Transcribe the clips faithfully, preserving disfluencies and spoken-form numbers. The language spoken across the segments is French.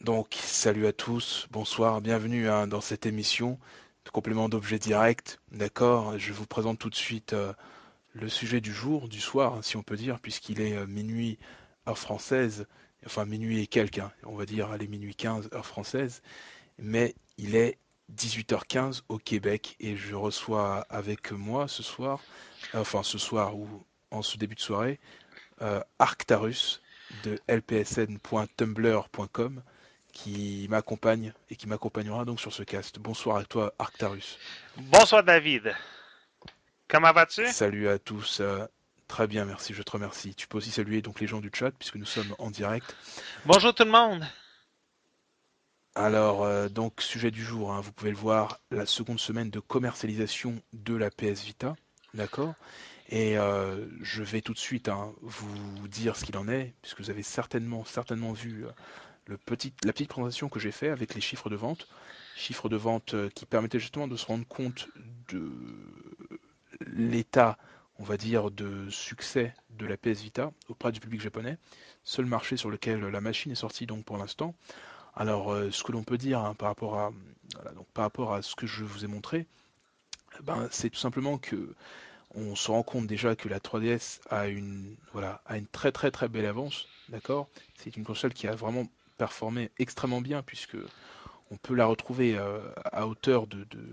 Donc, salut à tous, bonsoir, bienvenue hein, dans cette émission de complément d'objet direct. D'accord, je vous présente tout de suite euh, le sujet du jour, du soir, hein, si on peut dire, puisqu'il est euh, minuit heure française, enfin minuit et quelques, hein, on va dire, allez, minuit quinze heure française, mais il est dix-huit heures quinze au Québec et je reçois avec moi ce soir, euh, enfin ce soir ou en ce début de soirée, euh, Arctarus de l p s n point tumblr point com qui m'accompagne et qui m'accompagnera donc sur ce cast. Bonsoir à toi Arctarus. Bonsoir David, comment vas-tu? Salut à tous. euh, très bien, merci, je te remercie. Tu peux aussi saluer donc les gens du chat puisque nous sommes en direct. Bonjour tout le monde. Alors euh, donc sujet du jour, hein, vous pouvez le voir, la seconde semaine de commercialisation de la P S Vita, d'accord. Et euh, je vais tout de suite hein, vous dire ce qu'il en est, puisque vous avez certainement certainement vu euh, le petit, la petite présentation que j'ai fait avec les chiffres de vente, chiffres de vente euh, qui permettaient justement de se rendre compte de l'état, on va dire, de succès de la P S Vita auprès du public japonais, seul marché sur lequel la machine est sortie donc pour l'instant. Alors, euh, ce que l'on peut dire hein, par rapport à, voilà, donc, par rapport à ce que je vous ai montré, ben, c'est tout simplement que on se rend compte déjà que la trois D S a une, voilà, a une très très très belle avance, d'accord. C'est une console qui a vraiment performé extrêmement bien puisque on peut la retrouver euh, à hauteur de, de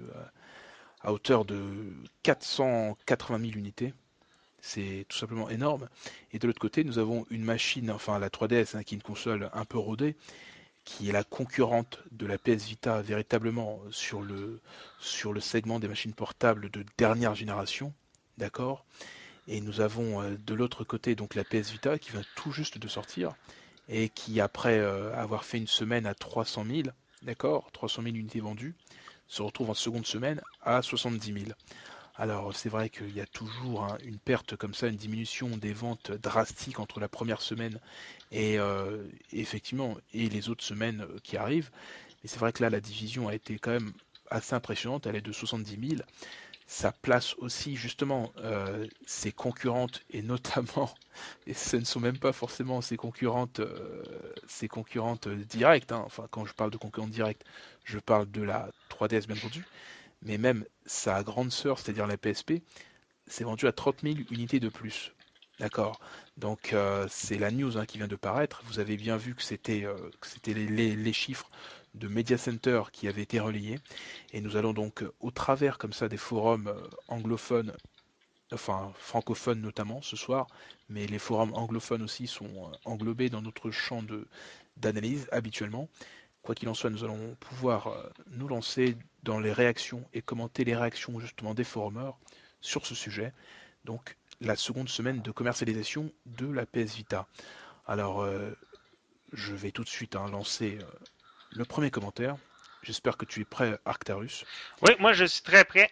à hauteur de quatre cent quatre-vingt mille unités. C'est tout simplement énorme. Et de l'autre côté, nous avons une machine, enfin la trois D S, hein, qui est une console un peu rodée, qui est la concurrente de la P S Vita véritablement sur le, sur le segment des machines portables de dernière génération. D'accord. Et nous avons euh, de l'autre côté donc la P S Vita qui vient tout juste de sortir et qui après euh, avoir fait une semaine à trois cent mille, d'accord, trois cent mille unités vendues, se retrouve en seconde semaine à soixante-dix mille. Alors c'est vrai qu'il y a toujours hein, une perte comme ça, une diminution des ventes drastique entre la première semaine et euh, effectivement et les autres semaines euh, qui arrivent. Mais c'est vrai que là la division a été quand même assez impressionnante, elle est de soixante-dix mille. Ça place aussi justement euh, ses concurrentes et notamment, et ce ne sont même pas forcément ses concurrentes, euh, ses concurrentes directes, hein. Enfin quand je parle de concurrentes directes, je parle de la trois D S bien entendu, mais même sa grande sœur, c'est-à-dire la P S P, s'est vendue à trente mille unités de plus. D'accord. Donc euh, c'est la news hein, qui vient de paraître. Vous avez bien vu que c'était euh, que c'était les, les, les chiffres de Media Center qui avaient été relayés. Et nous allons donc, euh, au travers comme ça des forums euh, anglophones, enfin francophones notamment ce soir, mais les forums anglophones aussi sont euh, englobés dans notre champ de d'analyse habituellement. Quoi qu'il en soit, nous allons pouvoir euh, nous lancer dans les réactions et commenter les réactions justement des forumers sur ce sujet. Donc la seconde semaine de commercialisation de la P S Vita. Alors euh, je vais tout de suite hein, lancer euh, le premier commentaire. J'espère que tu es prêt, Arctarus. Oui, moi je suis très prêt.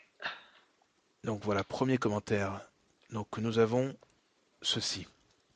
Donc voilà, premier commentaire. Donc nous avons ceci.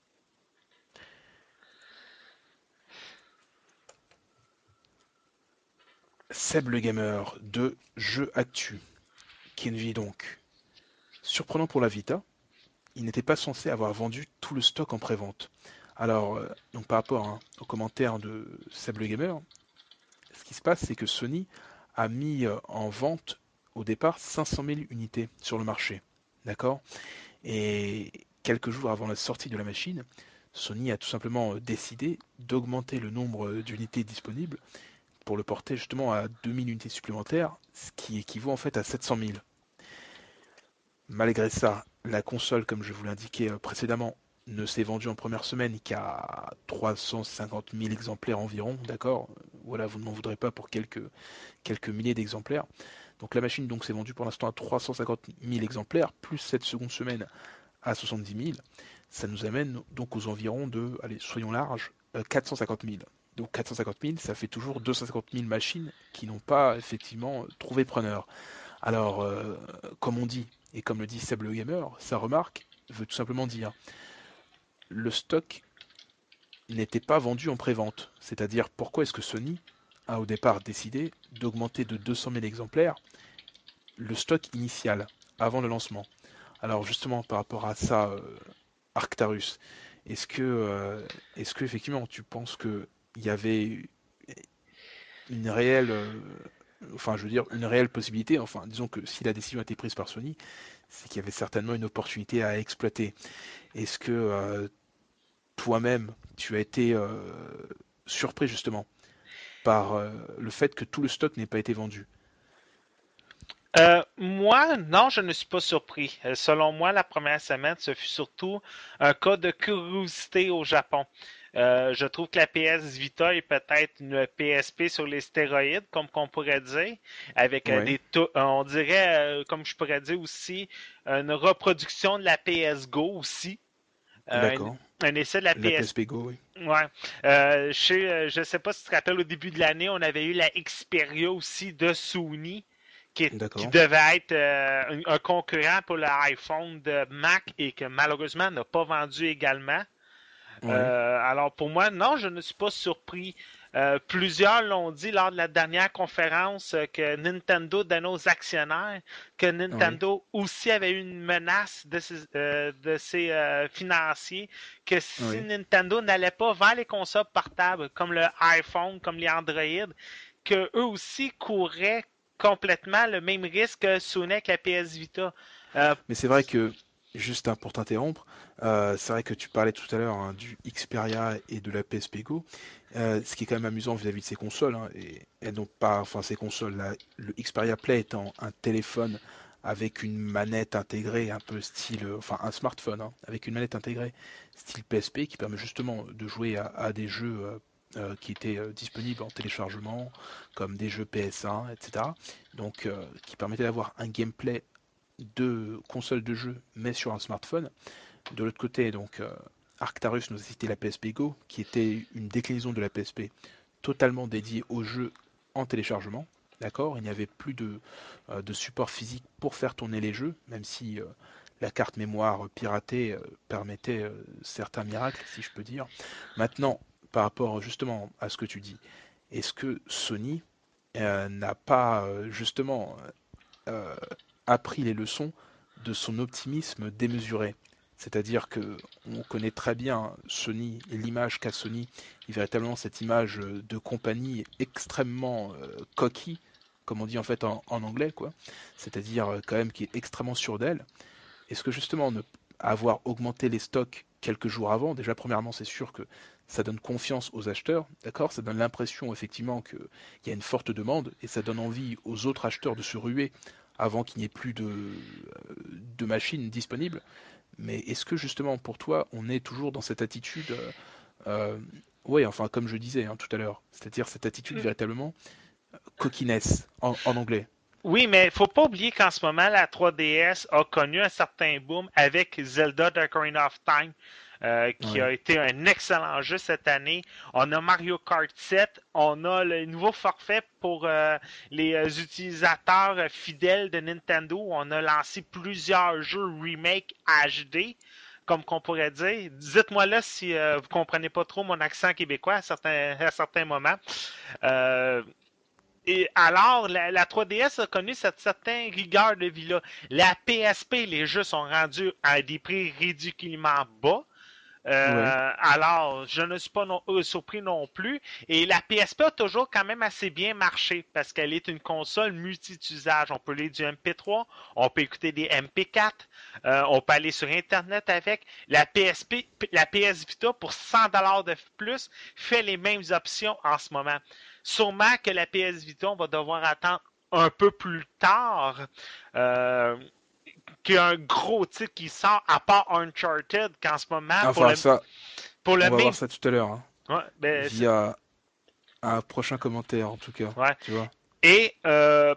Seb le Gamer de Jeux Actu, qui nous dit donc surprenant pour la Vita, il n'était pas censé avoir vendu tout le stock en pré-vente. Alors, euh, donc par rapport hein, aux commentaires de Seb le Gamer, ce qui se passe, c'est que Sony a mis euh, en vente au départ cinq cent mille unités sur le marché. D'accord. Et quelques jours avant la sortie de la machine, Sony a tout simplement euh, décidé d'augmenter le nombre euh, d'unités disponibles pour le porter justement à deux mille unités supplémentaires, ce qui équivaut en fait à sept cent mille. Malgré ça, la console, comme je vous l'indiquais euh, précédemment, ne s'est vendue en première semaine qu'à trois cent cinquante mille exemplaires environ, d'accord. Voilà, vous ne m'en voudrez pas pour quelques, quelques milliers d'exemplaires. Donc la machine donc s'est vendue pour l'instant à trois cent cinquante mille exemplaires, plus cette seconde semaine à soixante-dix mille. Ça nous amène donc aux environs de, allez, soyons larges, euh, quatre cent cinquante mille. Donc quatre cent cinquante mille, ça fait toujours deux cent cinquante mille machines qui n'ont pas effectivement trouvé preneur. Alors, euh, comme on dit, et comme le dit Seb le Gamer, sa remarque veut tout simplement dire le stock n'était pas vendu en pré-vente. C'est-à-dire pourquoi est-ce que Sony a au départ décidé d'augmenter de deux cent mille exemplaires le stock initial avant le lancement. Alors justement par rapport à ça, euh, Arctarus, est-ce que, euh, est-ce que effectivement tu penses que il y avait une réelle, euh, enfin, je veux dire, une réelle possibilité. Enfin, disons que si la décision a été prise par Sony, c'est qu'il y avait certainement une opportunité à exploiter. Est-ce que euh, toi-même, tu as été euh, surpris justement par euh, le fait que tout le stock n'ait pas été vendu? Euh, moi, non, je ne suis pas surpris. Euh, selon moi, la première semaine, ce fut surtout un cas de curiosité au Japon. Euh, je trouve que la P S Vita est peut-être une P S P sur les stéroïdes, comme qu'on pourrait dire, avec euh, Ouais, des taux, euh, on dirait, euh, comme je pourrais dire aussi, une reproduction de la P S Go aussi, euh, d'accord. un, un essai de la La P S. P S P Go, oui. Ouais. Euh, je sais, euh, je sais pas si tu te rappelles, au début de l'année, on avait eu la Xperia aussi de Sony, qui, est- qui D'accord. devait être euh, un, un concurrent pour l'iPhone de Mac et que malheureusement n'a pas vendu également. Ouais, Euh, alors pour moi, non, je ne suis pas surpris. Euh, plusieurs l'ont dit lors de la dernière conférence euh, que Nintendo donnait aux actionnaires que ouais, Nintendo aussi avait eu une menace de ses, euh, de ses euh, financiers, que si ouais. Nintendo n'allait pas vers les consoles portables comme le iPhone, comme les Android, que eux aussi couraient complètement le même risque que Sony avec la P S Vita. Euh, Mais c'est vrai que, juste hein, pour t'interrompre, euh, c'est vrai que tu parlais tout à l'heure hein, du Xperia et de la P S P Go, euh, ce qui est quand même amusant vis-à-vis de ces consoles, hein, et, et donc pas, enfin ces consoles, là, le Xperia Play étant un téléphone avec une manette intégrée, un peu style, euh, enfin un smartphone, hein, avec une manette intégrée style P S P qui permet justement de jouer à, à des jeux euh, euh, qui étaient euh, disponibles en téléchargement, comme des jeux P S un, et cetera. Donc, euh, qui permettait d'avoir un gameplay de consoles de jeu, mais sur un smartphone. De l'autre côté, donc, euh, Arctarus nous a cité la P S P Go, qui était une déclinaison de la P S P totalement dédiée aux jeux en téléchargement. D'accord. Il n'y avait plus de, euh, de support physique pour faire tourner les jeux, même si euh, la carte mémoire piratée euh, permettait euh, certains miracles, si je peux dire. Maintenant, par rapport justement à ce que tu dis, est-ce que Sony euh, n'a pas euh, justement euh, appris les leçons de son optimisme démesuré. C'est-à-dire que on connaît très bien Sony et l'image qu'a Sony, et véritablement cette image de compagnie extrêmement euh, coquille, comme on dit en fait en, en anglais, quoi. C'est-à-dire euh, quand même qui est extrêmement sûre d'elle. Est-ce que justement ne avoir augmenté les stocks quelques jours avant, déjà premièrement c'est sûr que ça donne confiance aux acheteurs, d'accord? Ça donne l'impression effectivement qu'il y a une forte demande et ça donne envie aux autres acheteurs de se ruer avant qu'il n'y ait plus de, de machines disponibles. Mais est-ce que justement pour toi on est toujours dans cette attitude, euh, euh, ouais enfin comme je disais hein, tout à l'heure, c'est-à-dire cette attitude véritablement coquiness en, en anglais. Oui, mais il faut pas oublier qu'en ce moment, la trois D S a connu un certain boom avec Zelda The Ocarina of Time, euh, qui a Ouais, été un excellent jeu cette année. On a Mario Kart sept, on a le nouveau forfait pour euh, les euh, utilisateurs euh, fidèles de Nintendo. On a lancé plusieurs jeux remake H D, comme qu'on pourrait dire. Dites-moi là si euh, vous comprenez pas trop mon accent québécois à certains, à certains moments. Euh, et alors, la, la trois D S a connu cette certaine rigueur de vie-là. La P S P, les jeux sont rendus à des prix ridiculement bas. ouais, Euh, alors, je ne suis pas non, euh, surpris non plus. Et la P S P a toujours quand même assez bien marché parce qu'elle est une console multi-usage. On peut lire du M P trois, on peut écouter des M P quatre, euh, on peut aller sur Internet avec. La P S P, la P S Vita pour cent dollars de plus fait les mêmes options en ce moment. Sûrement que la P S Vita, on va devoir attendre un peu plus tard. Euh, qu'il y a un gros titre qui sort à part Uncharted qu'en ce moment pour enfin le ça pour le on va voir même ça tout à l'heure hein, ouais, ben, via un prochain commentaire en tout cas, ouais. tu vois. Et euh,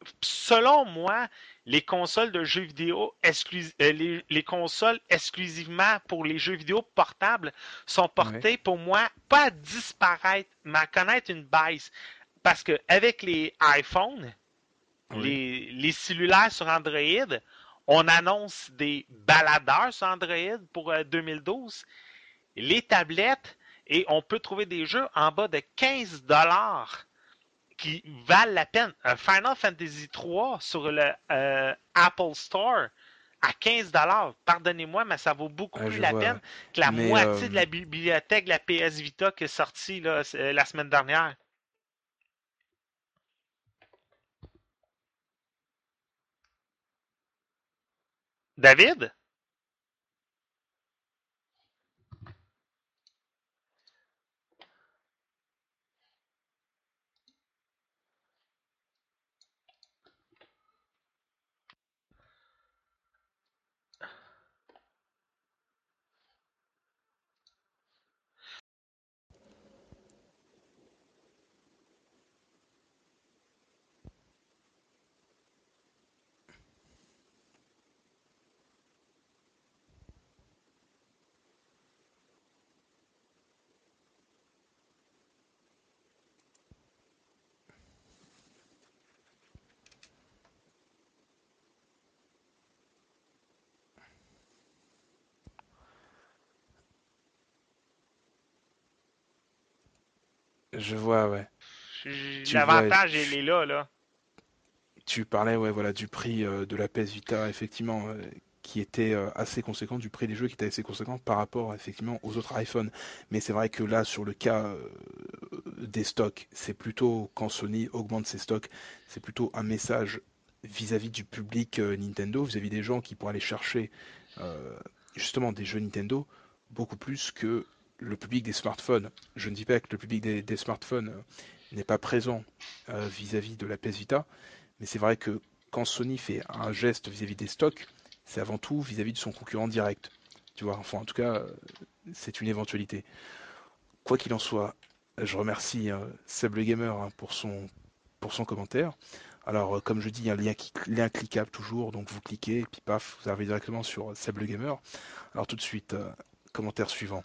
selon moi, les consoles de jeux vidéo exclus- euh, les, les consoles exclusivement pour les jeux vidéo portables sont Ouais, portées pour moi pas à disparaître, mais à connaître une baisse. Parce que avec les iPhones, ouais. les, les cellulaires sur Android, on annonce des baladeurs sur Android pour euh, deux mille douze, les tablettes, et on peut trouver des jeux en bas de quinze dollars qui valent la peine. Un Final Fantasy trois sur le euh, Apple Store à quinze dollars. Pardonnez-moi, mais ça vaut beaucoup Ah, plus je la vois, peine ouais. que la Mais moitié de euh, la bibliothèque de la P S Vita qui est sortie là, la semaine dernière. David? Je vois, ouais. Tu vois, L'avantage, il tu, est là, là. tu parlais, ouais, voilà, du prix euh, de la P S Vita, effectivement, euh, qui était euh, assez conséquent, du prix des jeux qui était assez conséquent par rapport, effectivement, aux autres iPhones. Mais c'est vrai que là, sur le cas euh, des stocks, c'est plutôt, quand Sony augmente ses stocks, c'est plutôt un message vis-à-vis du public euh, Nintendo, vis-à-vis des gens qui pourraient aller chercher euh, justement des jeux Nintendo, beaucoup plus que le public des smartphones. Je ne dis pas que le public des, des smartphones euh, n'est pas présent euh, vis-à-vis de la P S Vita, mais c'est vrai que quand Sony fait un geste vis-à-vis des stocks, c'est avant tout vis-à-vis de son concurrent direct. Tu vois, enfin en tout cas, euh, c'est une éventualité. Quoi qu'il en soit, je remercie euh, Seb le Gamer hein, pour son, pour son commentaire. Alors, euh, comme je dis, un lien, qui- lien cliquable toujours, donc vous cliquez, et puis paf, vous arrivez directement sur Seb le Gamer. Alors tout de suite, euh, commentaire suivant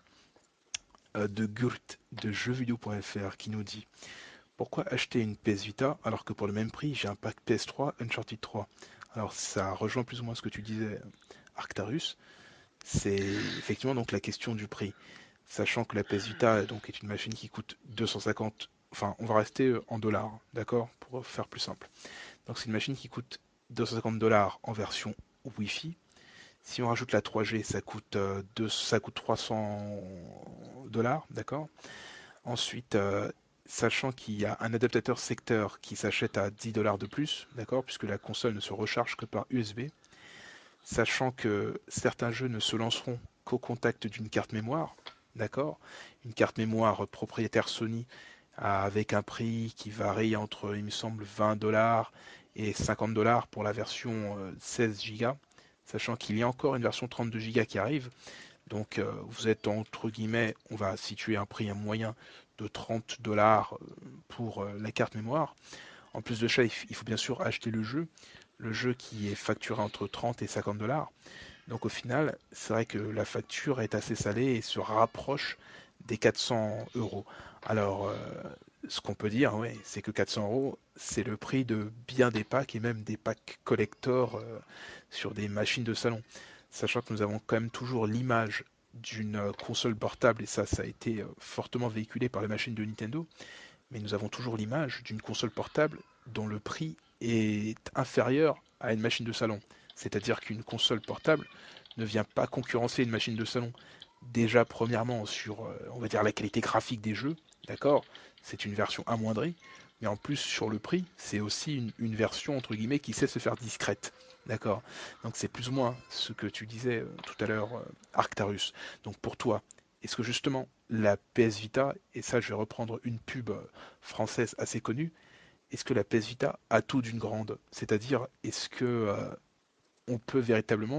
euh, de Gurt de jeuxvideo point F R qui nous dit: pourquoi acheter une P S Vita alors que pour le même prix j'ai un pack P S trois Uncharted trois? Alors ça rejoint plus ou moins ce que tu disais, Arctarus. C'est effectivement donc la question du prix. Sachant que la P S Vita donc, est une machine qui coûte deux cent cinquante, enfin on va rester euh, en dollars, d'accord, pour faire plus simple. Donc c'est une machine qui coûte deux cent cinquante dollars en version Wi-Fi. Si on rajoute la trois G, ça coûte, euh, deux- ça coûte trois cents dollars, d'accord. Ensuite, euh, sachant qu'il y a un adaptateur secteur qui s'achète à dix dollars de plus, d'accord, puisque la console ne se recharge que par U S B, sachant que certains jeux ne se lanceront qu'au contact d'une carte mémoire, d'accord, une carte mémoire propriétaire Sony avec un prix qui varie entre, il me semble, vingt dollars et cinquante dollars pour la version euh, seize gigas, sachant qu'il y a encore une version trente-deux gigas qui arrive, donc euh, vous êtes entre guillemets, on va situer un prix moyen de trente dollars euh, pour euh, la carte mémoire. En plus de ça, il faut bien sûr acheter le jeu, le jeu qui est facturé entre trente et cinquante dollars. Donc au final, c'est vrai que la facture est assez salée et se rapproche des quatre cents euros. Alors, euh, ce qu'on peut dire, ouais, c'est que quatre cents euros, c'est le prix de bien des packs et même des packs collector euh, sur des machines de salon. Sachant que nous avons quand même toujours l'image d'une euh, console portable, et ça, ça a été euh, fortement véhiculé par les machines de Nintendo, mais nous avons toujours l'image d'une console portable dont le prix est inférieur à une machine de salon. C'est-à-dire qu'une console portable ne vient pas concurrencer une machine de salon. Déjà, premièrement, sur, euh, on va dire, la qualité graphique des jeux, d'accord, c'est une version amoindrie, mais en plus, sur le prix, c'est aussi une, une version, entre guillemets, qui sait se faire discrète, d'accord. Donc c'est plus ou moins ce que tu disais euh, tout à l'heure, euh, Arctarus. Donc pour toi, est-ce que justement la P S Vita, et ça je vais reprendre une pub euh, française assez connue, est-ce que la P S Vita a tout d'une grande? C'est-à-dire, est-ce que euh, on peut véritablement,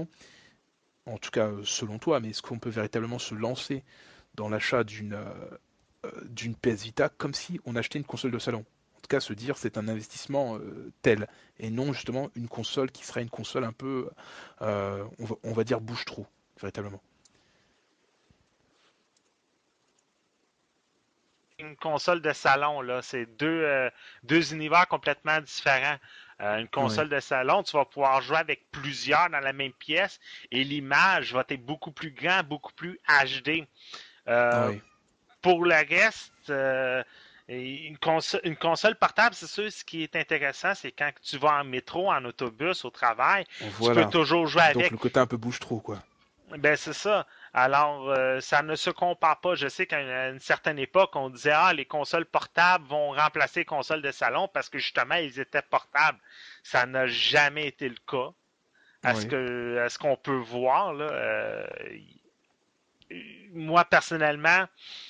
en tout cas euh, selon toi, mais est-ce qu'on peut véritablement se lancer dans l'achat d'une euh, euh, d'une P S Vita comme si on achetait une console de salon? En tout cas, se dire c'est un investissement euh, tel, et non justement une console qui serait une console un peu, euh, on, va, on va dire bouche-trou, véritablement. Une console de salon, là, c'est deux, euh, deux univers complètement différents. Euh, une Oui, console de salon, tu vas pouvoir jouer avec plusieurs dans la même pièce et l'image va être beaucoup plus grand, beaucoup plus H D. Euh, oui, pour le reste, euh, une, console, une console portable, c'est sûr, ce qui est intéressant, c'est quand tu vas en métro, en autobus, au travail, tu peux voilà. toujours jouer Donc avec. le côté un peu bouche-trou, quoi. Ben, c'est ça. Alors, euh, ça ne se compare pas. Je sais qu'à une, une certaine époque, on disait, ah, les consoles portables vont remplacer les consoles de salon parce que justement, ils étaient portables. Ça n'a jamais été le cas. à ce Oui. que à ce qu'on peut voir là. Euh, moi personnellement,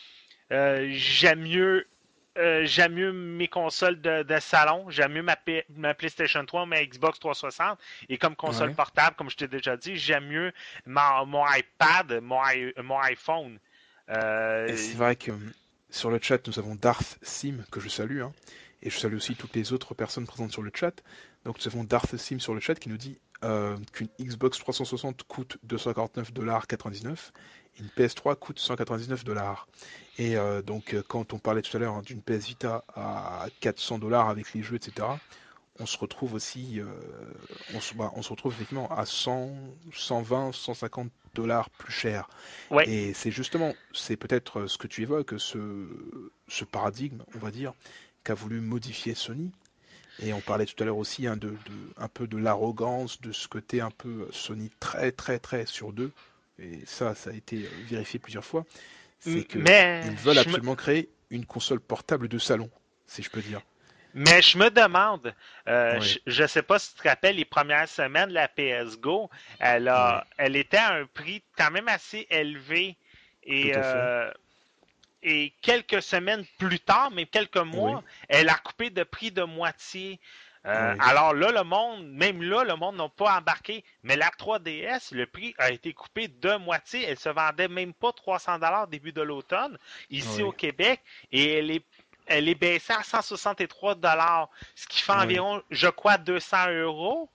euh, j'aime mieux euh, j'aime mieux mes consoles de, de salon, j'aime mieux ma, P- ma PlayStation trois, ma Xbox trois cent soixante, et comme console Ouais. portable, comme je t'ai déjà dit, j'aime mieux ma- mon iPad, mon, i- mon iPhone. Et Euh, c'est vrai que hum, sur le chat, nous avons Darth Sim, que je salue, hein, et je salue aussi toutes les autres personnes présentes sur le chat. Donc nous avons Darth Sim sur le chat qui nous dit euh, qu'une Xbox trois cent soixante coûte deux cent quarante-neuf dollars quatre-vingt-dix-neuf et une P S trois coûte cent quatre-vingt-dix-neuf dollars. Et euh, donc euh, quand on parlait tout à l'heure hein, d'une P S Vita à quatre cents dollars avec les jeux, et cetera, on se retrouve aussi, euh, on, se, bah, on se retrouve effectivement à cent, cent vingt, cent cinquante dollars plus cher. ouais, Et c'est justement, c'est peut-être ce que tu évoques, ce, ce paradigme, on va dire, qu'a voulu modifier Sony. Et on parlait tout à l'heure aussi hein, de, de- un peu de l'arrogance, de ce côté un peu Sony très très très sur deux. Et ça, ça a été vérifié plusieurs fois. C'est que mais ils veulent je me, absolument créer une console portable de salon, si je peux dire. mais je me demande, euh, Oui, je ne sais pas si tu te rappelles les premières semaines de la P S Go, elle oui, a, elle était à un prix quand même assez élevé tout et à fait. euh, et quelques semaines plus tard, même quelques Oui, mois, elle a coupé de prix de moitié. Euh, oui, alors là, le monde, même là, le monde n'a pas embarqué. Mais la trois D S, le prix a été coupé de moitié. Elle se vendait même pas trois cents dollars début de l'automne, ici au oui, Québec, et elle est, elle est baissée à cent soixante-trois dollars, ce qui fait oui. environ, je crois, deux cents euros,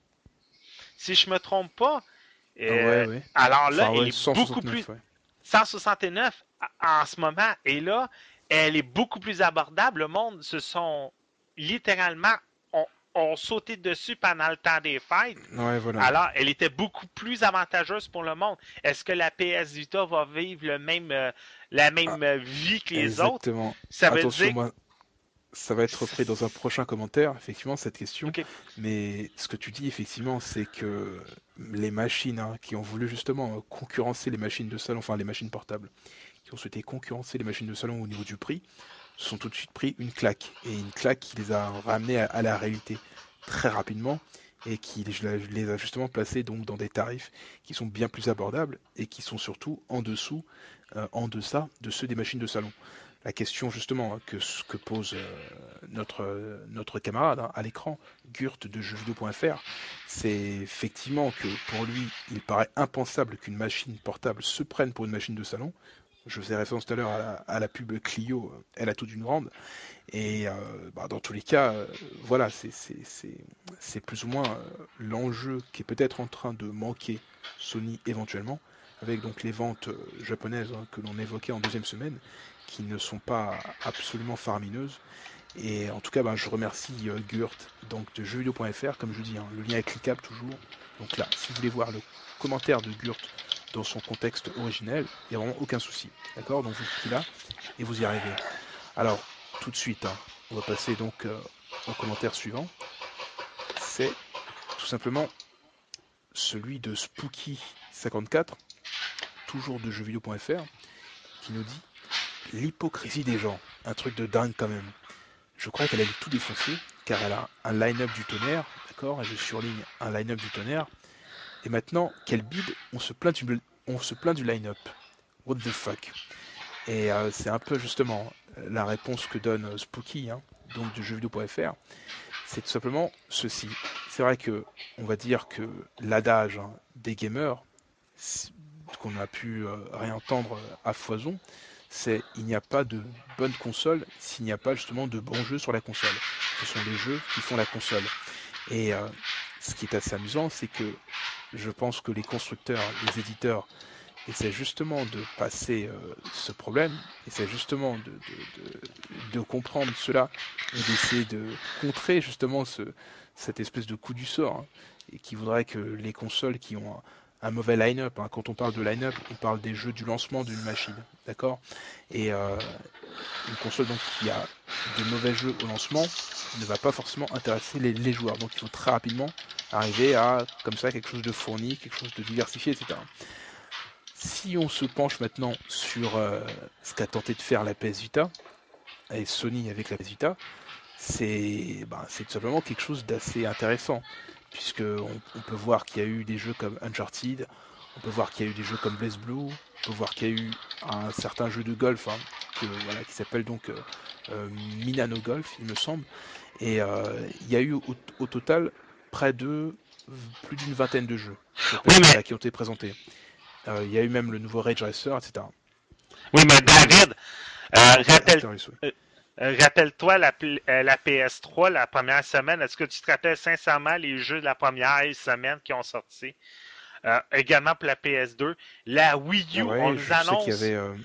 si je me trompe pas. Ah ouais, Euh, ouais. alors là, Enfin, elle ouais, est beaucoup plus cent soixante-neuf, ouais. cent soixante-neuf en ce moment. Et là, elle est beaucoup plus abordable. Le monde se sont littéralement ont, ont sauté dessus pendant le temps des fêtes. Ouais, voilà. Alors, elle était beaucoup plus avantageuse pour le monde. Est-ce que la P S Vita va vivre le même, euh, la Ah, même euh, vie que les autres? exactement. Ça veut Attention, dire... moi, ça va être repris dans un prochain commentaire, effectivement, cette question. OK. Mais ce que tu dis, effectivement, c'est que les machines hein, qui ont voulu justement euh, concurrencer les machines de salon, enfin les machines portables, qui ont souhaité concurrencer les machines de salon au niveau du prix, se sont tout de suite pris une claque. Et une claque qui les a ramenés à, à la réalité très rapidement et qui les a justement placés donc dans des tarifs qui sont bien plus abordables et qui sont surtout en dessous, euh, en deçà de ceux des machines de salon. La question justement que, que pose euh, notre, notre camarade hein, à l'écran, Gurt de jeuxvideo point F R, c'est effectivement que pour lui, il paraît impensable qu'une machine portable se prenne pour une machine de salon. Je faisais référence tout à l'heure à la, à la pub Clio, elle a tout d'une grande. Et euh, bah, dans tous les cas, euh, voilà, c'est c'est- c'est- c'est plus ou moins euh, l'enjeu qui est peut-être en train de manquer Sony éventuellement, avec donc les ventes euh, japonaises hein, que l'on évoquait en deuxième semaine, qui ne sont pas absolument faramineuses. Et en tout cas, ben, je remercie euh, Gurt donc de jeuxvideo point F R, comme je dis, hein, le lien est cliquable toujours. Donc là, si vous voulez voir le commentaire de Gurt dans son contexte originel, il n'y a vraiment aucun souci. D'accord. Donc vous cliquez là et vous y arrivez. Alors, tout de suite, hein, on va passer donc euh, au commentaire suivant. C'est tout simplement celui de Spooky cinquante-quatre, toujours de jeuxvideo point F R, qui nous dit l'hypocrisie des gens. Un truc de dingue quand même. Je crois qu'elle allait tout défoncer, car elle a un line-up du tonnerre, d'accord. Et je surligne un line-up du tonnerre. Et maintenant, quelle bide, on se plaint du, on se plaint du line-up. What the fuck. Et euh, c'est un peu justement la réponse que donne euh, Spooky, hein, donc de jeuxvideo point F R. C'est tout simplement ceci. C'est vrai que on va dire que l'adage hein, des gamers, qu'on a pu euh, réentendre à foison, c'est il n'y a pas de bonne console s'il n'y a pas justement de bons jeux sur la console. Ce sont les jeux qui font la console. Et euh, ce qui est assez amusant, c'est que je pense que les constructeurs, les éditeurs essaient justement de passer euh, ce problème, essaient justement de, de, de, de comprendre cela et d'essayer de contrer justement ce, cette espèce de coup du sort hein, et qui voudrait que les consoles qui ont un, un mauvais line-up, hein, quand on parle de line-up, on parle des jeux du lancement d'une machine, d'accord. Et euh, une console donc qui a de mauvais jeux au lancement ne va pas forcément intéresser les, les joueurs. Donc il faut très rapidement arriver à comme ça quelque chose de fourni, quelque chose de diversifié, et cetera. Si on se penche maintenant sur euh, ce qu'a tenté de faire la P S Vita, et Sony avec la P S Vita, c'est ben, c'est tout simplement quelque chose d'assez intéressant, puisque on, on peut voir qu'il y a eu des jeux comme Uncharted, on peut voir qu'il y a eu des jeux comme Blaze Blue, on peut voir qu'il y a eu un certain jeu de golf hein, que, voilà, qui s'appelle donc euh, euh, Minano Golf, il me semble, et euh, il y a eu au, au total près de plus d'une vingtaine de jeux sur Oui, P S Vita mais, qui ont été présentés. Euh, il y a eu même le nouveau Rage Racer, et cetera. oui, mais Donc euh, David, euh, vraiment rappelle, intéressant. euh, euh, rappelle-toi la, pl- euh, la P S trois, la première semaine. Est-ce que tu te rappelles sincèrement les jeux de la première semaine qui ont sorti? Euh, également pour la P S deux. La Wii U, on Ouais, nous je sais qu'il y avait annonce. euh,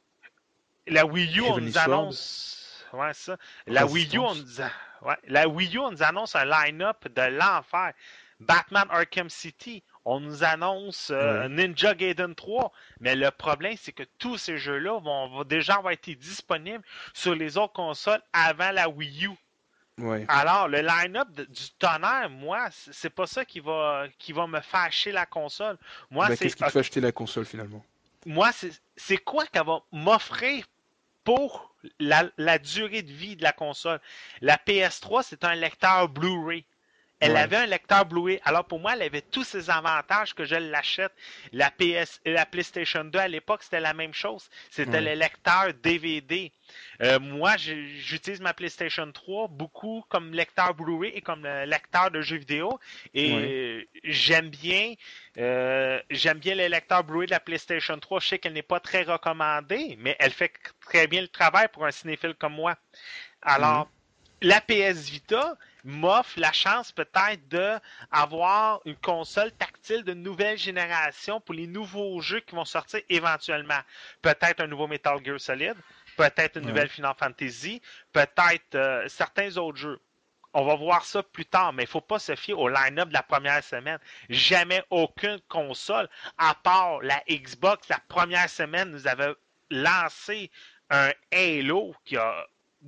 La Wii U, on Heavenly nous Sword, annonce. Ouais, ça. La Wii U, on Resistance. nous, a- ouais. La Wii U, on nous annonce un line-up de l'enfer. Batman Arkham City. On nous annonce euh, Ouais, Ninja Gaiden trois. Mais le problème, c'est que tous ces jeux-là vont, vont déjà avoir été disponibles sur les autres consoles avant la Wii U. ouais. Alors, le line-up de- du tonnerre, moi, c- c'est pas ça qui va, qui va me faire acheter la console. Moi, Bah, c'est qu'est-ce qui te ok, fait acheter la console finalement? moi, c'est c'est quoi qu'elle va m'offrir pour la, la durée de vie de la console. La P S trois, c'est un lecteur Blu-ray. Elle Ouais, avait un lecteur Blu-ray. Alors pour moi, elle avait tous ces avantages que je l'achète. La P S, la PlayStation deux à l'époque, c'était la même chose. C'était ouais, le lecteur D V D. Euh, moi, j'utilise ma PlayStation trois beaucoup comme lecteur Blu-ray et comme lecteur de jeux vidéo. ouais. Et j'aime bien, euh, j'aime bien le lecteur Blu-ray de la PlayStation trois. Je sais qu'elle n'est pas très recommandée, mais elle fait très bien le travail pour un cinéphile comme moi. Mhm. Alors, la P S Vita m'offre la chance peut-être d'avoir une console tactile de nouvelle génération pour les nouveaux jeux qui vont sortir éventuellement. Peut-être un nouveau Metal Gear Solid, peut-être une Ouais, nouvelle Final Fantasy, peut-être euh, certains autres jeux. On va voir ça plus tard, mais il ne faut pas se fier au line-up de la première semaine. Jamais aucune console, à part la Xbox, la première semaine, nous avait lancé un Halo qui a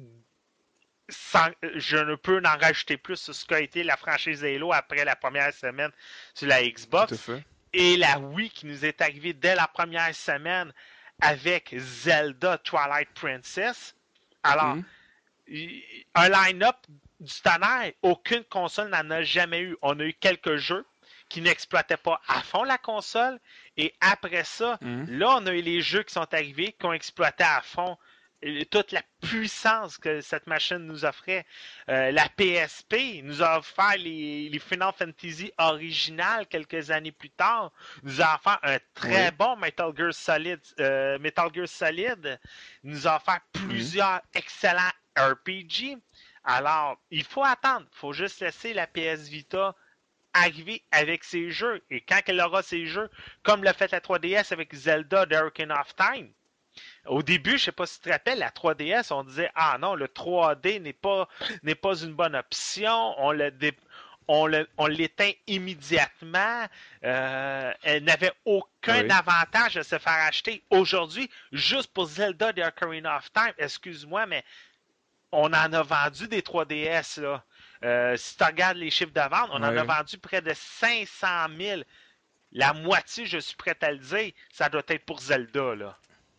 sans, je ne peux n'en rajouter plus sur ce qu'a été la franchise Halo après la première semaine sur la tout à Xbox. fait. Et la Wii qui nous est arrivée dès la première semaine avec Zelda Twilight Princess. Alors, Mhm. un line-up du tonnerre, aucune console n'en a jamais eu. On a eu quelques jeux qui n'exploitaient pas à fond la console. Et après ça, Mhm. là, on a eu les jeux qui sont arrivés, qui ont exploité à fond toute la puissance que cette machine nous offrait. Euh, la P S P nous a offert les, les Final Fantasy originales quelques années plus tard. Nous a offert un très Oui. bon Metal Gear Solid. Euh, Metal Gear Solid nous a offert Mhm. plusieurs excellents R P G. Alors, il faut attendre. Il faut juste laisser la P S Vita arriver avec ses jeux. Et quand elle aura ses jeux, comme l'a fait la trois D S avec Zelda The Ocarina of Time, au début, je sais pas si tu te rappelles, la trois D S, on disait ah non, le trois D n'est pas n'est pas une bonne option, on le dé- on le- on l'éteint immédiatement. Euh, elle n'avait aucun Oui. avantage de se faire acheter. Aujourd'hui, juste pour Zelda The Ocarina of Time, excuse-moi, mais on en a vendu des trois D S, là. Euh, si tu regardes les chiffres de vente, on en a Ouais. vendu près de cinq cent mille. La moitié, je suis prêt à le dire, ça doit être pour Zelda, là.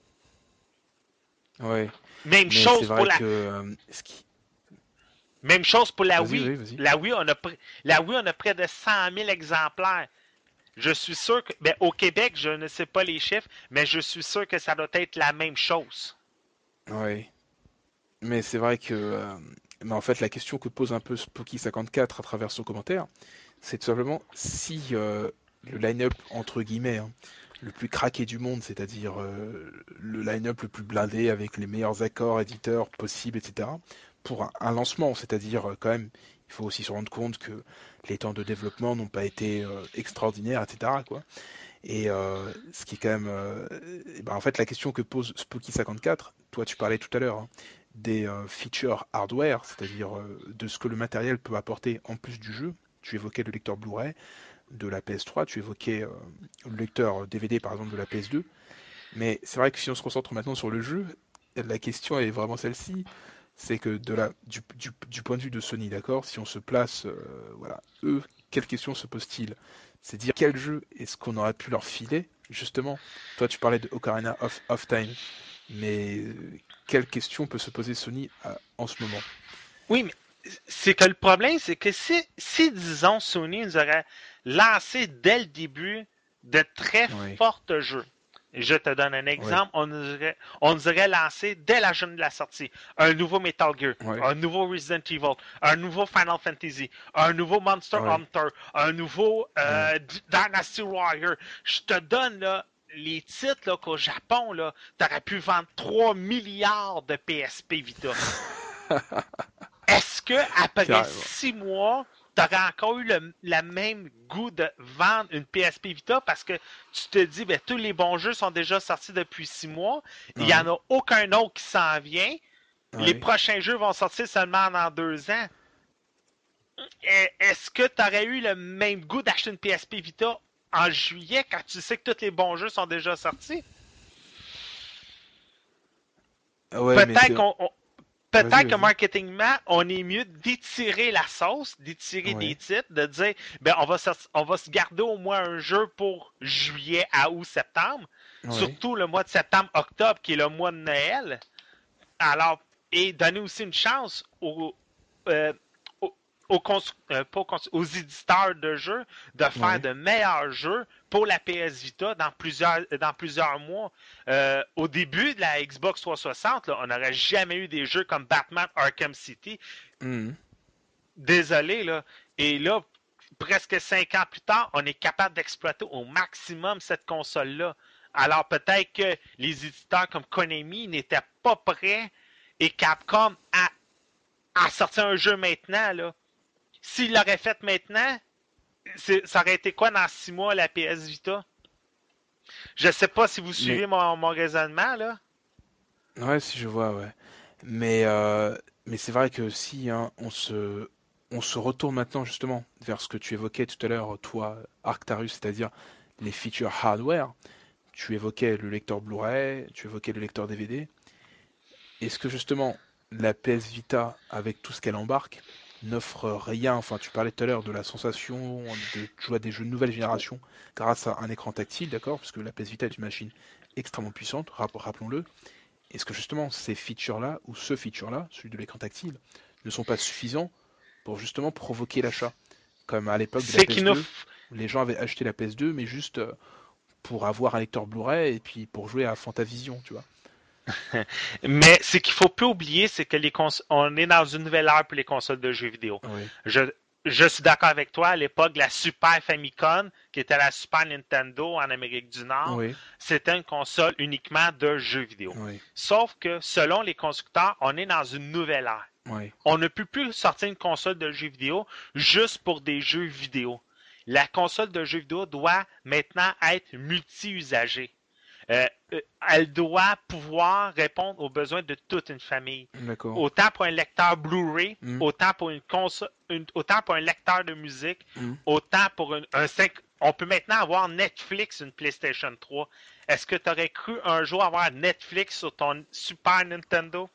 Ouais. Même Mais c'est chose pour vrai la, que euh, ce qui... Même chose pour la Vas-y, Wii. vas-y, vas-y. La Wii, on a, pr- la Wii, on a près de cent mille exemplaires. Je suis sûr que, ben, au Québec, je ne sais pas les chiffres, mais je suis sûr que ça doit être la même chose. Ouais. Mais c'est vrai que, euh, mais en fait, la question que pose un peu Spooky cinquante-quatre à travers son commentaire, c'est tout simplement si euh, le line-up, entre guillemets, hein, le plus craqué du monde, c'est-à-dire euh, le line-up le plus blindé avec les meilleurs accords éditeurs possibles, et cetera, pour un, un lancement, c'est-à-dire euh, quand même, il faut aussi se rendre compte que les temps de développement n'ont pas été euh, extraordinaires, et cetera, quoi. Et euh, ce qui est quand même, euh, eh ben, en fait, la question que pose Spooky cinquante-quatre, toi tu parlais tout à l'heure, hein, des euh, features hardware, c'est-à-dire euh, de ce que le matériel peut apporter en plus du jeu. Tu évoquais le lecteur Blu-ray de la P S trois, tu évoquais euh, le lecteur D V D par exemple de la P S deux. Mais c'est vrai que si on se concentre maintenant sur le jeu, la question est vraiment celle-ci. C'est que de la, du, du, du point de vue de Sony, d'accord, si on se place, euh, voilà, eux, quelle question se posent-ils? C'est dire quel jeu est-ce qu'on aurait pu leur filer, justement. Toi, tu parlais de Ocarina of, of Time, mais euh, quelle question peut se poser Sony à- en ce moment? Oui, mais c'est que le problème, c'est que si, si disons, Sony nous aurait lancé dès le début de très Oui, forts jeux. Je te donne un oui, exemple. On nous aurait, on nous aurait lancé dès la journée de la sortie un nouveau Metal Gear, oui, un nouveau Resident Evil, un nouveau Final Fantasy, un nouveau Monster oui, Hunter, un nouveau oui. euh, Dynasty Warrior. Je te donne là, les titres là, qu'au Japon, là, t'aurais pu vendre trois milliards de P S P Vita. Est-ce que après Carrément. six mois, tu aurais encore eu le la même goût de vendre une P S P Vita parce que tu te dis, ben, tous les bons jeux sont déjà sortis depuis six mois, il n'y en Oui, a aucun autre qui s'en vient, les oui. prochains jeux vont sortir seulement dans deux ans. Est-ce que tu aurais eu le même goût d'acheter une P S P Vita en juillet quand tu sais que tous les bons jeux sont déjà sortis? Ouais, mais Peut-être c'est... qu'on Vas-y, peut-être que vas-y. marketingment, on est mieux d'étirer la sauce, d'étirer des Ouais, titres, de dire, ben, on va, se, on va se garder au moins un jeu pour juillet à août, septembre. ouais, Surtout le mois de septembre, octobre, qui est le mois de Noël. Alors, et donner aussi une chance aux, euh, aux, aux, euh, pas aux, aux éditeurs de jeux de faire ouais. de meilleurs jeux pour la P S Vita dans plusieurs, dans plusieurs mois. Euh, au début de la Xbox trois cent soixante, là, on n'aurait jamais eu des jeux comme Batman Arkham City. Mhm. Désolé, là. Et là, presque cinq ans plus tard, on est capable d'exploiter au maximum cette console-là. Alors peut-être que les éditeurs comme Konami n'étaient pas prêts et Capcom à, à sortir un jeu maintenant. Là. S'ils l'auraient fait maintenant, ça aurait été quoi dans six mois la P S Vita? Je sais pas si vous Mais, suivez mon, mon raisonnement, là. ouais, si je vois, ouais. Mais, euh, mais c'est vrai que si hein, on se, on se retourne maintenant justement vers ce que tu évoquais tout à l'heure, toi, Arctarus, c'est-à-dire les features hardware, tu évoquais le lecteur Blu-ray, tu évoquais le lecteur D V D. Est-ce que justement la P S Vita, avec tout ce qu'elle embarque, n'offre rien? Enfin, tu parlais tout à l'heure de la sensation de jouer à des jeux de nouvelle génération grâce à un écran tactile, d'accord? Parce que la P S Vita est une machine extrêmement puissante, rappelons-le. Est-ce que justement ces features-là, ou ce feature-là, celui de l'écran tactile, ne sont pas suffisants pour justement provoquer l'achat? Comme à l'époque de la C'est qu'il nous, P S deux, où les gens avaient acheté la P S deux, mais juste euh, pour avoir un lecteur Blu-ray et puis pour jouer à Fantavision, tu vois. mais ce qu'il faut plus oublier, c'est que les cons... on est dans une nouvelle ère pour les consoles de jeux vidéo. Oui, Je, je suis d'accord avec toi. À l'époque, la Super Famicom, qui était la Super Nintendo en Amérique du Nord, oui, c'était une console uniquement de jeux vidéo. oui, Sauf que, selon les constructeurs, on est dans une nouvelle ère. oui, On ne peut plus sortir une console de jeux vidéo juste pour des jeux vidéo. La console de jeux vidéo doit maintenant être multi-usagée. Euh, euh, elle doit pouvoir répondre aux besoins de toute une famille. d'accord. Autant pour un lecteur Blu-ray, Hmm, autant pour une console, une- autant pour un lecteur de musique, hmm. autant pour une- un cinq. On peut maintenant avoir Netflix sur une PlayStation trois. Est-ce que tu aurais cru un jour avoir Netflix sur ton Super Nintendo?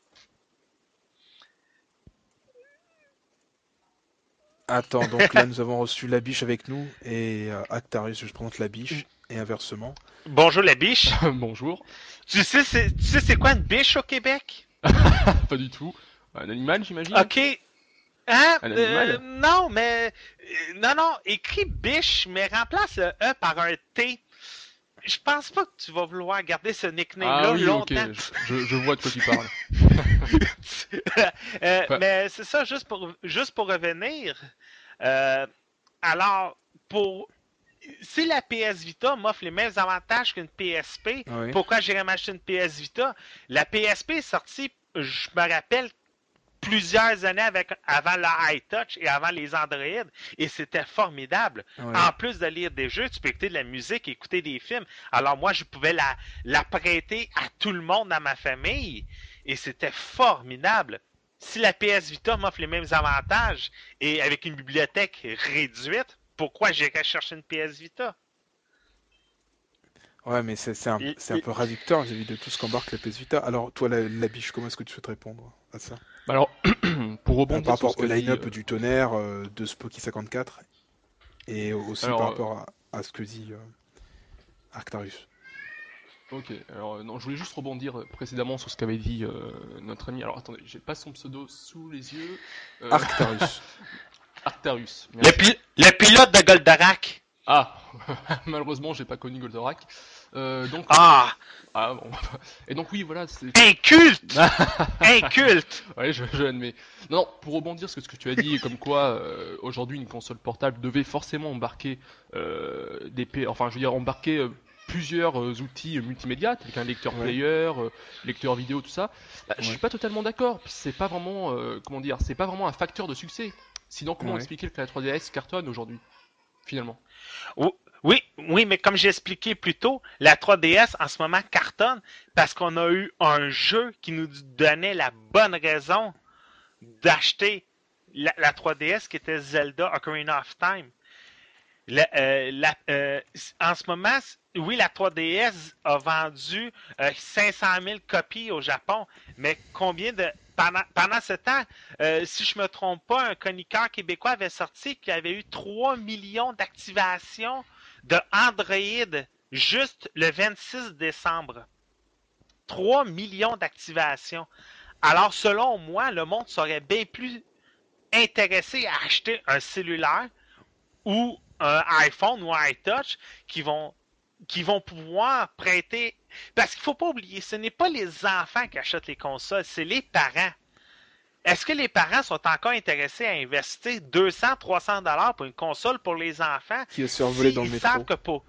Attends, donc là nous avons reçu la biche avec nous et euh, Actarus, je présente la biche et inversement. Bonjour la biche. Bonjour. Tu sais c'est, tu sais c'est quoi une biche au Québec? Pas du tout. Un animal, j'imagine? Ok. Hein? Un Euh, animal? non, mais. euh, Non, non, écris biche, mais remplace le E par un T. Je pense pas que tu vas vouloir garder ce Ah nickname-là oui, ok, longtemps. je, je- je vois de quoi tu parles. Euh, Pas- mais c'est ça, juste pour, juste pour revenir. Euh, alors, pour si la P S Vita m'offre les mêmes avantages qu'une P S P, Oui, pourquoi j'irais m'acheter une P S Vita? La P S P est sortie, je me rappelle, plusieurs années avec, avant le iTouch et avant les Android, et c'était formidable. oui. En plus de lire des jeux, tu peux écouter de la musique, écouter des films. Alors moi, je pouvais la, la prêter à tout le monde dans ma famille, et c'était formidable. Si la P S Vita m'offre les mêmes avantages, et avec une bibliothèque réduite, pourquoi j'irais chercher une P S Vita? Ouais, mais c'est c'est un, c'est un peu réducteur vis-à-vis de tout ce qu'embarque la P S Vita. Alors, toi, la, la biche, comment est-ce que tu souhaites répondre à ça? Bah alors, pour Euh, par rebondir sur ce rapport au qu'a dit... line-up euh, du tonnerre, euh, de Spoky cinquante-quatre, et aussi par Alors, euh, rapport à, à ce que dit euh, Arctarus. Ok, alors euh, non, je voulais juste rebondir précédemment sur ce qu'avait dit euh, notre ami. Alors attendez, j'ai pas son pseudo sous les yeux. Euh, Arctarus. Arctarus, Le, merci. pi- le pilote de Goldorak. Ah, malheureusement, j'ai pas connu Goldorak. Euh, donc, Ah, ah bon. Et donc oui, voilà, c'est. inculte. Inculte. Ouais, je, je l'admets. Non, non, pour rebondir sur ce que tu as dit, comme quoi euh, aujourd'hui une console portable devait forcément embarquer euh, des, P- enfin, je veux dire embarquer euh, plusieurs euh, outils multimédia, tels qu'un lecteur Ouais. player, euh, lecteur vidéo, tout ça. Bah, Je Ouais. suis pas totalement d'accord. C'est pas vraiment, euh, comment dire, c'est pas vraiment un facteur de succès. Sinon, comment Ouais. expliquer que la trois D S cartonne aujourd'hui, finalement? Ou- Oui, oui, mais comme j'ai expliqué plus tôt, la trois D S en ce moment cartonne parce qu'on a eu un jeu qui nous donnait la bonne raison d'acheter la, la trois D S qui était Zelda Ocarina of Time. La- euh, la- euh, en ce moment, oui, la trois D S a vendu euh, cinq cent mille copies au Japon, mais combien de... Pendant, pendant ce temps, euh, si je me trompe pas, un chroniqueur québécois avait sorti qu'il y avait eu trois millions d'activations de Android juste le vingt-six décembre. trois millions d'activations. Alors, selon moi, le monde serait bien plus intéressé à acheter un cellulaire ou un iPhone ou un iTouch qui vont qui vont pouvoir prêter. Parce qu'il ne faut pas oublier, ce n'est pas les enfants qui achètent les consoles, c'est les parents. Est-ce que les parents sont encore intéressés à investir deux cents, trois cents dollars pour une console pour les enfants Qui va se faire voler si dans le ils métro. savent que pour...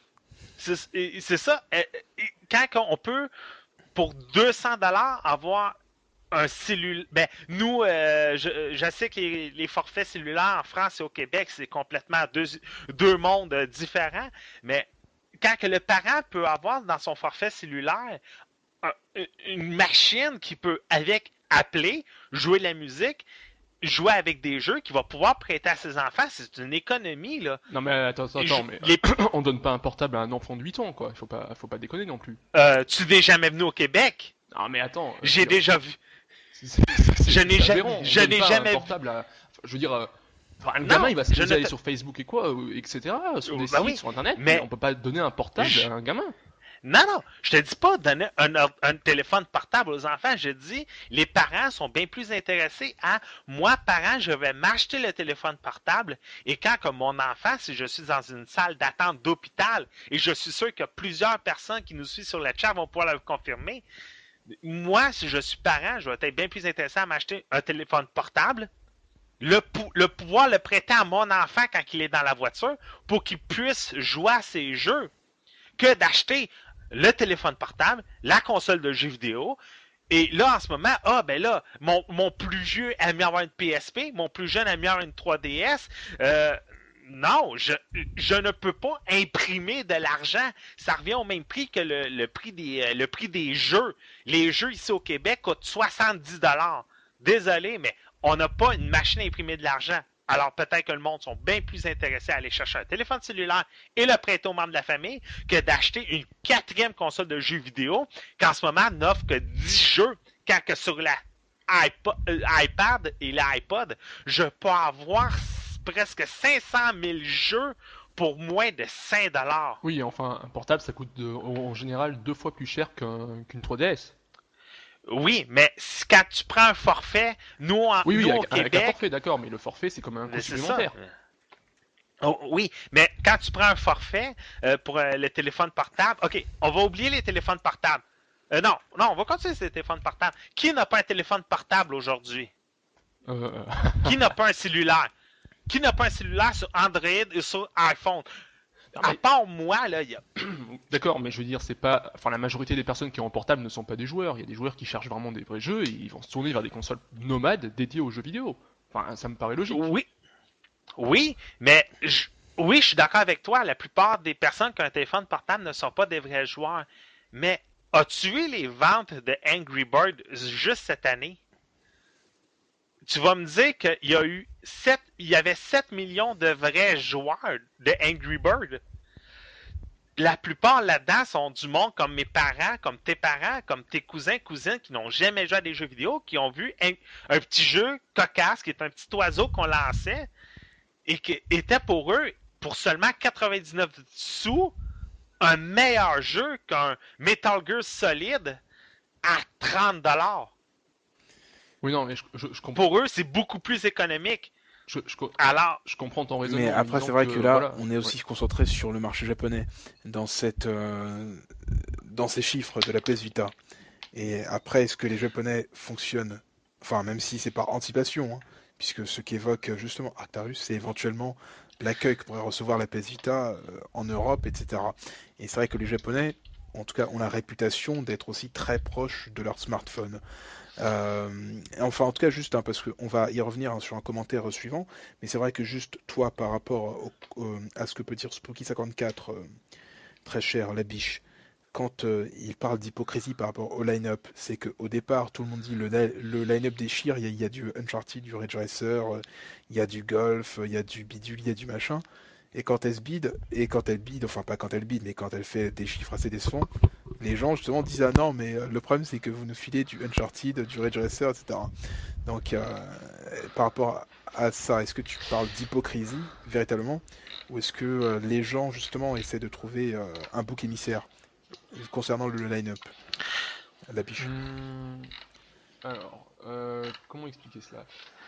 C'est c'est ça. euh, Quand on peut, pour deux cents dollars, avoir un cellulaire. Ben, nous, euh, je, je sais que les, les forfaits cellulaires en France et au Québec, c'est complètement deux, deux mondes euh, différents. Mais quand que le parent peut avoir dans son forfait cellulaire un- une machine qui peut, avec appeler, jouer de la musique, jouer avec des jeux, qui va pouvoir prêter à ses enfants, c'est une économie, là. Non mais attends, attends, Je- attends, mais les- on donne pas un portable à un enfant de huit ans, quoi. Faut pas, faut pas déconner non plus. euh, tu n'es jamais venu au Québec? Non mais attends, euh, je veux J'ai dire, déjà vu. c'est- c'est- c'est- Je n'ai c'est jamais- aberrant. On je donne n'ai pas jamais un vu. portable à... enfin, je veux dire, euh, enfin, un Non, gamin il va je s'amuser ne à aller te- sur Facebook et quoi, euh, et cetera, sur des Bah sites, oui, sur internet, mais- mais on peut pas donner un portable Je- à un gamin. Non, non, je te dis pas donner un, or- un téléphone portable aux enfants. Je dis, les parents sont bien plus intéressés à, moi, parent, je vais m'acheter le téléphone portable et quand, comme mon enfant, si je suis dans une salle d'attente d'hôpital, et je suis sûr que plusieurs personnes qui nous suivent sur le chat vont pouvoir le confirmer, moi, si je suis parent, je vais être bien plus intéressé à m'acheter un téléphone portable, le, pou- le pouvoir le prêter à mon enfant quand il est dans la voiture pour qu'il puisse jouer à ses jeux que d'acheter le téléphone portable, la console de jeux vidéo. Et là, en ce moment, ah, ben là, mon, mon plus vieux aime mieux avoir une P S P, mon plus jeune aime mieux avoir une trois D S. Euh, non, je, je ne peux pas imprimer de l'argent. Ça revient au même prix que le, le, prix des, le prix des jeux. Les jeux ici au Québec coûtent soixante-dix dollars. Désolé, mais on n'a pas une machine à imprimer de l'argent. Alors peut-être que le monde sont bien plus intéressés à aller chercher un téléphone cellulaire et le prêter aux membres de la famille que d'acheter une quatrième console de jeux vidéo qui en ce moment n'offre que dix jeux, quand que sur la iPod, euh, iPad et l'iPod, je peux avoir presque cinq cent mille jeux pour moins de cinq dollars. Oui, enfin, un portable ça coûte de- en général deux fois plus cher qu'un- qu'une trois D S. Oui, mais si- quand tu prends un forfait, nous, en, Oui, oui, nous au avec, avec un Québec... forfait, d'accord, mais le forfait c'est comme un coût Mais c'est supplémentaire. ça. Oh, oui, mais quand tu prends un forfait euh, pour euh, le téléphone portable, OK, on va oublier les téléphones portables. Euh, non, non, on va continuer sur les téléphones portables. Qui n'a pas un téléphone portable aujourd'hui? Euh, Qui n'a pas un cellulaire? Qui n'a pas un cellulaire sur Android et sur iPhone? non, À mais- part moi, là, il y a... D'accord, mais je veux dire, c'est pas. Enfin, la majorité des personnes qui ont un portable ne sont pas des joueurs. Il y a des joueurs qui cherchent vraiment des vrais jeux et ils vont se tourner vers des consoles nomades dédiées aux jeux vidéo. Enfin, ça me paraît logique. Oui, oui, mais je... oui, je suis d'accord avec toi. La plupart des personnes qui ont un téléphone portable ne sont pas des vrais joueurs. Mais as-tu vu les ventes de Angry Bird juste cette année? Tu vas me dire qu'il y a eu sept, il y avait sept millions de vrais joueurs de Angry Bird. La plupart là-dedans sont du monde comme mes parents, comme tes parents, comme tes cousins, cousines qui n'ont jamais joué à des jeux vidéo, qui ont vu un, un petit jeu cocasse qui est un petit oiseau qu'on lançait et qui était pour eux, pour seulement quatre-vingt-dix-neuf sous, un meilleur jeu qu'un Metal Gear Solid à trente dollars. Oui, non, mais je, je, je comprends. Pour eux, c'est beaucoup plus économique. Je, je, Alors, je comprends ton raisonnement. Mais en après, disant c'est vrai que, là, voilà, on est aussi ouais. concentré sur le marché japonais, dans cette, euh, dans ces chiffres de la P S Vita. Et après, est-ce que les Japonais fonctionnent, enfin, même si c'est par anticipation, hein, puisque ce qu'évoque justement Arctarus, c'est éventuellement l'accueil que pourrait recevoir la P S Vita euh, en Europe, et cetera. Et c'est vrai que les Japonais, en tout cas, ont la réputation d'être aussi très proches de leur smartphone. Euh, enfin, en tout cas, juste, hein, parce qu'on va y revenir, hein, sur un commentaire suivant, mais c'est vrai que juste toi, par rapport au- au- à ce que peut dire Spooky cinquante-quatre, euh, très cher, la biche, quand euh, il parle d'hypocrisie par rapport au line-up, c'est qu'au départ, tout le monde dit le, le line-up déchire, il y, a, il y a du Uncharted, du Ridge Racer, euh, il y a du Golf, il y a du bidule, il y a du machin. Et quand elle se bide, et quand elle bide, enfin pas quand elle bide, mais quand elle fait des chiffres assez décevants, les gens justement disent ah non, mais euh, le problème c'est que vous nous filez du Uncharted, du Ridge Racer, et cetera. Donc euh, par rapport à ça, est-ce que tu parles d'hypocrisie véritablement, ou est-ce que euh, les gens justement essaient de trouver euh, un bouc émissaire concernant le line-up, la biche? Hum, alors, euh, comment expliquer cela?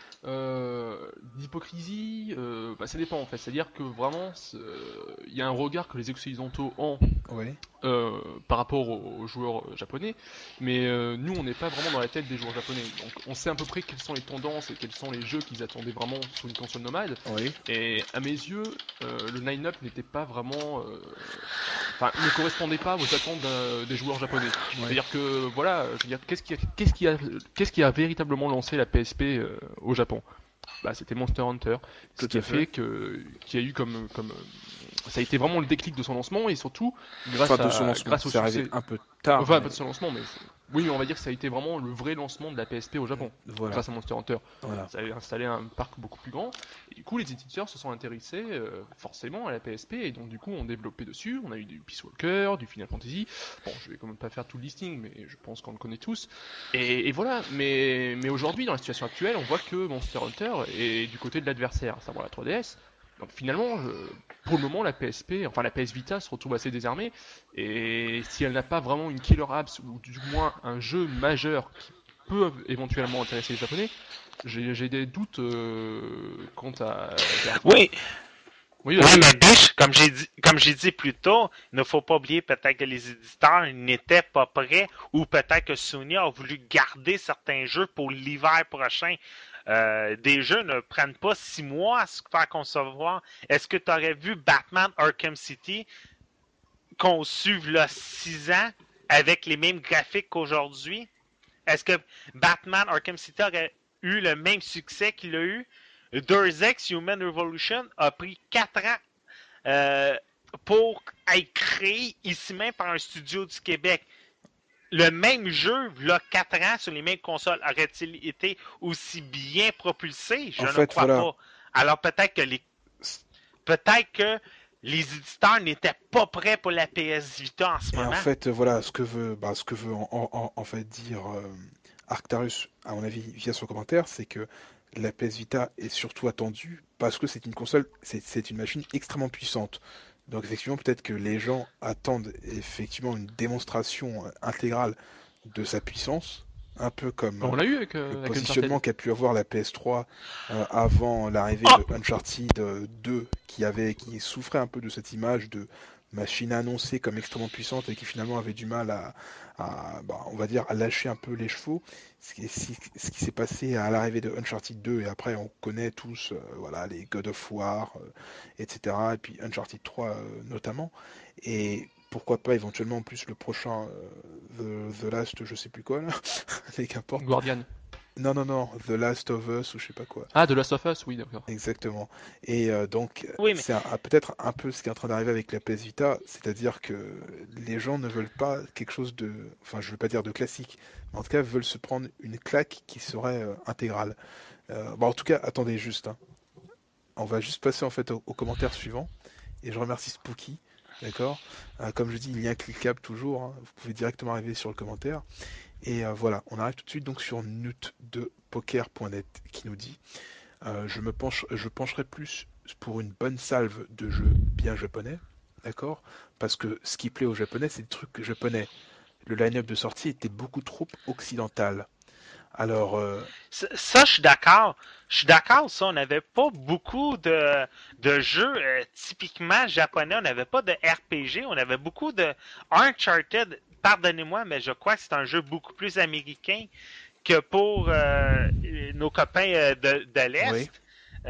Euh, d'hypocrisie, euh, bah, ça dépend en fait. C'est-à-dire que vraiment, il y a un regard que les Occidentaux ont Oui, euh, par rapport aux, aux joueurs euh, japonais, mais euh, nous on n'est pas vraiment dans la tête des joueurs japonais, donc on sait à peu près quelles sont les tendances et quels sont les jeux qu'ils attendaient vraiment sur une console nomade, oui. et à mes yeux, euh, le line-up n'était pas vraiment, euh, enfin ne correspondait pas aux attentes d'un- des joueurs japonais. Oui, C'est-à-dire que voilà, je veux dire, qu'est-ce qui a, qu'est-ce qui a, qu'est-ce qui a véritablement lancé la P S P euh, au Japon? Bah, c'était Monster Hunter, ce tout qui à a fait fait. que, qui a eu comme, comme, euh, ça a été vraiment le déclic de son lancement et surtout Enfin, grâce de son à, lancement, grâce au c'est arrivé succès. un peu tard, Enfin, pas mais de son lancement, mais c'est- oui, mais on va dire que ça a été vraiment le vrai lancement de la P S P au Japon, voilà, grâce à Monster Hunter. voilà. Ça a installé un parc beaucoup plus grand, et du coup, les éditeurs se sont intéressés euh, forcément à la P S P, et donc du coup, ont développé dessus. On a eu du Peace Walker, du Final Fantasy. Bon, je vais quand même pas faire tout le listing, mais je pense qu'on le connaît tous. Et, et voilà, mais, mais aujourd'hui, dans la situation actuelle, on voit que Monster Hunter est du côté de l'adversaire, à savoir la trois D S. Donc finalement, je- pour le moment, la P S P, enfin la P S Vita se retrouve assez désarmée. Et si elle n'a pas vraiment une killer apps, ou du moins un jeu majeur qui peut éventuellement intéresser les Japonais, j'ai j'ai des doutes euh, quant à... oui, Oui, oui, vas-y, mais vas-y. biche, comme j'ai dit, comme j'ai dit plus tôt, il ne faut pas oublier peut-être que les éditeurs n'étaient pas prêts ou peut-être que Sony a voulu garder certains jeux pour l'hiver prochain. Euh, des jeux ne prennent pas six mois à se faire concevoir. Est-ce que tu aurais vu Batman Arkham City conçu il y a six ans avec les mêmes graphiques qu'aujourd'hui? Est-ce que Batman Arkham City aurait eu le même succès qu'il a eu? Deus Ex Human Revolution a pris quatre ans euh, pour être créé ici même par un studio du Québec. Le même jeu, il y a quatre ans, sur les mêmes consoles, aurait-il été aussi bien propulsé? Je En ne fait, crois voilà. pas. Alors peut-être que les peut-être que les éditeurs n'étaient pas prêts pour la P S Vita en ce Et en moment. fait, voilà, ce que veut, bah, ce que veut en, en- en fait dire euh, Arctarus, à mon avis, via son commentaire, c'est que la P S Vita est surtout attendue parce que c'est une console, c'est c'est une machine extrêmement puissante. Donc effectivement, peut-être que les gens attendent effectivement une démonstration euh, intégrale de sa puissance, un peu comme Bon, euh, on l'a eu avec, le euh, avec positionnement Uncharted. qu'a pu avoir la P S trois euh, avant l'arrivée Oh! de Uncharted euh, deux, qui avait, qui souffrait un peu de cette image de machine annoncée comme extrêmement puissante et qui finalement avait du mal à, à, bah, on va dire, à lâcher un peu les chevaux. Ce qui, ce qui s'est passé à l'arrivée de Uncharted deux, et après on connaît tous, euh, voilà, les God of War, euh, et cetera. Et puis Uncharted trois euh, notamment. Et pourquoi pas éventuellement en plus le prochain euh, The, The Last, je sais plus quoi là, mais qu'importe. Guardian. Non, non, non, The Last of Us ou je sais pas quoi. Ah, The Last of Us, oui, d'accord. Exactement. Et euh, donc, Oui, mais c'est un- un- peut-être un peu ce qui est en train d'arriver avec la P S Vita, c'est-à-dire que les gens ne veulent pas quelque chose de, enfin, je veux pas dire de classique, mais en tout cas veulent se prendre une claque qui serait euh, intégrale. Euh, bon, en tout cas, attendez juste, hein. On va juste passer en fait au, au commentaire suivant, et je remercie Spooky, d'accord? Euh, comme je dis, il y a un cliquable toujours, hein. Vous pouvez directement arriver sur le commentaire. Et euh, voilà, on arrive tout de suite donc sur nut de poker point net qui nous dit euh, je me penche, je pencherai plus pour une bonne salve de jeux bien japonais. d'accord? Parce que ce qui plaît aux Japonais, c'est des trucs japonais. Le line-up de sortie était beaucoup trop occidental. Alors, euh, Ça, ça, je suis d'accord. Je suis d'accord, ça. On n'avait pas beaucoup de, de jeux euh, typiquement japonais. On n'avait pas de R P G. On avait beaucoup de Uncharted. Pardonnez-moi, mais je crois que c'est un jeu beaucoup plus américain que pour euh, nos copains euh, de, de oui. l'Est.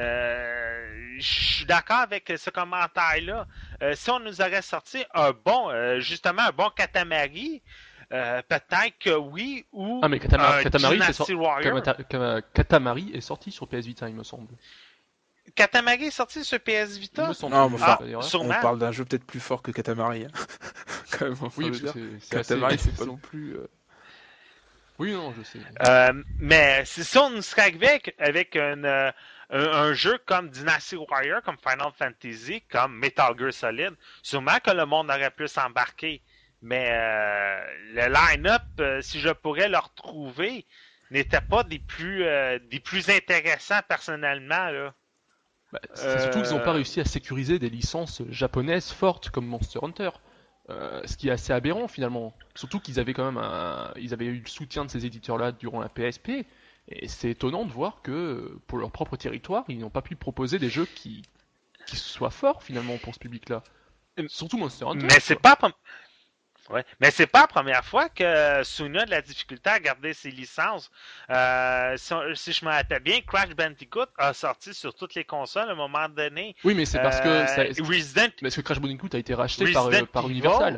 Euh, je suis d'accord avec ce commentaire-là. Euh, si on nous aurait sorti un bon, euh, justement, un bon Katamari, euh, peut-être que oui, ou Ah, mais Katama- un Katamari, c'est Dynasty sor- Warrior. Kamata- Kama- Katamari est sorti sur P S Vita, il me semble. Katamari est sorti sur P S Il me Vita? semble, Non, si mais je ne dis enfin, Ah, pas d'erreur. on sûrement. parle d'un jeu peut-être plus fort que Katamari. Hein. Quand même, enfin, Oui, je parce veux que dire, c'est c'est assez. Katamari, c'est pas c'est- non plus. euh, Oui, non, je sais. Euh, mais si si on serait arrivé avec, avec une, euh, un, un jeu comme Dynasty Warrior, comme Final Fantasy, comme Metal Gear Solid, sûrement que le monde aurait pu s'embarquer. Mais euh, le line-up, euh, si je pourrais le retrouver, n'était pas des plus euh, des plus intéressants personnellement. Là. Bah, c'est surtout qu'ils n'ont pas Euh, réussi à sécuriser des licences japonaises fortes comme Monster Hunter. Euh, ce qui est assez aberrant finalement. Surtout qu'ils avaient quand même un... ils avaient eu le soutien de ces éditeurs-là durant la P S P. Et c'est étonnant de voir que pour leur propre territoire, ils n'ont pas pu proposer des jeux qui, qui soient forts finalement pour ce public-là. Surtout Monster Hunter, mais c'est quoi. pas Ouais. Mais c'est pas la première fois que Sony a de la difficulté à garder ses licences. Euh, si, on- si je me rappelle bien, Crash Bandicoot a sorti sur toutes les consoles à un moment donné. Oui, mais c'est parce que ça... Euh, Resident, parce que Crash Bandicoot a été racheté par, euh, Resident par Evil, Universal.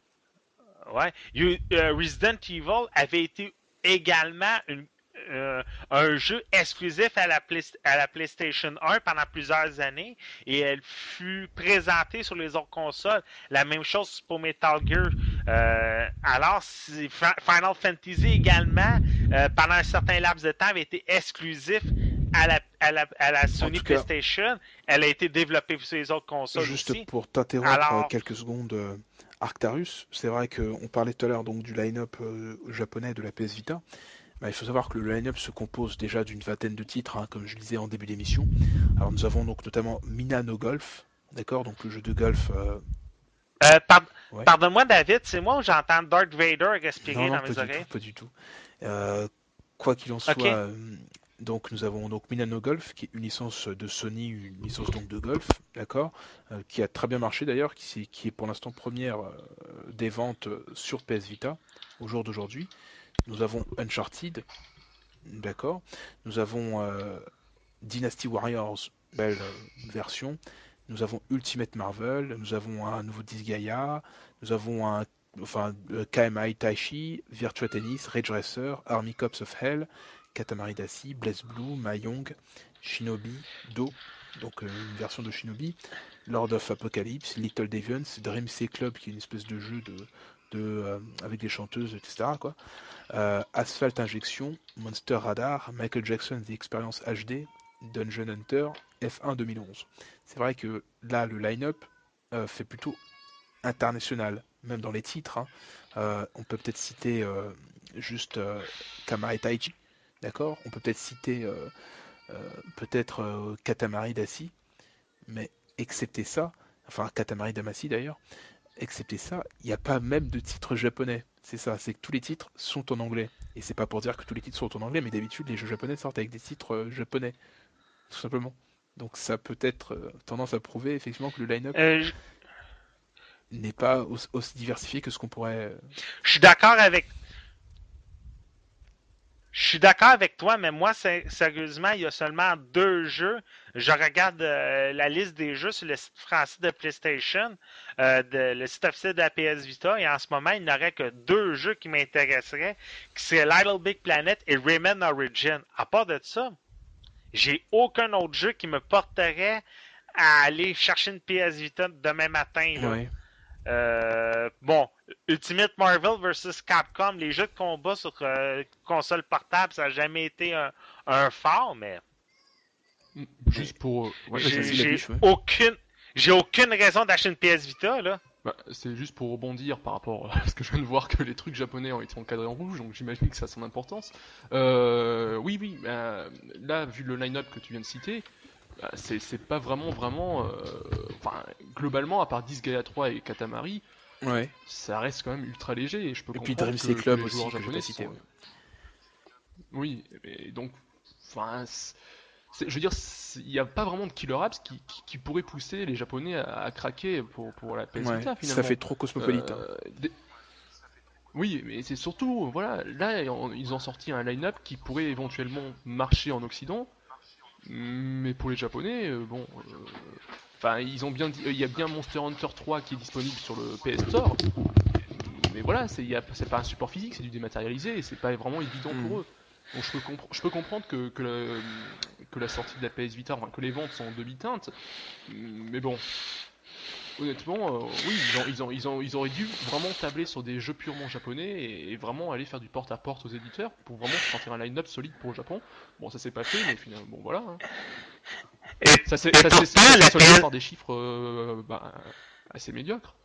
ouais, You- euh, Resident Evil avait été également une- euh, un jeu exclusif à la, Play- à la PlayStation un pendant plusieurs années et elle fut présentée sur les autres consoles. La même chose pour Metal Gear. Euh, alors, si- Fa- Final Fantasy également, euh, pendant un certain laps de temps, avait été exclusif à la, à la, à la En Sony tout cas, PlayStation. Elle a été développée sur les autres consoles juste aussi. pour t'interrompre euh, Alors, quelques secondes, euh, Arctarus, c'est vrai qu'on parlait tout à l'heure donc du line-up euh, japonais de la P S Vita. Bah, il faut savoir que le line-up se compose déjà d'une vingtaine de titres, hein, comme je le disais en début d'émission. Alors nous avons donc notamment Mina no Golf, d'accord, donc le jeu de golf. Euh, euh, par- ouais. pardonne-moi, David, c'est moi où j'entends Darth Vader Non, respirer non, dans pas mes du tout, oreilles? pas du tout. Euh, quoi qu'il en soit, OK. euh, donc nous avons donc Milano Golf, qui est une licence de Sony, une licence donc de golf, d'accord, euh, qui a très bien marché d'ailleurs, qui, est- qui est pour l'instant première euh, des ventes euh, sur P S Vita au jour d'aujourd'hui. Nous avons Uncharted, d'accord. Nous avons euh, Dynasty Warriors, belle euh, version. Nous avons Ultimate Marvel, nous avons un nouveau Disgaea, nous avons un enfin euh, K M I Taishi, Virtua Tennis, Rage Racer, Army Cops of Hell, Katamari Damacy, Blaze Blue, Mahjong, Shinobi, Do, donc euh, une version de Shinobi, Lord of Apocalypse, Little Deviants, Dream C Club qui est une espèce de jeu de, de euh, avec des chanteuses, et cetera quoi. Euh, Asphalt Injection, Monster Radar, Michael Jackson The Experience H D, Dungeon Hunter, F un deux mille onze. C'est vrai que là, le line-up euh, fait plutôt international, même dans les titres. Hein. Euh, on peut peut-être citer euh, juste euh, Kamari Taichi, d'accord. On peut peut-être citer euh, euh, peut-être euh, Katamari Damacy, mais excepté ça, enfin Katamari Damacy d'ailleurs, excepté ça, il n'y a pas même de titre japonais. C'est ça, c'est que tous les titres sont en anglais. Et c'est pas pour dire que tous les titres sont en anglais, mais d'habitude les jeux japonais sortent avec des titres euh, japonais, tout simplement. Donc ça peut être euh, tendance à prouver effectivement que le line-up Euh, je n'est pas aussi, aussi diversifié que ce qu'on pourrait. euh, je suis d'accord avec Je suis d'accord avec toi, mais moi, c'est- sérieusement, il y a seulement deux jeux. Je regarde euh, la liste des jeux sur le site français de PlayStation, euh, de- le site officiel de la P S Vita, et en ce moment, il n'y aurait que deux jeux qui m'intéresseraient, qui c'est Little Big Planet et Rayman Origin. À part de ça, j'ai aucun autre jeu qui me porterait à aller chercher une P S Vita demain matin, là. Ouais. Euh, bon, Ultimate Marvel versus Capcom, les jeux de combat sur euh, console portable, ça n'a jamais été un, un fort, mais Juste pour. Ouais, j'ai vas-y. Vas-y, la j'ai biche, ouais. aucune j'ai aucune raison d'acheter une P S Vita là. Bah, c'est juste pour rebondir par rapport à ce que je viens de voir que les trucs japonais ont été encadrés en rouge, donc j'imagine que ça a son importance. Euh, oui, oui, bah, là, vu le line-up que tu viens de citer, bah, c'est c'est pas vraiment, vraiment. euh, Enfin, globalement, à part dix Gaia trois et Katamari, Ouais. ça reste quand même ultra léger. Et je peux Et puis comprendre Dream que, City que Club les joueurs aussi, que je vais japonais pas se citer. sont. Ouais. Oui, et donc. Enfin, c'est- c'est- je veux dire, c'est- il n'y a pas vraiment de killer apps qui, qui, qui pourrait pousser les Japonais à, à craquer pour, pour la P S Ouais, Vita ça fait finalement. trop cosmopolitain. Euh, des- Oui, mais c'est surtout, voilà, là on- ils ont sorti un line-up qui pourrait éventuellement marcher en Occident, mais pour les Japonais, euh, bon, euh, enfin ils ont bien, dit- il y a bien Monster Hunter trois qui est disponible sur le P S Store, mais voilà, c'est il y a- c'est pas un support physique, c'est du dématérialisé, et c'est pas vraiment évident Hmm. pour eux. Donc je peux, compre- je peux comprendre que, que, la, que la sortie de la P S Vita, enfin que les ventes sont en demi-teinte, mais bon, honnêtement, euh, oui, ils, ont, ils, ont, ils, ont, ils auraient dû vraiment tabler sur des jeux purement japonais et, et vraiment aller faire du porte-à-porte aux éditeurs pour vraiment sortir un line-up solide pour le Japon. Bon, ça s'est pas fait, mais finalement, bon voilà. Hein. Et, Ça s'est et ça s'est- pourtant, ça s'est la soldé P S par des chiffres euh, bah, assez médiocres.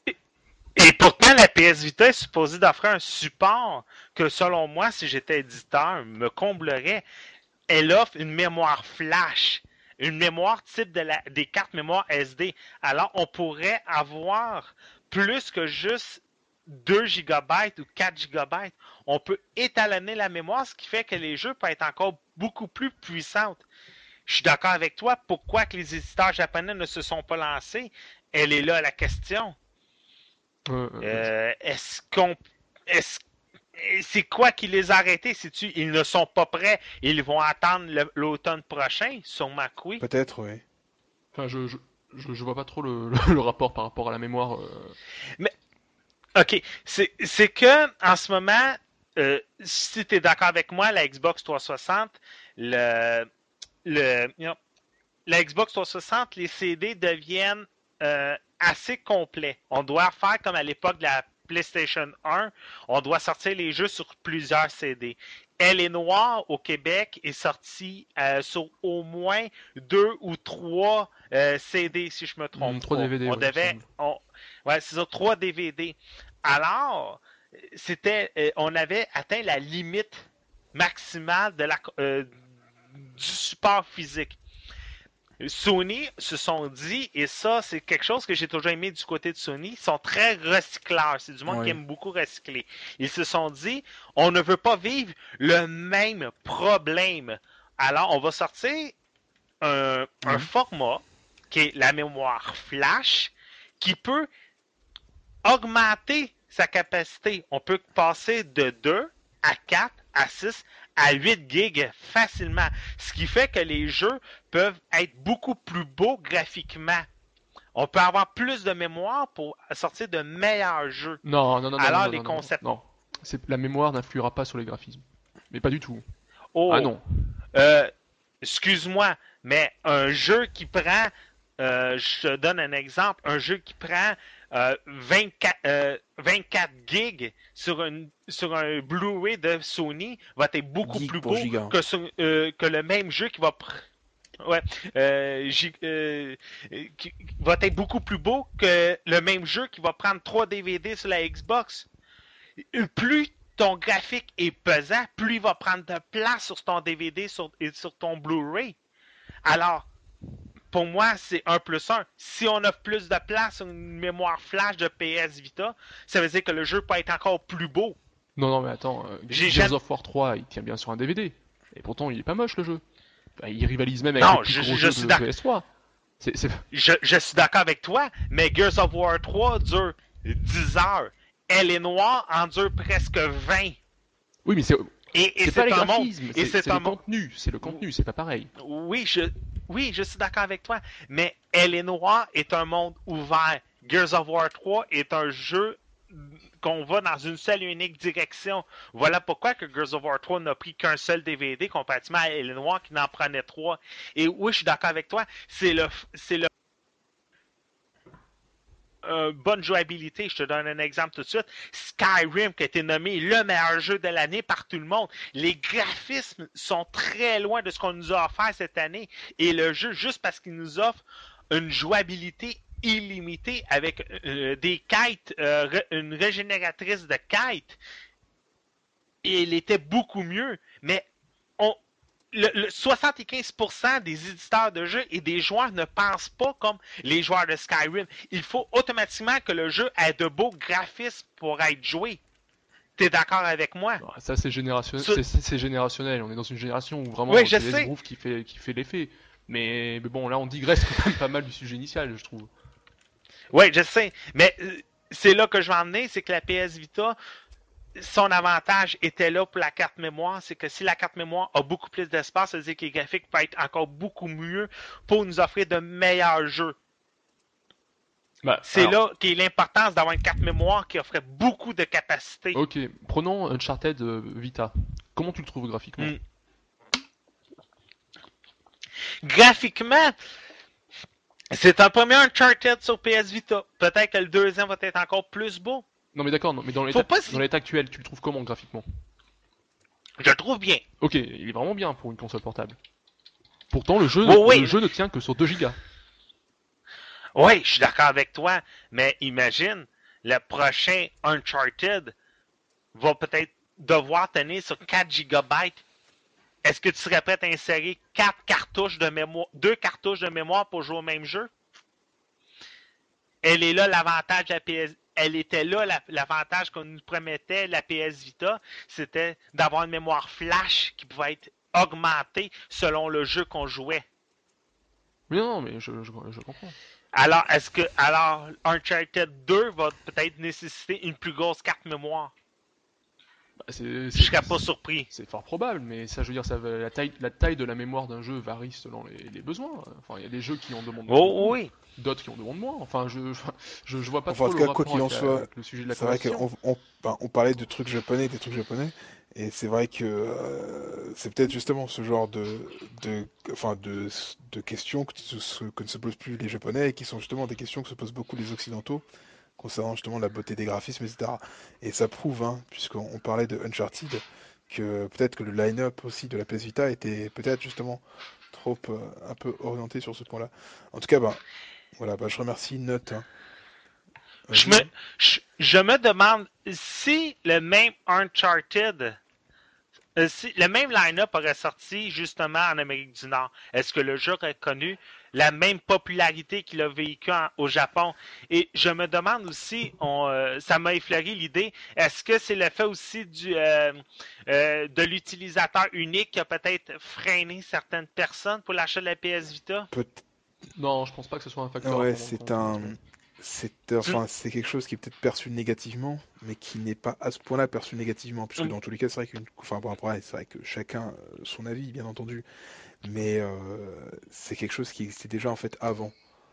Et pourtant, la P S Vita est supposée d'offrir un support que, selon moi, si j'étais éditeur, me comblerait. Elle offre une mémoire flash, une mémoire type de la, des cartes mémoire S D. Alors, on pourrait avoir plus que juste deux gigabytes ou quatre gigabytes. On peut étalonner la mémoire, ce qui fait que les jeux peuvent être encore beaucoup plus puissants. Je suis d'accord avec toi. Pourquoi que les éditeurs japonais ne se sont pas lancés? Elle est là la question. Euh, euh, je- Euh, est-ce qu'on. Est-ce c'est quoi qui les a arrêtés? C'est-tu, ils ne sont pas prêts, ils vont attendre le- l'automne prochain? Sûrement que oui. Peut-être, ouais. Enfin, je, je, je, je vois pas trop le, le, le rapport par rapport à la mémoire. euh. Mais, OK, c'est, c'est que, en ce moment, euh, si tu es d'accord avec moi, la Xbox trois cent soixante, le, le, you know, la Xbox trois cent soixante, les C D deviennent euh, assez complets. On doit faire comme à l'époque de la PlayStation un, on doit sortir les jeux sur plusieurs C D. Elle est noire au Québec est sortie euh, sur au moins deux ou trois euh, C D, si je me Hmm, trompe trois pas. D V D, On ouais, il me devait, semble. on, ouais, c'est ça, trois D V D. Alors, c'était, euh, on avait atteint la limite maximale de la, euh, du support physique. Sony se sont dit, et ça, c'est quelque chose que j'ai toujours aimé du côté de Sony, ils sont très recycleurs. C'est du monde qui Ouais. aime beaucoup recycler. Ils se sont dit, on ne veut pas vivre le même problème. Alors, on va sortir un, un Mhm. format qui est la mémoire flash qui peut augmenter sa capacité. On peut passer de deux à quatre à six à huit gigs facilement. Ce qui fait que les jeux peuvent être beaucoup plus beaux graphiquement. On peut avoir plus de mémoire pour sortir de meilleurs jeux. Non, non, non, non, non, Alors non, les non, non, non, concepts. non. C'est, la mémoire n'influera pas sur les graphismes. Mais pas du tout. Ah Oh, non. euh, excuse-moi, mais un jeu qui prend, euh, je te donne un exemple, un jeu qui prend euh, vingt-quatre, euh, vingt-quatre gigs sur, une, sur un Blu-ray de Sony va être beaucoup Geek plus pour beau giga. que, sur- euh, que le même jeu qui va pr- ouais, euh, gi- euh, qui va être beaucoup plus beau que le même jeu qui va prendre trois D V D sur la Xbox. Plus ton graphique est pesant, plus il va prendre de place sur ton D V D sur, et sur ton Blu-ray. Alors, pour moi, c'est un plus un. Si on offre plus de place sur une mémoire flash de P S Vita, ça veut dire que le jeu peut être encore plus beau. Non, non, mais attends, euh, J'ai Gears jamais... of War trois, il tient bien sur un D V D. Et pourtant, il est pas moche le jeu. Bah, il rivalise même avec les Non, plus je, gros je jeux suis de d'accord. P S trois. C'est, c'est... Je, je suis d'accord avec toi, mais Gears of War trois dure dix heures. Elle est noire en dure presque vingt. Oui, mais c'est, Et, et c'est pas c'est les un monde. graphismes, Et c'est, c'est c'est un le monde. contenu. C'est le contenu, c'est pas pareil. Oui, je, oui, je suis d'accord avec toi, mais Elle est noire est un monde ouvert. Gears of War trois est un jeu qu'on va dans une seule et unique direction. Voilà pourquoi que Gears of War trois n'a pris qu'un seul D V D comparativement à Elle est noire qui n'en prenait trois. Et oui, je suis d'accord avec toi, c'est le, c'est le euh, bonne jouabilité. Je te donne un exemple tout de suite. Skyrim, qui a été nommé le meilleur jeu de l'année par tout le monde. Les graphismes sont très loin de ce qu'on nous a offert cette année. Et le jeu, juste parce qu'il nous offre une jouabilité illimitée avec euh, des quêtes, euh, une régénératrice de quêtes, il était beaucoup mieux. Mais on, le, le soixante-quinze pour cent des éditeurs de jeux et des joueurs ne pensent pas comme les joueurs de Skyrim. Il faut automatiquement que le jeu ait de beaux graphismes pour être joué. T'es d'accord avec moi? Bah, ça, c'est générationnel. Ce- C'est, c'est- c'est générationnel. On est dans une génération où vraiment Oui, je c'est les sais. groove qui fait, qui fait l'effet. Mais, mais bon, là, on digresse quand même pas mal du sujet initial, je trouve. Oui, je sais. Mais euh, c'est là que je vais en venir, c'est que la P S Vita, son avantage était là pour la carte mémoire, c'est que si la carte mémoire a beaucoup plus d'espace, ça veut dire que les graphiques peuvent être encore beaucoup mieux pour nous offrir de meilleurs jeux. Bah, C'est alors, là qu'est l'importance d'avoir une carte mémoire qui offrait beaucoup de capacité. ok, prenons Uncharted euh, Vita. Comment tu le trouves graphiquement? Hmm. Graphiquement, c'est un premier Uncharted sur P S Vita. Peut-être que le deuxième va être encore plus beau. Non, mais d'accord, non, mais dans Faut l'état, pas si- dans l'état actuel, tu le trouves comment graphiquement? Je le trouve bien. Ok, il est vraiment bien pour une console portable. Pourtant, le jeu, Oui, oui. le jeu ne tient que sur deux gigas. Oui, je suis d'accord avec toi, mais imagine, le prochain Uncharted va peut-être devoir tenir sur quatre gigabytes. Est-ce que tu serais prêt à insérer quatre cartouches de mémoire, deux cartouches de mémoire pour jouer au même jeu? Elle est là l'avantage de la P S. Elle était là la- l'avantage qu'on nous promettait la P S Vita, c'était d'avoir une mémoire flash qui pouvait être augmentée selon le jeu qu'on jouait. Mais non, mais je, je, je comprends. Alors, est-ce que alors Uncharted deux va peut-être nécessiter une plus grosse carte mémoire? Bah, c'est, Je c'est, serais pas surpris. c'est fort probable, mais ça, je veux dire, ça, va- la taille, la taille de la mémoire d'un jeu varie selon les, les besoins. Enfin, il y a des jeux qui en demandent Oh beaucoup, oui. d'autres qui en demandent moins. Enfin, je, je, je vois pas Enfin, en trop tout le cas, quoi rapport qu'il en avec, la- soit, avec le sujet de la c'est vrai conversation. qu'on on, ben, on parlait de trucs japonais, des trucs japonais, et c'est vrai que euh, c'est peut-être justement ce genre de, de, enfin de, de questions que, se- que ne se posent plus les Japonais et qui sont justement des questions que se posent beaucoup les Occidentaux concernant justement la beauté des graphismes, et cetera. Et ça prouve, hein, puisqu'on on parlait de Uncharted, que peut-être que le line-up aussi de la P S Vita était peut-être justement trop euh, un peu orienté sur ce point-là. En tout cas, bah voilà, bah, je remercie Note. Hein. Je me, Vas-y. je, je me demande si le même Uncharted, euh, si le même line-up aurait sorti justement en Amérique du Nord, est-ce que le jeu aurait connu la même popularité qu'il a vécu en- au Japon? Et je me demande aussi, on, euh, ça m'a effleuré l'idée, est-ce que c'est le fait aussi du, euh, euh, de l'utilisateur unique qui a peut-être freiné certaines personnes pour l'achat de la P S Vita? Peut Non, je pense pas que ce soit un facteur à Ouais, prendre en c'est compte, honnêtement. un, c'est Tu- enfin c'est quelque chose qui est peut-être perçu négativement, mais qui n'est pas à ce point-là perçu négativement, puisque dans tous les cas, c'est vrai qu'une, enfin bon après, c'est vrai que chacun euh, son avis, bien entendu, mais euh, c'est quelque chose qui existait déjà en fait avant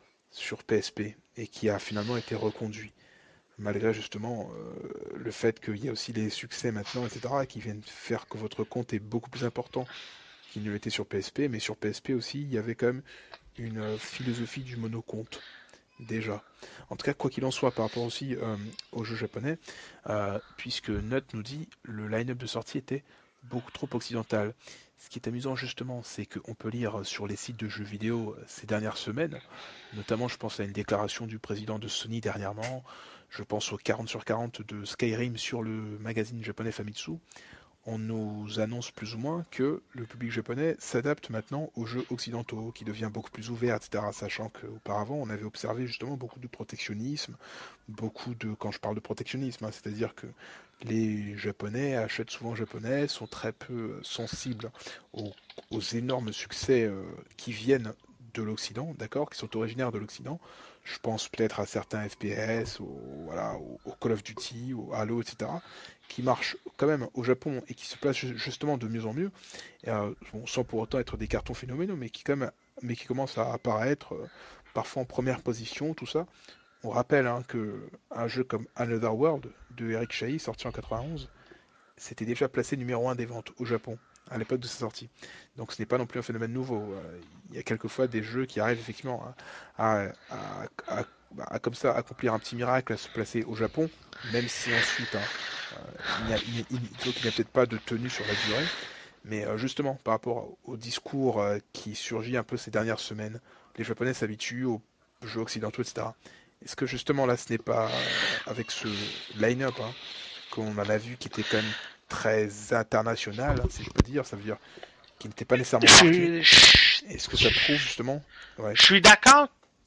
sur P S P et qui a finalement été reconduit, malgré justement euh, le fait qu'il y a aussi les succès maintenant, et cetera, qui viennent faire que votre compte est beaucoup plus important qu'il ne l'était sur P S P, mais sur P S P aussi, il y avait quand même une euh, philosophie du monocompte. Déjà. En tout cas, quoi qu'il en soit, par rapport aussi euh, aux jeux japonais, euh, puisque Note nous dit le line-up de sortie était beaucoup trop occidental. Ce qui est amusant justement, c'est qu'on peut lire sur les sites de jeux vidéo ces dernières semaines, notamment je pense à une déclaration du président de Sony dernièrement, je pense au quarante sur quarante de Skyrim sur le magazine japonais Famitsu, on nous annonce plus ou moins que le public japonais s'adapte maintenant aux jeux occidentaux, qui devient beaucoup plus ouvert, et cetera. Sachant qu'auparavant, on avait observé justement beaucoup de protectionnisme, beaucoup de, quand je parle de protectionnisme, hein, c'est-à-dire que les Japonais achètent souvent japonais, sont très peu sensibles aux, aux énormes succès euh, qui viennent de l'Occident, d'accord, qui sont originaires de l'Occident. Je pense peut-être à certains F P S, au, voilà, au, au Call of Duty, au Halo, et cetera, qui marchent quand même au Japon et qui se placent justement de mieux en mieux, et, euh, bon, sans pour autant être des cartons phénoménaux, mais qui, quand même, mais qui commencent à apparaître euh, parfois en première position, tout ça. On rappelle hein, que un jeu comme Another World de Eric Chahi, sorti en quatre-vingt-onze, c'était déjà placé numéro un des ventes au Japon à l'époque de sa sortie. Donc ce n'est pas non plus un phénomène nouveau. Euh, Il y a quelquefois des jeux qui arrivent effectivement à, à, à, à, à comme ça accomplir un petit miracle, à se placer au Japon, même si ensuite hein, euh, il n'y a, il, il, disons qu'il n'y a peut-être pas de tenue sur la durée. Mais euh, justement, par rapport au discours euh, qui surgit un peu ces dernières semaines, les Japonais s'habituent aux jeux occidentaux, et cetera. Est-ce que justement là, ce n'est pas euh, avec ce line-up hein, qu'on en a vu qui était quand même très international, hein, si je peux dire, ça veut dire qui n'était pas nécessairement Je, marqué. je- Est-ce que ça prouve justement? Ouais. je suis d'accord.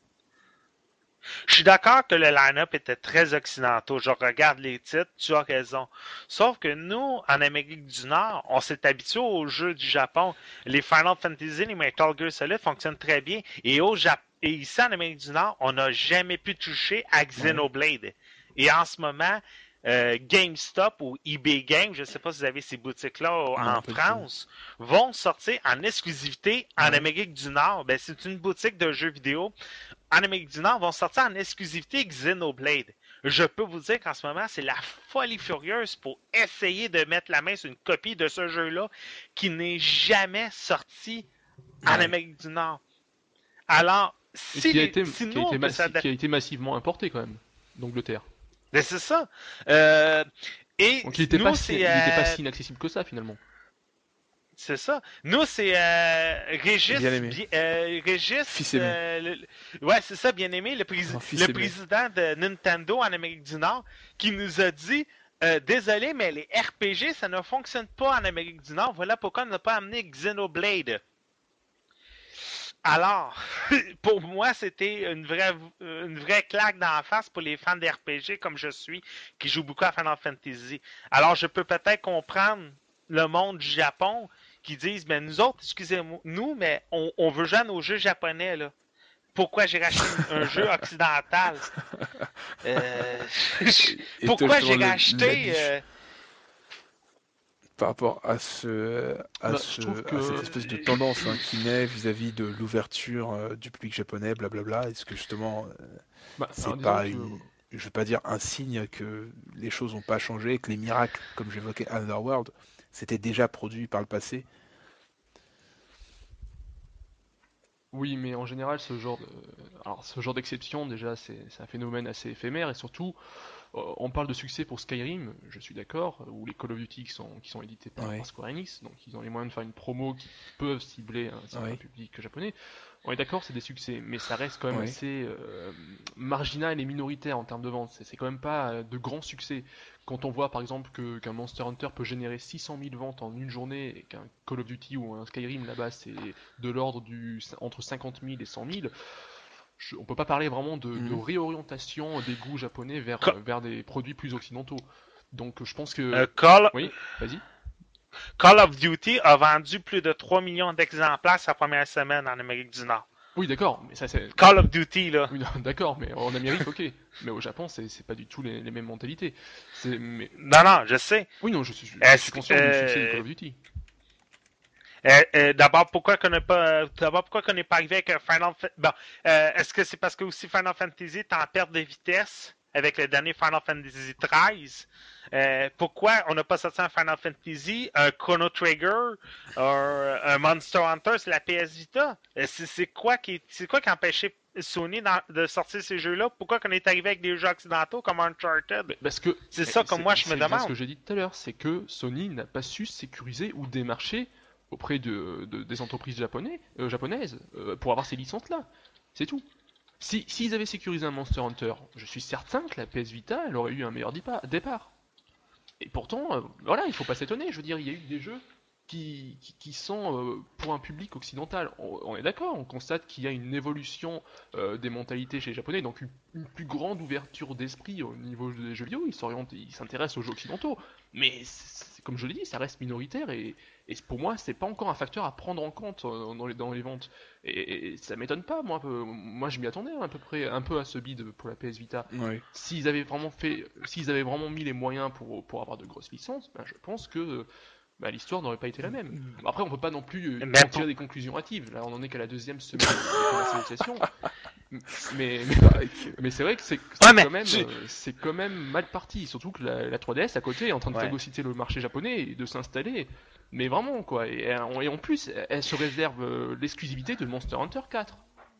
Je suis d'accord que le line-up était très occidentaux. Je regarde les titres, tu as raison. Sauf que nous, en Amérique du Nord, on s'est habitué aux jeux du Japon. Les Final Fantasy, les Metal Gear Solid fonctionnent très bien. Et au Japon, et ici en Amérique du Nord, on n'a jamais pu toucher à Xenoblade. Et en ce moment, euh, GameStop ou eBay Games, je ne sais pas si vous avez ces boutiques-là au- Non, en pas du France, vont sortir en exclusivité en Ouais. Amérique du Nord. Ben, c'est une boutique de jeux vidéo en Amérique du Nord vont sortir en exclusivité Xenoblade. Je peux vous dire qu'en ce moment, c'est la folie furieuse pour essayer de mettre la main sur une copie de ce jeu-là qui n'est jamais sorti en Ouais. Amérique du Nord. Alors, Et si, qui a les- été, si qui a nous, été, on peut massi- s'adapter... qui a été massivement importé quand même d'Angleterre. Ben, c'est ça. Euh, et Donc il était nous, pas si, c'est... il était pas euh, si inaccessible que ça finalement. C'est ça. Nous, c'est euh, Régis, Bien aimé. Bi- euh, Régis, Fils aimé. euh, le- le- ouais, c'est ça, bien aimé, le, prési- Un fils le aimé. président de Nintendo en Amérique du Nord, qui nous a dit, euh, désolé, mais les R P G, ça ne fonctionne pas en Amérique du Nord. Voilà pourquoi on n'a pas amené Xenoblade. Alors, pour moi, c'était une vraie, une vraie claque dans la face pour les fans des R P G comme je suis, qui jouent beaucoup à Final Fantasy. Alors, je peux peut-être comprendre le monde du Japon qui disent, ben nous autres, excusez-moi, nous, mais on, on veut jouer à nos jeux japonais, là. Pourquoi j'ai racheté un jeu occidental? Euh, Et toi, pourquoi justement, j'ai le- la racheté... diff- euh, par rapport à ce, à Bah, ce, je trouve à cette que espèce de tendance hein, qui naît vis-à-vis de l'ouverture euh, du public japonais, blablabla, est-ce que justement, euh, bah, c'est alors, disons pas que une, je veux pas dire un signe que les choses n'ont pas changé, que les miracles, comme j'évoquais Another World, c'était déjà produit par le passé? oui, mais en général, ce genre de... Alors, ce genre d'exception, déjà, c'est c'est un phénomène assez éphémère, et surtout, euh, on parle de succès pour Skyrim, je suis d'accord, ou les Call of Duty qui sont, qui sont édités par, Oui, par Square Enix, donc ils ont les moyens de faire une promo qui peuvent cibler un certain oui, public japonais. On est d'accord, c'est des succès, mais ça reste quand même oui. assez euh, marginal et minoritaire en termes de vente. C'est c'est quand même pas euh, de grands succès. Quand on voit par exemple que qu'un Monster Hunter peut générer six cent mille ventes en une journée et qu'un Call of Duty ou un Skyrim là-bas c'est de l'ordre du entre cinquante mille et cent mille, je- on peut pas parler vraiment de, de Mhm. réorientation des goûts japonais vers, Ca- euh, vers des produits plus occidentaux. Donc je pense euh, que... Call, Oui, vas-y. Call of Duty a vendu plus de trois millions d'exemplaires sa première semaine en Amérique du Nord. Oui, d'accord, mais ça c'est... Call of Duty, là. Oui, non, d'accord, mais en Amérique, ok. Mais au Japon, c'est c'est pas du tout les, les mêmes mentalités. C'est... Mais... Non, non, je sais. Oui, non, je suis, je suis Est-ce que, conscient du succès de Call euh, of Duty. euh, euh, d'abord, pourquoi qu'on n'est pas, d'abord, pourquoi qu'on n'est pas arrivé avec un Final Fantasy? Bon, euh, est-ce que c'est parce que aussi Final Fantasy est en perte de vitesse avec le dernier Final Fantasy treize? Euh, pourquoi on n'a pas sorti un Final Fantasy, un Chrono Trigger, un, un Monster Hunter, c'est la P S Vita? Euh, C'est c'est quoi qui, c'est quoi qui empêchait Sony dans- de sortir ces jeux-là? Pourquoi qu'on est arrivé avec des jeux occidentaux comme Uncharted? Mais parce que... C'est mais ça comme c'est moi je me c'est bien ce demande. que j'ai dit tout à l'heure, c'est que Sony n'a pas su sécuriser ou démarcher auprès de, de- des entreprises japonais, euh, japonaises euh, pour avoir ces licences-là. C'est tout. Si, s'ils avaient sécurisé un Monster Hunter, je suis certain que la P S Vita, elle aurait eu un meilleur dépa- départ. Et pourtant, euh, voilà, il faut pas s'étonner. Je veux dire, il y a eu des jeux qui, qui, qui sont euh, pour un public occidental. On, on est d'accord, on constate qu'il y a une évolution euh, des mentalités chez les Japonais, donc une, une plus grande ouverture d'esprit au niveau des jeux vidéo. Ils s'orientent, ils s'intéressent aux jeux occidentaux. Mais c'est- comme je l'ai dit, ça reste minoritaire et, et pour moi, c'est pas encore un facteur à prendre en compte euh, dans les, dans les ventes. Et, et ça m'étonne pas, moi. euh, Moi, je m'y attendais à peu près un peu à ce bid pour la P S Vita. Oui. S'ils avaient vraiment fait, s'ils avaient vraiment mis les moyens pour, pour avoir de grosses licences, ben, je pense que bah, l'histoire n'aurait pas été la même. Après, on peut pas non plus euh, Mais en tirer des conclusions hâtives. Là, on en est qu'à la deuxième semaine de commercialisation. Mais, mais, mais c'est vrai que c'est c'est Ouais, mais quand même, tu- euh, c'est quand même mal parti. Surtout que la, la trois D S à côté est en train de Ouais. phagocyter le marché japonais et de s'installer. Mais vraiment, quoi. Et, euh, et en plus, elle se réserve euh, l'exclusivité de Monster Hunter quatre.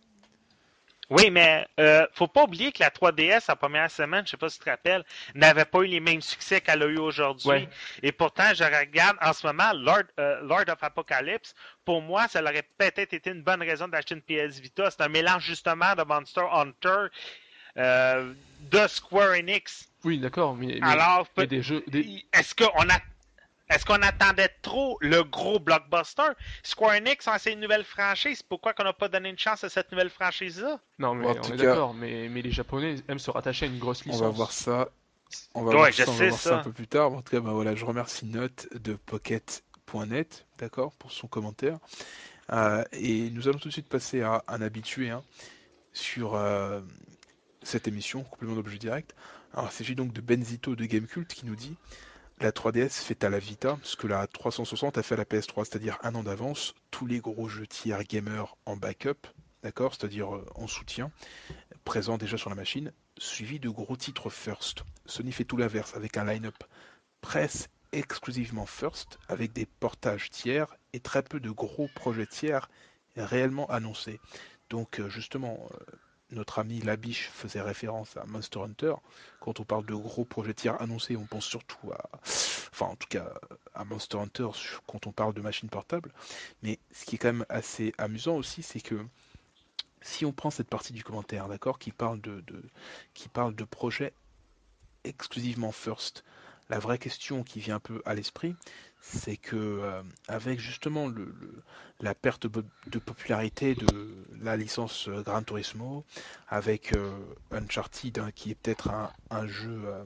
Oui, mais euh, faut pas oublier que la trois D S, la première semaine, je sais pas si tu te rappelles, n'avait pas eu les mêmes succès qu'elle a eu aujourd'hui. Ouais. Et pourtant, je regarde en ce moment Lord, euh, Lord of Apocalypse. Pour moi, ça aurait peut-être été une bonne raison d'acheter une P S Vita. C'est un mélange justement de Monster Hunter euh, de Square Enix. Oui, d'accord, mais, mais, Alors, mais peut- des jeux, des, est-ce qu'on a est-ce qu'on attendait trop le gros blockbuster? Square Enix a essayé une nouvelle franchise. Pourquoi qu'on n'a pas donné une chance à cette nouvelle franchise-là? Non, mais Bon, en on tout est cas, d'accord, mais, mais les Japonais aiment se rattacher à une grosse on va voir licence. ça. On va Ouais, voir je ça, on va sais voir ça un ça. peu plus tard. En tout cas, bah voilà, je remercie Note de Pocket point net, d'accord, pour son commentaire. Euh, et nous allons tout de suite passer à un habitué hein, sur euh, cette émission, complément d'objet direct. Alors, il s'agit donc de Benzito de Gamecult qui nous dit la trois D S fait à la Vita ce que la trois cent soixante a fait à la P S trois, c'est-à-dire un an d'avance, tous les gros jeux tiers gamers en backup, d'accord, c'est-à-dire euh, en soutien, présents déjà sur la machine, suivi de gros titres first. Sony fait tout l'inverse avec un line-up presse exclusivement first, avec des portages tiers et très peu de gros projets tiers réellement annoncés. Donc euh, justement, euh, notre ami Labiche faisait référence à Monster Hunter. Quand on parle de gros projets tiers annoncés, on pense surtout à, enfin en tout cas à Monster Hunter quand on parle de machines portables. Mais ce qui est quand même assez amusant aussi, c'est que si on prend cette partie du commentaire, d'accord, qui parle de, de qui parle de projets exclusivement first. La vraie question qui vient un peu à l'esprit, c'est que euh, avec justement le, le- la perte de popularité de la licence euh, Gran Turismo, avec euh, Uncharted hein, qui est peut-être un, un jeu euh,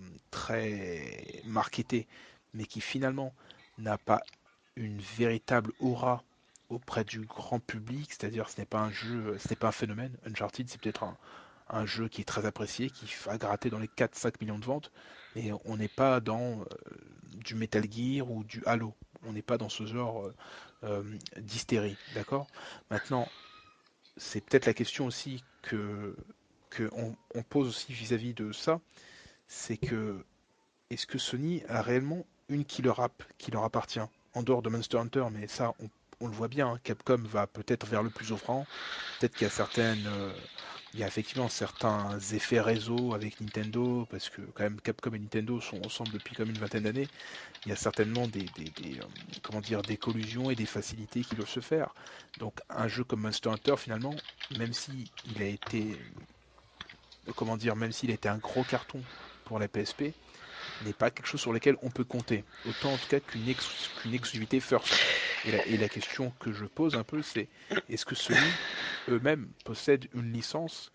très marketé, mais qui finalement n'a pas une véritable aura auprès du grand public, c'est-à-dire ce n'est pas un jeu, ce n'est pas un phénomène. Uncharted, c'est peut-être un, un jeu qui est très apprécié, qui va gratter dans les quatre à cinq millions de ventes, mais on n'est pas dans euh, du Metal Gear ou du Halo. On n'est pas dans ce genre euh, euh, d'hystérie, d'accord? Maintenant, c'est peut-être la question aussi que, que on, on pose aussi vis-à-vis de ça, c'est que est-ce que Sony a réellement une killer app qui leur appartient en dehors de Monster Hunter, mais ça on, on le voit bien, hein, Capcom va peut-être vers le plus offrant, peut-être qu'il y a certaines, euh, il y a effectivement certains effets réseau avec Nintendo, parce que quand même Capcom et Nintendo sont ensemble depuis comme une vingtaine d'années, il y a certainement des, des, des, euh, comment dire, des collusions et des facilités qui doivent se faire. Donc un jeu comme Monster Hunter finalement, même si il a été, euh, comment dire, même s'il a été un gros carton pour la P S P, n'est pas quelque chose sur lequel on peut compter. Autant en tout cas qu'une ex qu'une exclusivité first. Et la, et la question que je pose un peu, c'est est-ce que Sony eux-mêmes possèdent une licence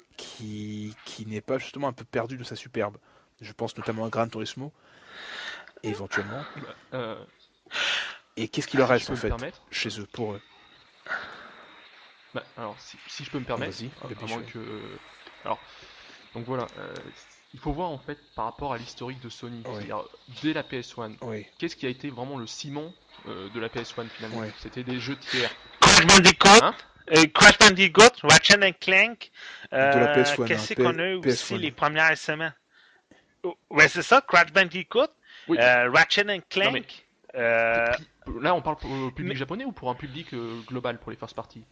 qui, qui n'est pas justement un peu perdue de sa superbe? Je pense notamment à Gran Turismo, éventuellement. Bah, euh, Et qu'est-ce qui leur si je reste peux en me fait permettre, chez eux, pour eux? bah, alors si, si je peux me permettre, Vas-y, à, le à moins bichon. que, alors donc voilà, euh, il faut voir en fait par rapport à l'historique de Sony, Oui, c'est-à-dire dès la P S un, oui, qu'est-ce qui a été vraiment le ciment euh, de la P S un finalement? oui. C'était des jeux tiers, Crash Bandicoot, hein? euh, Crash Bandicoot, Ratchet and Clank. De la Euh, P S un, hein, Qu'est-ce qu'on P- a eu aussi PS1. les premières semaines? Oh, ouais, c'est ça, Crash Bandicoot, Oui, euh, Ratchet and non mais Clank. p- Euh, pi- là on parle pour le public mais, japonais ou pour un public euh, global pour les first party?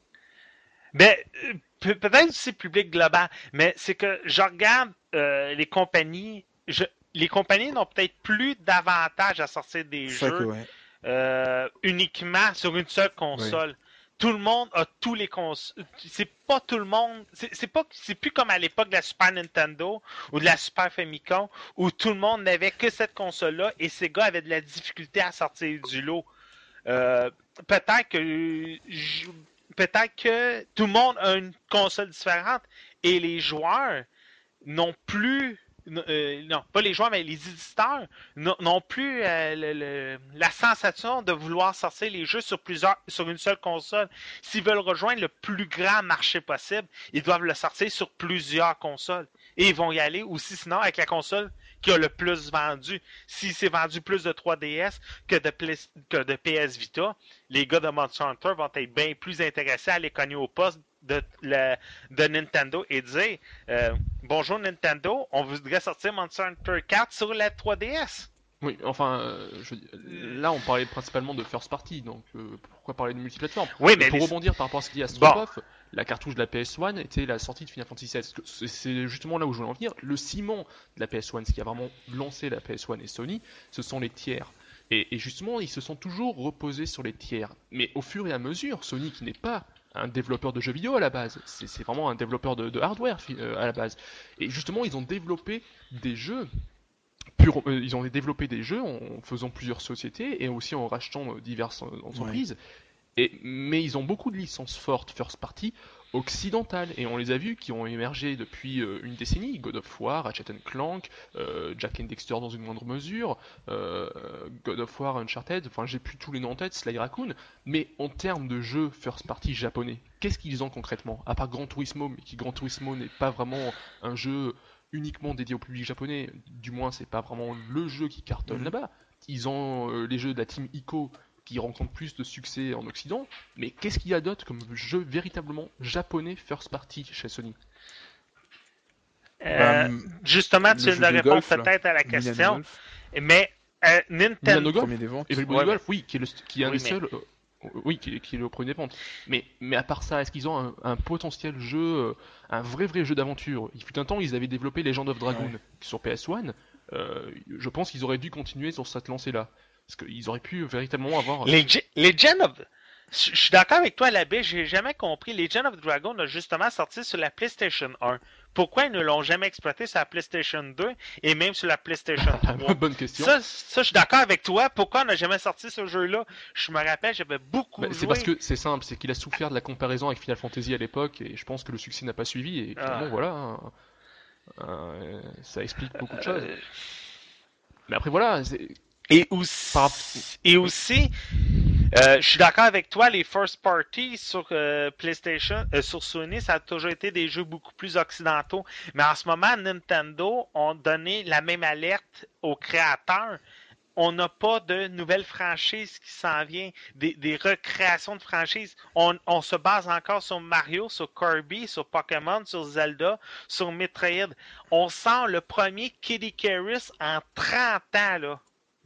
ben, euh, pe- peut-être aussi public global, mais c'est que je regarde euh, les compagnies. Je, les compagnies n'ont peut-être plus d'avantage à sortir des C'est vrai que jeux ouais, euh, uniquement sur une seule ouais. console. Tout le monde a tous les consoles. C'est pas tout le monde. C'est c'est pas. C'est plus comme à l'époque de la Super Nintendo ou de la Super Famicom où tout le monde n'avait que cette console-là et ces gars avaient de la difficulté à sortir du lot. Euh, peut-être que je- peut-être que tout le monde a une console différente et les joueurs n'ont plus euh, non, pas les joueurs, mais les éditeurs n'ont plus euh, le, le, la sensation de vouloir sortir les jeux sur plusieurs, sur une seule console. S'ils veulent rejoindre le plus grand marché possible, ils doivent le sortir sur plusieurs consoles. Et ils vont y aller aussi, sinon, avec la console qui a le plus vendu. Si c'est vendu plus de trois D S que de, que de P S Vita, les gars de Monster Hunter vont être bien plus intéressés à aller cogner au poste de, la, de Nintendo et dire euh, bonjour Nintendo, on voudrait sortir Monster Hunter quatre sur la trois D S. Oui, enfin, euh, je, là on parlait principalement de first party, donc euh, pourquoi parler de multiplateforme? Oui, Mais mais pour les... rebondir par rapport à ce qu'il y a Bon, Stropoff, la cartouche de la P S un était la sortie de Final Fantasy seize. C'est justement là où je voulais en venir. Le ciment de la P S un, ce qui a vraiment lancé la P S un et Sony, ce sont les tiers. Et, et justement, ils se sont toujours reposés sur les tiers. Mais au fur et à mesure, Sony, qui n'est pas un développeur de jeux vidéo à la base, c'est vraiment un développeur de, de hardware euh, à la base. Et justement, ils ont développé des jeux pure, euh, ils ont développé des jeux en faisant plusieurs sociétés et aussi en rachetant euh, diverses euh, entreprises. Ouais. Et, mais ils ont beaucoup de licences fortes first party occidentales et on les a vus qui ont émergé depuis euh, une décennie. God of War, Ratchet and Clank, euh, Jack and Dexter dans une moindre mesure, euh, God of War, Uncharted, enfin j'ai plus tous les noms en tête, Sly Raccoon. Mais en termes de jeux first party japonais, qu'est-ce qu'ils ont concrètement? À part Gran Turismo, mais qui Gran Turismo n'est pas vraiment un jeu uniquement dédié au public japonais, du moins c'est pas vraiment le jeu qui cartonne mmh. là-bas. Ils ont euh, les jeux de la team Ico qui rencontrent plus de succès en Occident, mais qu'est-ce qu'il y a d'autre comme jeu véritablement japonais first party chez Sony? euh, bah, Justement, tu viens de répondre peut-être à la question, mais euh, Nintendo... Golf, des ventes. Everybody ouais, Golf, oui, qui est, le, qui est un oui, des mais... seuls... Euh, oui, qui est, qui est le premier des ventes. Mais, mais à part ça, est-ce qu'ils ont un, un potentiel jeu, euh, un vrai vrai jeu d'aventure? Il fut un temps, ils avaient développé Legend of Dragoon ouais. sur P S un. Euh, je pense qu'ils auraient dû continuer sur cette lancée-là. Parce qu'ils auraient pu véritablement avoir... Legend, Legend of... Je suis d'accord avec toi, l'abbé, j'ai jamais compris. Legend of Dragon a justement sorti sur la PlayStation un. Pourquoi ils ne l'ont jamais exploité sur la PlayStation deux et même sur la PlayStation trois? Bonne question. Ça, ça, je suis d'accord avec toi. Pourquoi on n'a jamais sorti ce jeu-là? Je me rappelle, j'avais beaucoup bah, joué. C'est parce que c'est simple, c'est qu'il a souffert de la comparaison avec Final Fantasy à l'époque et je pense que le succès n'a pas suivi et finalement, ah. voilà, hein, euh, ça explique beaucoup de choses. Euh... Mais après, voilà... C'est... Et aussi, Par... et aussi euh, je suis d'accord avec toi, les first party sur euh, PlayStation, euh, sur Sony, ça a toujours été des jeux beaucoup plus occidentaux. Mais en ce moment, Nintendo ont donné la même alerte aux créateurs. On n'a pas de nouvelles franchises qui s'en viennent, des, des recréations de franchises. On, on se base encore sur Mario, sur Kirby, sur Pokémon, sur Zelda, sur Metroid. On sent le premier Kid Icarus en trente ans, là.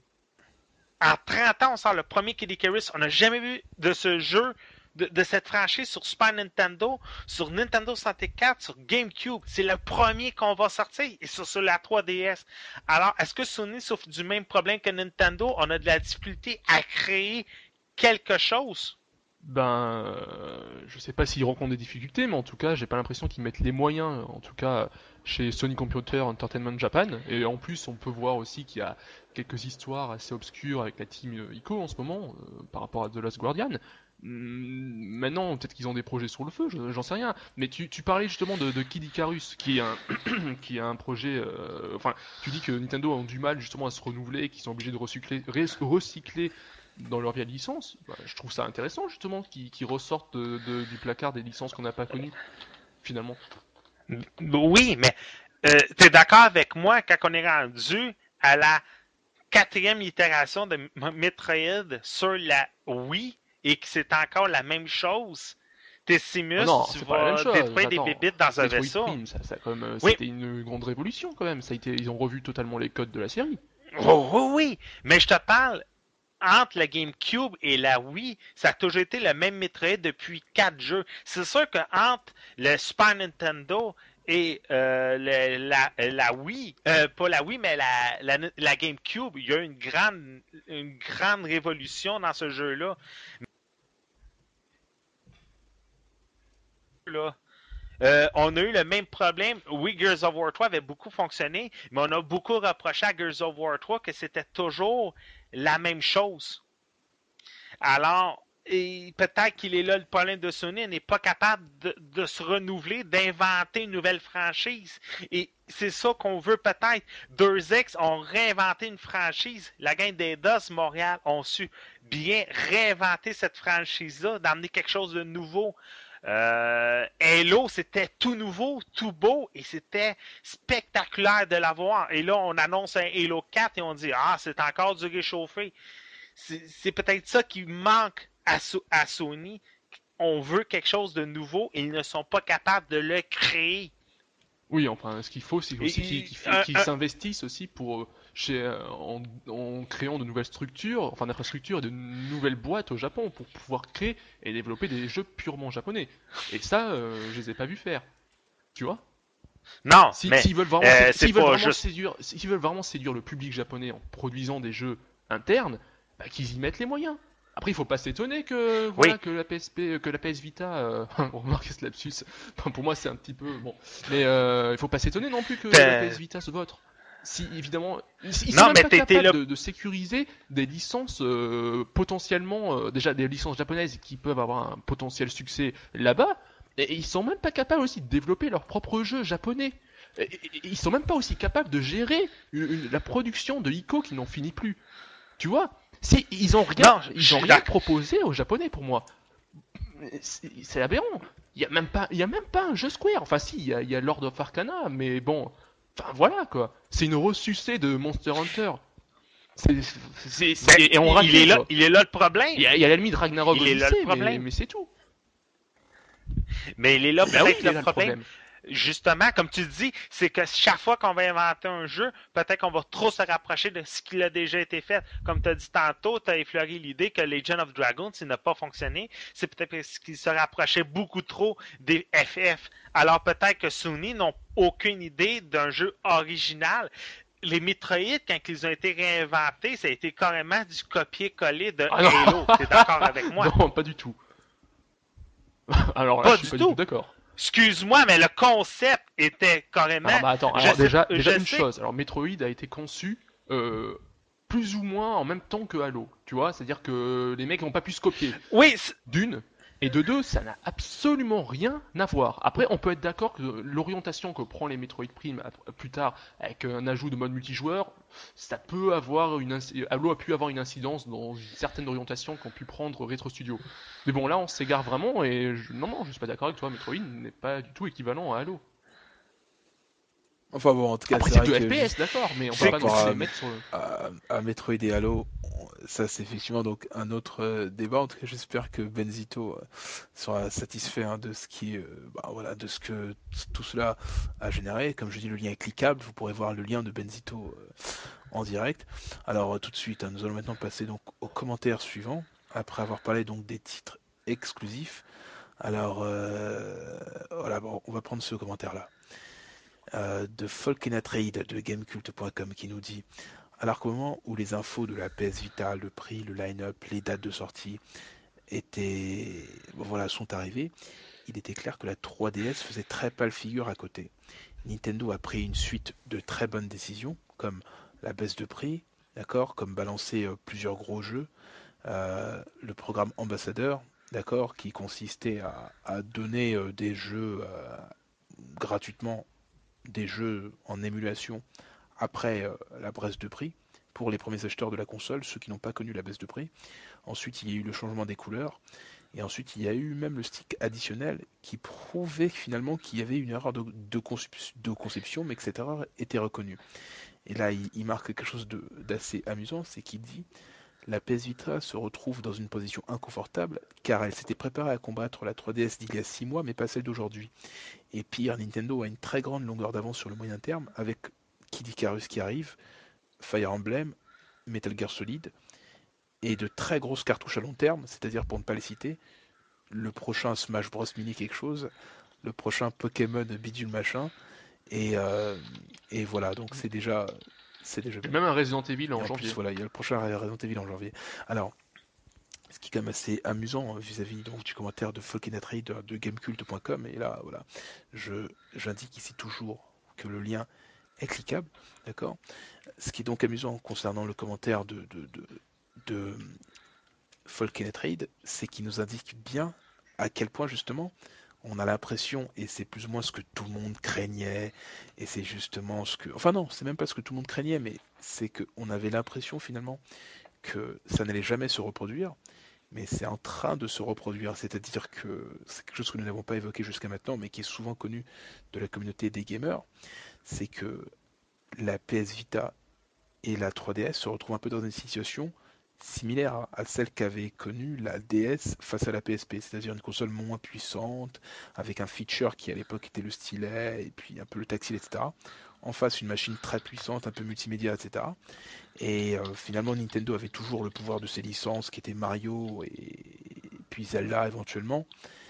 En trente ans, on sort le premier Kid Icarus. On n'a jamais vu de ce jeu, de, de cette franchise sur Super Nintendo, sur Nintendo soixante-quatre, sur GameCube. C'est le premier qu'on va sortir, et sur, sur la trois D S. Alors, est-ce que Sony souffre du même problème que Nintendo? On a de la difficulté à créer quelque chose? Ben, euh, je sais pas s'ils rencontrent des difficultés, mais en tout cas, j'ai pas l'impression qu'ils mettent les moyens, en tout cas chez Sony Computer Entertainment Japan. Et en plus, on peut voir aussi qu'il y a quelques histoires assez obscures avec la team Ico en ce moment, euh, par rapport à The Last Guardian. Hum, maintenant, peut-être qu'ils ont des projets sur le feu, j'en sais rien. Mais tu, tu parlais justement de, de Kid Icarus, qui est un, qui est un projet. Euh, enfin, tu dis que Nintendo a du mal justement à se renouveler, qu'ils sont obligés de recycler, recycler dans leur vieille licence. Bah, je trouve ça intéressant justement qu'ils, qu'ils ressortent de, de, du placard des licences qu'on n'a pas connues finalement. Oui, mais euh, t'es d'accord avec moi quand on est rendu à la quatrième itération de Metroid sur la Wii et que c'est encore la même chose? Tessimus, ah non, tu vas détruire des bébites dans un Metroid vaisseau. Prime, ça, ça, comme, euh, oui. C'était une grande révolution quand même. Ça a été, ils ont revu totalement les codes de la série. Oh, oh oui, mais je te parle entre la GameCube et la Wii, ça a toujours été le même Metroid depuis quatre jeux. C'est sûr que entre le Super Nintendo et euh, le, la, la Wii, euh, pas la Wii, mais la, la, la GameCube, il y a eu une grande, une grande révolution dans ce jeu-là. Là. Euh, on a eu le même problème. Oui, Gears of War trois avait beaucoup fonctionné, mais on a beaucoup reproché à Gears of War trois que c'était toujours la même chose. Alors, et peut-être qu'il est là le problème de Sony, elle n'est pas capable de, de se renouveler, d'inventer une nouvelle franchise. Et c'est ça qu'on veut peut-être. deux X ont réinventé une franchise. La gang d'Eidos Montréal ont su bien réinventer cette franchise-là, d'amener quelque chose de nouveau. Euh, Halo, c'était tout nouveau, tout beau, et c'était spectaculaire de l'avoir. Et là, on annonce un Halo quatre et on dit « Ah, c'est encore du réchauffé ». C'est, c'est peut-être ça qui manque à, so- à Sony. On veut quelque chose de nouveau et ils ne sont pas capables de le créer. Oui, enfin, ce qu'il faut, c'est aussi et, qu'ils, qu'ils, euh, qu'ils euh, s'investissent aussi pour, chez, euh, en, en créant de nouvelles structures, enfin d'infrastructures et de nouvelles boîtes au Japon pour pouvoir créer et développer des jeux purement japonais. Et ça, euh, je les ai pas vus faire. Tu vois ? Non, si, mais s'ils veulent vraiment, euh, s'ils veulent vraiment juste... séduire, s'ils veulent vraiment séduire le public japonais en produisant des jeux internes, bah, qu'ils y mettent les moyens. Après, il faut pas s'étonner que voilà oui. que la P S P, que la P S Vita, euh, on remarque ce lapsus. Enfin, pour moi, c'est un petit peu bon, mais euh, il faut pas s'étonner non plus que euh... la P S Vita se vote. si évidemment, ils sont Non, même mais pas t'étais capables là. de, de sécuriser des licences euh, potentiellement, euh, déjà des licences japonaises qui peuvent avoir un potentiel succès là-bas, et, et ils sont même pas capables aussi de développer leur propre jeu japonais. Et, et- et ils sont même pas aussi capables de gérer une- une- la production de Ico qui n'en finit plus. Tu vois, si ils ont rien, Non, je ils ont suis rien d'accord. proposé aux Japonais pour moi. C'est c'est aberrant. Il y a même pas, il y a même pas un jeu Square. Enfin si, il y a, il y a Lord of Arcana, mais bon, enfin voilà quoi. C'est une ressucée de Monster Hunter. C'est, c'est, Ben, c'est- et on il est raté là, quoi. il est là le Il y problème. a, il y a la limite Ragnarok Il est là le Odyssey, mais, problème. mais c'est tout. Mais il est là Bah oui, peut-être il le est là le problème. problème. Justement, comme tu dis, c'est que chaque fois qu'on va inventer un jeu, peut-être qu'on va trop se rapprocher de ce qui a déjà été fait. Comme tu as dit tantôt, tu as effleuré l'idée que Legend of Dragon, s'il n'a pas fonctionné, c'est peut-être parce qu'il se rapprochait beaucoup trop des F F. Alors peut-être que Sony n'ont aucune idée d'un jeu original. Les Metroid, quand ils ont été réinventés, ça a été carrément du copier-coller de Ah non, Halo. T'es d'accord avec moi? non, pas du tout. Alors là, je Pas suis du pas du tout tout. d'accord. Excuse-moi, mais le concept était carrément. Alors bah attends, Je alors sais, déjà, déjà je une sais. chose. Alors Metroid a été conçu euh, plus ou moins en même temps que Halo. Tu vois, c'est-à-dire que les mecs n'ont pas pu se copier. Oui, c'est- D'une. Et de deux, ça n'a absolument rien à voir. Après, on peut être d'accord que l'orientation que prend les Metroid Prime à- plus tard, avec un ajout de mode multijoueur, ça peut avoir une inci- Halo a pu avoir une incidence dans certaines orientations qu'ont pu prendre Retro Studio. Mais bon, là, on s'égare vraiment et je... non, non, je suis pas d'accord avec toi. Metroid n'est pas du tout équivalent à Halo. Enfin bon, en tout cas, Après, c'est c'est vrai deux que F P S, juste d'accord, mais on par peut c'est pas non rapport plus à, les mettre sur le. à, à Metroid et Halo, on- ça c'est effectivement donc un autre euh, débat. En tout cas, j'espère que Benzito euh, sera satisfait hein, de ce qui, euh, bah, voilà, de ce que t- tout cela a généré. Comme je dis, le lien est cliquable. Vous pourrez voir le lien de Benzito euh, en direct. Alors euh, tout de suite, hein, nous allons maintenant passer donc aux commentaires suivants. Après avoir parlé donc des titres exclusifs. Alors euh, voilà, bon, on va prendre ce commentaire-là. Euh, de Folkenatrade de Gamecult point com qui nous dit alors qu'au moment où les infos de la P S Vita, le prix, le line-up, les dates de sortie étaient, bon, voilà, sont arrivées, il était clair que la trois D S faisait très pâle figure à côté. Nintendo a pris une suite de très bonnes décisions, comme la baisse de prix, d'accord, comme balancer euh, plusieurs gros jeux, euh, le programme ambassadeur, d'accord, qui consistait à, à donner euh, des jeux euh, gratuitement, des jeux en émulation après euh, la baisse de prix pour les premiers acheteurs de la console, ceux qui n'ont pas connu la baisse de prix. Ensuite, il y a eu le changement des couleurs. Et ensuite, il y a eu même le stick additionnel qui prouvait finalement qu'il y avait une erreur de, de, concep- de conception, mais que cette erreur était reconnue. Et là, il, il marque quelque chose de- d'assez amusant, c'est qu'il dit la P S Vita se retrouve dans une position inconfortable car elle s'était préparée à combattre la trois D S d'il y a six mois, mais pas celle d'aujourd'hui. Et pire, Nintendo a une très grande longueur d'avance sur le moyen terme avec Kid Icarus qui arrive, Fire Emblem, Metal Gear Solid, et de très grosses cartouches à long terme, c'est-à-dire pour ne pas les citer, le prochain Smash Bros Mini quelque chose, le prochain Pokémon bidule machin, et, euh, et voilà, donc c'est déjà, c'est déjà Et bien. même un Resident Evil Et en en plus, janvier. voilà, il y a le prochain Resident Evil en janvier. Alors, ce qui est quand même assez amusant hein, vis-à-vis donc, du commentaire de Folkenatry de, de Gamecult point com, et là, voilà, je, j'indique ici toujours que le lien est cliquable, d'accord. Ce qui est donc amusant concernant le commentaire de, de, de, de Folkentrade, c'est qu'il nous indique bien à quel point justement on a l'impression, et c'est plus ou moins ce que tout le monde craignait, et c'est justement ce que... Enfin non, c'est même pas ce que tout le monde craignait, mais c'est qu'on avait l'impression finalement que ça n'allait jamais se reproduire, mais c'est en train de se reproduire, c'est-à-dire que c'est quelque chose que nous n'avons pas évoqué jusqu'à maintenant, mais qui est souvent connu de la communauté des gamers, c'est que la P S Vita et la trois D S se retrouvent un peu dans une situation similaire à celle qu'avait connue la D S face à la P S P, c'est-à-dire une console moins puissante, avec un feature qui à l'époque était le stylet, et puis un peu le tactile, et cetera. En face, une machine très puissante, un peu multimédia, et cetera. Et euh, finalement, Nintendo avait toujours le pouvoir de ses licences, qui étaient Mario et puis Zelda éventuellement.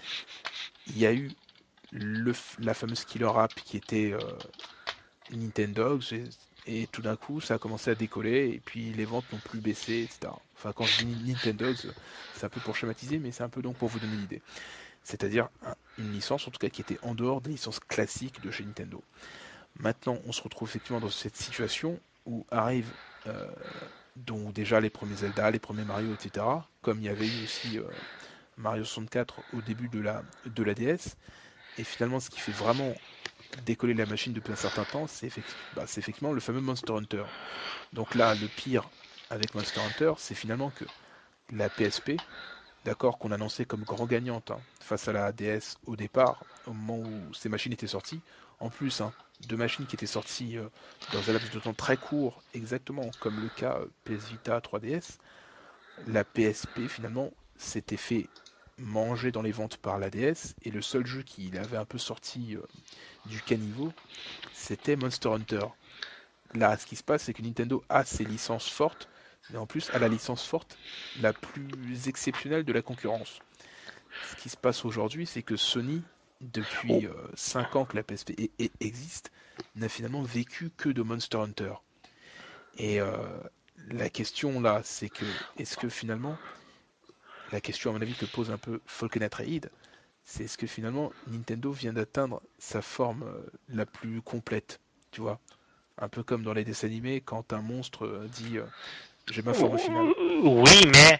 Il y a eu le, la fameuse killer app qui était euh, Nintendogs, et, et tout d'un coup, ça a commencé à décoller, et puis les ventes n'ont plus baissé, et cetera. Enfin, quand je dis Nintendogs, c'est un peu pour schématiser, mais c'est un peu donc pour vous donner l'idée. C'est-à-dire un, une licence, en tout cas, qui était en dehors des licences classiques de chez Nintendo. Maintenant, on se retrouve effectivement dans cette situation où arrivent euh, donc déjà les premiers Zelda, les premiers Mario, et cetera. Comme il y avait eu aussi euh, Mario soixante-quatre au début de la, de la D S. Et finalement, ce qui fait vraiment décoller la machine depuis un certain temps, c'est effectivement, bah, c'est effectivement le fameux Monster Hunter. Donc là, le pire avec Monster Hunter, c'est finalement que la P S P, d'accord, qu'on annonçait comme grand gagnante hein, face à la D S au départ, au moment où ces machines étaient sorties, en plus, hein, de machines qui étaient sorties euh, dans un laps de temps très court, exactement comme le cas euh, P S Vita trois D S, la P S P finalement s'était fait manger dans les ventes par la D S, et le seul jeu qui avait un peu sorti euh, du caniveau, c'était Monster Hunter. Là, ce qui se passe, c'est que Nintendo a ses licences fortes, mais en plus a la licence forte la plus exceptionnelle de la concurrence. Ce qui se passe aujourd'hui, c'est que Sony, Oh, depuis euh, cinq ans que la P S P e- e- existe, n'a finalement vécu que de Monster Hunter. Et euh, la question là, c'est que, est-ce que finalement, la question à mon avis que pose un peu Falconet Reid, c'est est-ce que finalement Nintendo vient d'atteindre sa forme euh, la plus complète, tu vois? Un peu comme dans les dessins animés, quand un monstre euh, dit euh, j'ai ma forme finale. oui, mais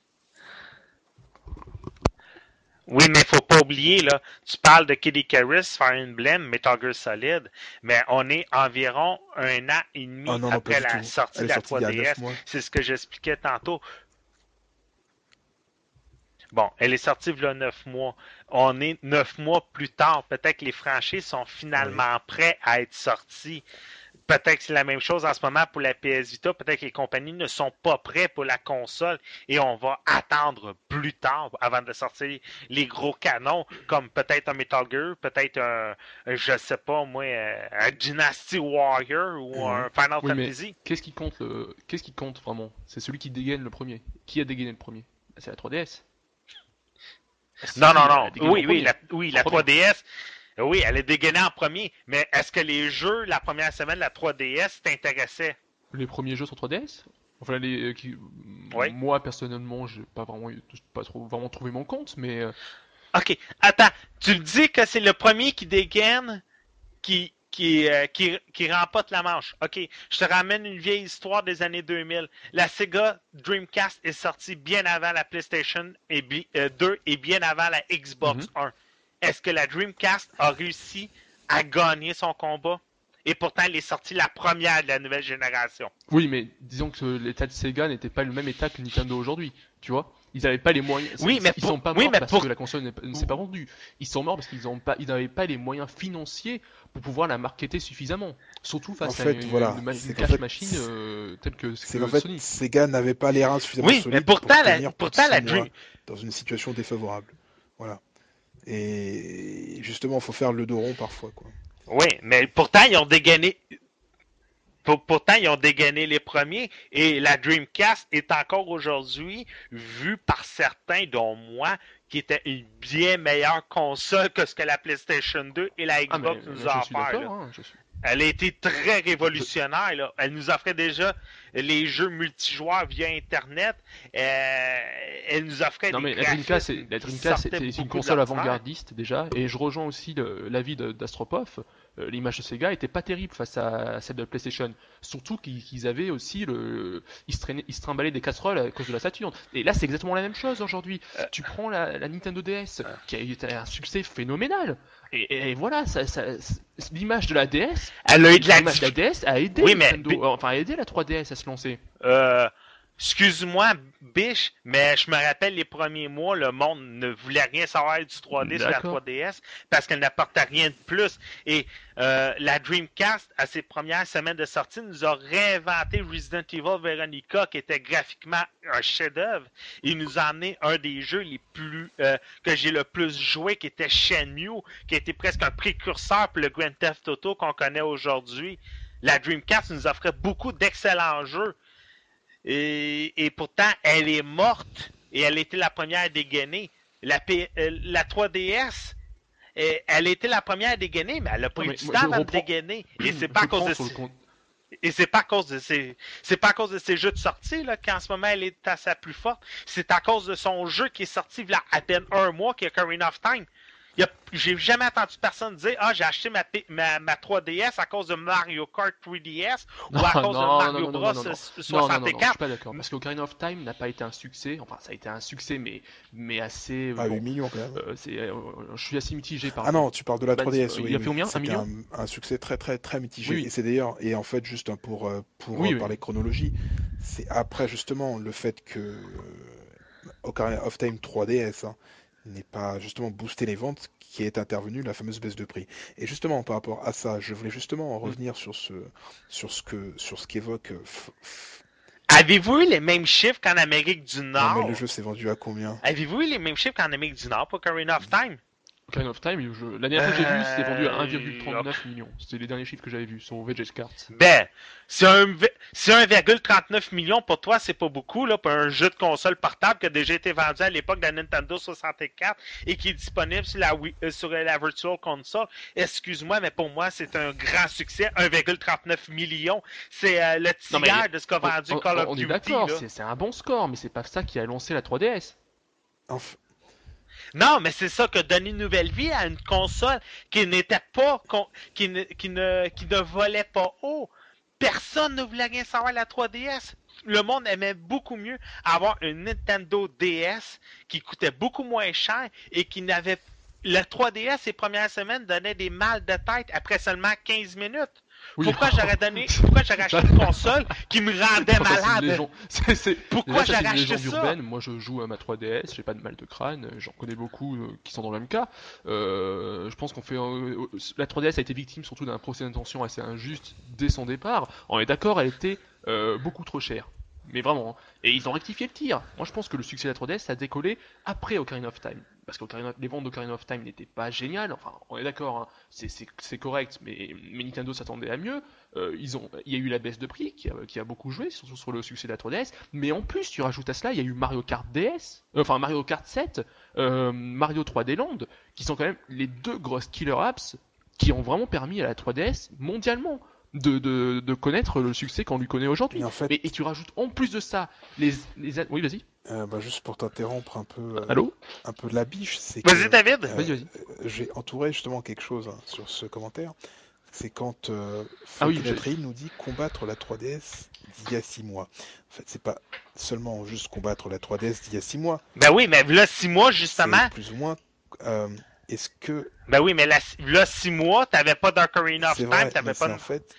oui, mais faut pas oublier, là, tu parles de Kid Icarus, Fire Emblem, Metal Gear Solid, mais on est environ un an et Oh demi non, non, pas après du la tout. sortie Elle de est la sortie il y a neuf trois D S. mois. C'est ce que j'expliquais tantôt. Bon, elle est sortie il y a neuf mois. On est neuf mois plus tard. Peut-être que les franchises sont Oui. finalement prêts à être sorties. Peut-être que c'est la même chose en ce moment pour la P S Vita. Peut-être que les compagnies ne sont pas prêtes pour la console et on va attendre plus tard avant de sortir les gros canons, comme peut-être un Metal Gear, peut-être un, je sais pas moi, un Dynasty Warrior ou Oui. un Final Oui, mais Fantasy. qu'est-ce qui compte le... qu'est-ce qui compte vraiment? C'est celui qui dégaine le premier. Qui a dégainé le premier? Bah, c'est la trois D S. Si, Non, si, non, elle a non. dégainé en Oui, oui, premier. la, oui, En la premier. trois D S. Oui, elle est dégainée en premier. Mais est-ce que les jeux, la première semaine de la trois D S, t'intéressaient? Les premiers jeux sur trois D S? Enfin, les, euh, qui, Oui. moi personnellement, j'ai pas vraiment, pas trop vraiment trouvé mon compte, mais euh, OK. Attends. Tu me dis que c'est le premier qui dégaine qui, qui, euh, qui, qui remporte la manche. OK. Je te ramène une vieille histoire des années deux mille. La Sega Dreamcast est sortie bien avant la PlayStation et bi- euh, deux et bien avant la Xbox mhm. un. Est-ce que la Dreamcast a réussi à gagner son combat? Et pourtant, elle est sortie la première de la nouvelle génération. Oui, mais disons que l'état de Sega n'était pas le même état que Nintendo aujourd'hui, tu vois. Ils n'avaient pas les moyens. Oui, mais Ils pour, sont pas oui, morts mais parce que pour, la console n'est pas- ne s'est pas vendue. Ils sont morts parce qu'ils n'ont pas, ils n'avaient pas les moyens financiers pour pouvoir la marketer suffisamment. Surtout En face à fait, une, voilà, une, une c'est qu'en cash fait, machine euh, telle que, c'est qu'en que fait, Sony. Sega n'avait pas les reins suffisamment oui, mais solides pour pourtant, la, tenir plus de pourtant, six la mois Dream, dans une situation défavorable. Voilà. Et justement, il faut faire le dos rond parfois, quoi. oui, mais pourtant, ils ont dégainé, pour- pourtant, ils ont dégainé les premiers et la Dreamcast est encore aujourd'hui vue par certains, dont moi, qui était une bien meilleure console que ce que la PlayStation deux et la Ah mais, Xbox nous mais je a suis offert, d'accord, là. hein, je suis. Elle a été très Je, révolutionnaire, là. Elle nous offrait déjà les jeux multijoueurs via Internet. Euh, elle nous offrait Non des mais la Dreamcast, c'est, graphismes la qui Dreamcast, sortaient c'est c'est une beaucoup de console l'ordinaire. avant-gardiste déjà, et je rejoins aussi le- l'avis de- d'Astropov. Euh, l'image de Sega était pas terrible face à celle de PlayStation. Surtout qu'ils qu'ils avaient aussi le, ils se, traînaient- ils se trimballaient des casseroles à cause de la Saturn. Et là, c'est exactement la même chose aujourd'hui. Euh, Tu prends la, la Nintendo D S, euh, qui a eu un succès phénoménal, et, et voilà, ça, ça- l'image de la D S, Elle a eu de la l'image de la difficulté. D S a aidé Oui, mais Nintendo, enfin a aidé la trois D S à se lancer. Euh, excuse-moi, Biche, mais je me rappelle les premiers mois, le monde ne voulait rien savoir du trois D sur la D'accord. trois D S parce qu'elle n'apportait rien de plus. Et euh, la Dreamcast, à ses premières semaines de sortie, nous a réinventé Resident Evil Veronica, qui était graphiquement un chef-d'œuvre. Il nous a amené un des jeux les plus euh, que j'ai le plus joué, qui était Shenmue, qui était presque un précurseur pour le Grand Theft Auto qu'on connaît aujourd'hui. La Dreamcast nous offrait beaucoup d'excellents jeux. Et, et pourtant, elle est morte et elle était la première à dégainer. La, P- euh, la trois D S, euh, elle était la première à dégainer, mais elle a Non pas eu mais du moi, temps je avant de reprends, dégainer. Et c'est pas je à cause prends de sur le ces, compte. et c'est pas à cause de ces, c'est pas à cause de ces jeux de sortie là qu'en ce moment elle est à sa plus forte. C'est à cause de son jeu qui est sorti il y a à peine un mois, qui est Ocarina of Time. y a- j'ai jamais entendu personne dire ah j'ai acheté ma, P- ma, ma trois D S à cause de Mario Kart trois D S ou à Non, cause de non, non, Mario non, non, Bros non, non, non, non, non, non, non, je suis soixante-quatre. pas d'accord. Parce qu'Ocarina of Time n'a pas été un succès. Enfin, ça a été un succès, mais, mais assez euh, Ah, huit bon. millions quand même. Euh, c'est, euh, je suis assez mitigé par Ah rapport. non, tu parles de la Bah, trois D S, oui, il a fait oui. combien? Un C'était million? un, un succès très très très Oui, mitigé. Et oui, c'est d'ailleurs, et en fait, juste hein, pour, euh, pour oui, euh, oui. parler chronologie, c'est après justement le fait que euh, Ocarina of Time trois D S hein, n'ait pas justement boosté les ventes qui est intervenue la fameuse baisse de prix. Et justement, par rapport à ça, je voulais justement en Mm. revenir sur ce, sur ce que, sur ce qu'évoque. euh, F- F- Avez-vous eu les mêmes chiffres qu'en Amérique du Non, mais le Nord? jeu s'est vendu à combien? Avez-vous eu les mêmes chiffres qu'en Amérique du Nord pour Ocarina of Time? Ocarina of Time, je- la dernière fois que j'ai vu, c'était vendu à un virgule Euh, ok. trente-neuf millions. C'était les derniers chiffres que j'avais vus sur V G S Cards. Ben, si un, v- si un virgule trente-neuf million pour toi, c'est pas beaucoup, là, pour un jeu de console portable qui a déjà été vendu à l'époque de la Nintendo soixante-quatre et qui est disponible sur la, Wii- euh, sur la Virtual Console. Excuse-moi, mais pour moi, c'est un grand succès. un virgule trente-neuf million. C'est euh, le Non mais tiers de ce qu'a on, vendu on- Call of on est Duty, d'accord, là. c'est c'est un bon score, mais c'est pas ça qui a lancé la trois D S. Enf- Non, mais c'est ça qui a donné une nouvelle vie à une console qui n'était pas, con- qui ne, qui ne, qui ne volait pas haut. Personne ne voulait rien savoir de la trois D S. Le monde aimait beaucoup mieux avoir une Nintendo D S qui coûtait beaucoup moins cher et qui n'avait... La trois D S, les premières semaines, donnait des mal de tête après seulement quinze minutes. Oui, Pourquoi j'aurais donné, pourquoi j'aurais acheté ça, une console qui me rendait non, ça, c'est une malade? légende. C'est, c'est- Pourquoi Déjà, ça c'est j'aurais une acheté légende ça? urbaine. Moi, je joue à ma trois D S, j'ai pas de mal de crâne. J'en connais beaucoup euh, qui sont dans le même cas. Euh, je pense qu'on fait euh, euh, la trois D S a été victime surtout d'un procès d'intention assez injuste dès son départ. On est d'accord, elle était euh, beaucoup trop chère. Mais vraiment, hein. Et ils ont rectifié le tir. Moi, je pense que le succès de la trois D S a décollé après Ocarina of Time. Parce que les ventes d'Ocarina of Time n'étaient pas géniales. Enfin, on est d'accord, hein. c'est, c'est, c'est correct, mais, mais Nintendo s'attendait à mieux. Euh, ils ont, il y a eu la baisse de prix qui a, qui a beaucoup joué, surtout sur le succès de la trois D S. Mais en plus, tu rajoutes à cela, il y a eu Mario Kart D S, euh, enfin Mario Kart sept, euh, Mario trois D Land, qui sont quand même les deux grosses killer apps qui ont vraiment permis à la trois D S mondialement de, de, de connaître le succès qu'on lui connaît aujourd'hui. Et en fait, Mais, et tu rajoutes en plus de ça les, les oui, vas-y. euh, bah, juste pour t'interrompre un peu, euh, Allô. un peu de la biche, c'est Vas-y, que David. euh, Vas-y, vas-y. j'ai entouré justement quelque chose hein, sur ce commentaire. C'est quand euh, Ah oui, Folknetry nous dit combattre la trois D S d'il y a six mois. En fait, c'est pas seulement juste combattre la trois D S d'il y a six mois, Ben oui, mais là, six mois, c'est justement. plus ou moins. euh, Est-ce que Ben oui, mais là, là six mois, t'avais pas d'Ocarina of c'est Time, vrai, mais t'avais pas c'est de... en fait,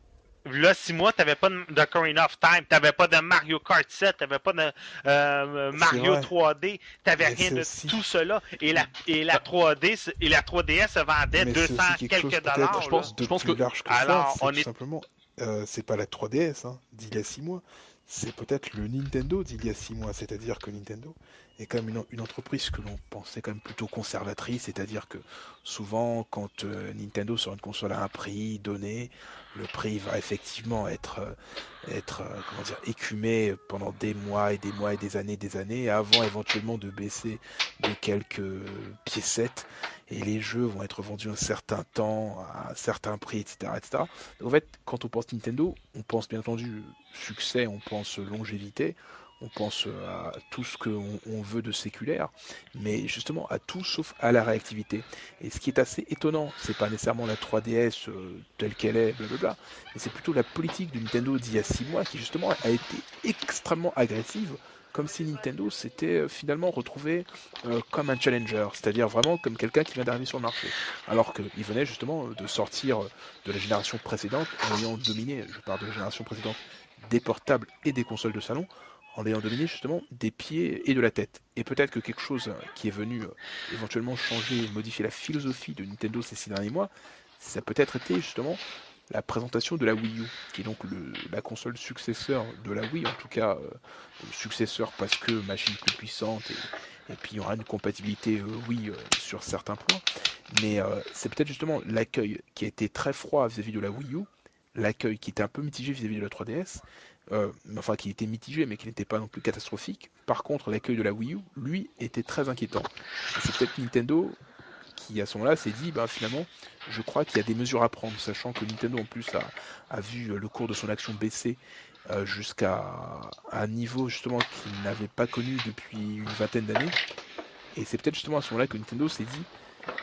Là, six mois, t'avais pas d'Ocarina of Time, t'avais pas de Mario Kart sept, t'avais pas de euh, c'est Mario vrai, trois D, t'avais mais rien c'est de aussi, tout cela. Et la, et la trois D, se- et la trois D S se vendait mais c'est deux cents aussi quelque chose quelques dollars, peut-être Je là. pense, de je pense plus que large que ça. Alors, C'est on tout est... simplement, euh, c'est pas la trois D S hein, d'il y a six mois, c'est peut-être le Nintendo d'il y a six mois. C'est-à-dire que Nintendo est quand même une, une entreprise que l'on pensait quand même plutôt conservatrice. C'est-à-dire que souvent, quand euh, Nintendo sort une console à un prix donné, le prix va effectivement être, euh, être euh, comment dire, écumé pendant des mois et des mois et des années, des années, avant éventuellement de baisser de quelques piécettes et les jeux vont être vendus un certain temps, à un certain prix, et cetera, et cetera. Donc en fait, quand on pense Nintendo, on pense bien entendu succès, on pense longévité, on pense à tout ce qu'on on veut de séculaire, mais justement à tout sauf à la réactivité. Et ce qui est assez étonnant, c'est pas nécessairement la trois D S euh, telle qu'elle est, blablabla, mais c'est plutôt la politique de Nintendo d'il y a six mois qui justement a été extrêmement agressive, comme si Nintendo s'était euh, finalement retrouvé euh, comme un challenger, c'est-à-dire vraiment comme quelqu'un qui vient d'arriver sur le marché, alors qu'il venait justement de sortir de la génération précédente en ayant dominé, je parle de la génération précédente, des portables et des consoles de salon, en ayant dominé justement des pieds et de la tête. Et peut-être que quelque chose qui est venu euh, éventuellement changer, modifier la philosophie de Nintendo ces six derniers mois, ça a peut-être été justement la présentation de la Wii U, qui est donc le, la console successeur de la Wii, en tout cas euh, successeur parce que machine plus puissante et, et puis il y aura une compatibilité euh, Wii euh, sur certains points. Mais euh, c'est peut-être justement l'accueil qui a été très froid vis-à-vis de la Wii U, l'accueil qui était un peu mitigé vis-à-vis de la trois D S, euh, enfin qui était mitigé mais qui n'était pas non plus catastrophique. Par contre, l'accueil de la Wii U, lui, était très inquiétant. Et c'est peut-être Nintendo qui à ce moment-là s'est dit, bah, finalement, je crois qu'il y a des mesures à prendre, sachant que Nintendo en plus a, a vu le cours de son action baisser euh, jusqu'à un niveau justement qu'il n'avait pas connu depuis une vingtaine d'années. Et c'est peut-être justement à ce moment-là que Nintendo s'est dit,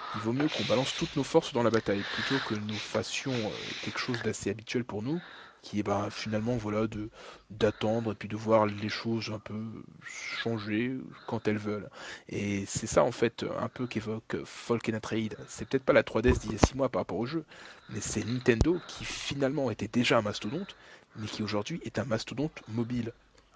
il vaut mieux qu'on balance toutes nos forces dans la bataille, plutôt que nous fassions euh, quelque chose d'assez habituel pour nous, qui est bah, finalement voilà, de d'attendre et puis de voir les choses un peu changer quand elles veulent. Et c'est ça en fait un peu qu'évoque Falcon Trade. C'est peut-être pas la trois D S d'il y a six mois par rapport au jeu, mais c'est Nintendo qui finalement était déjà un mastodonte, mais qui aujourd'hui est un mastodonte mobile.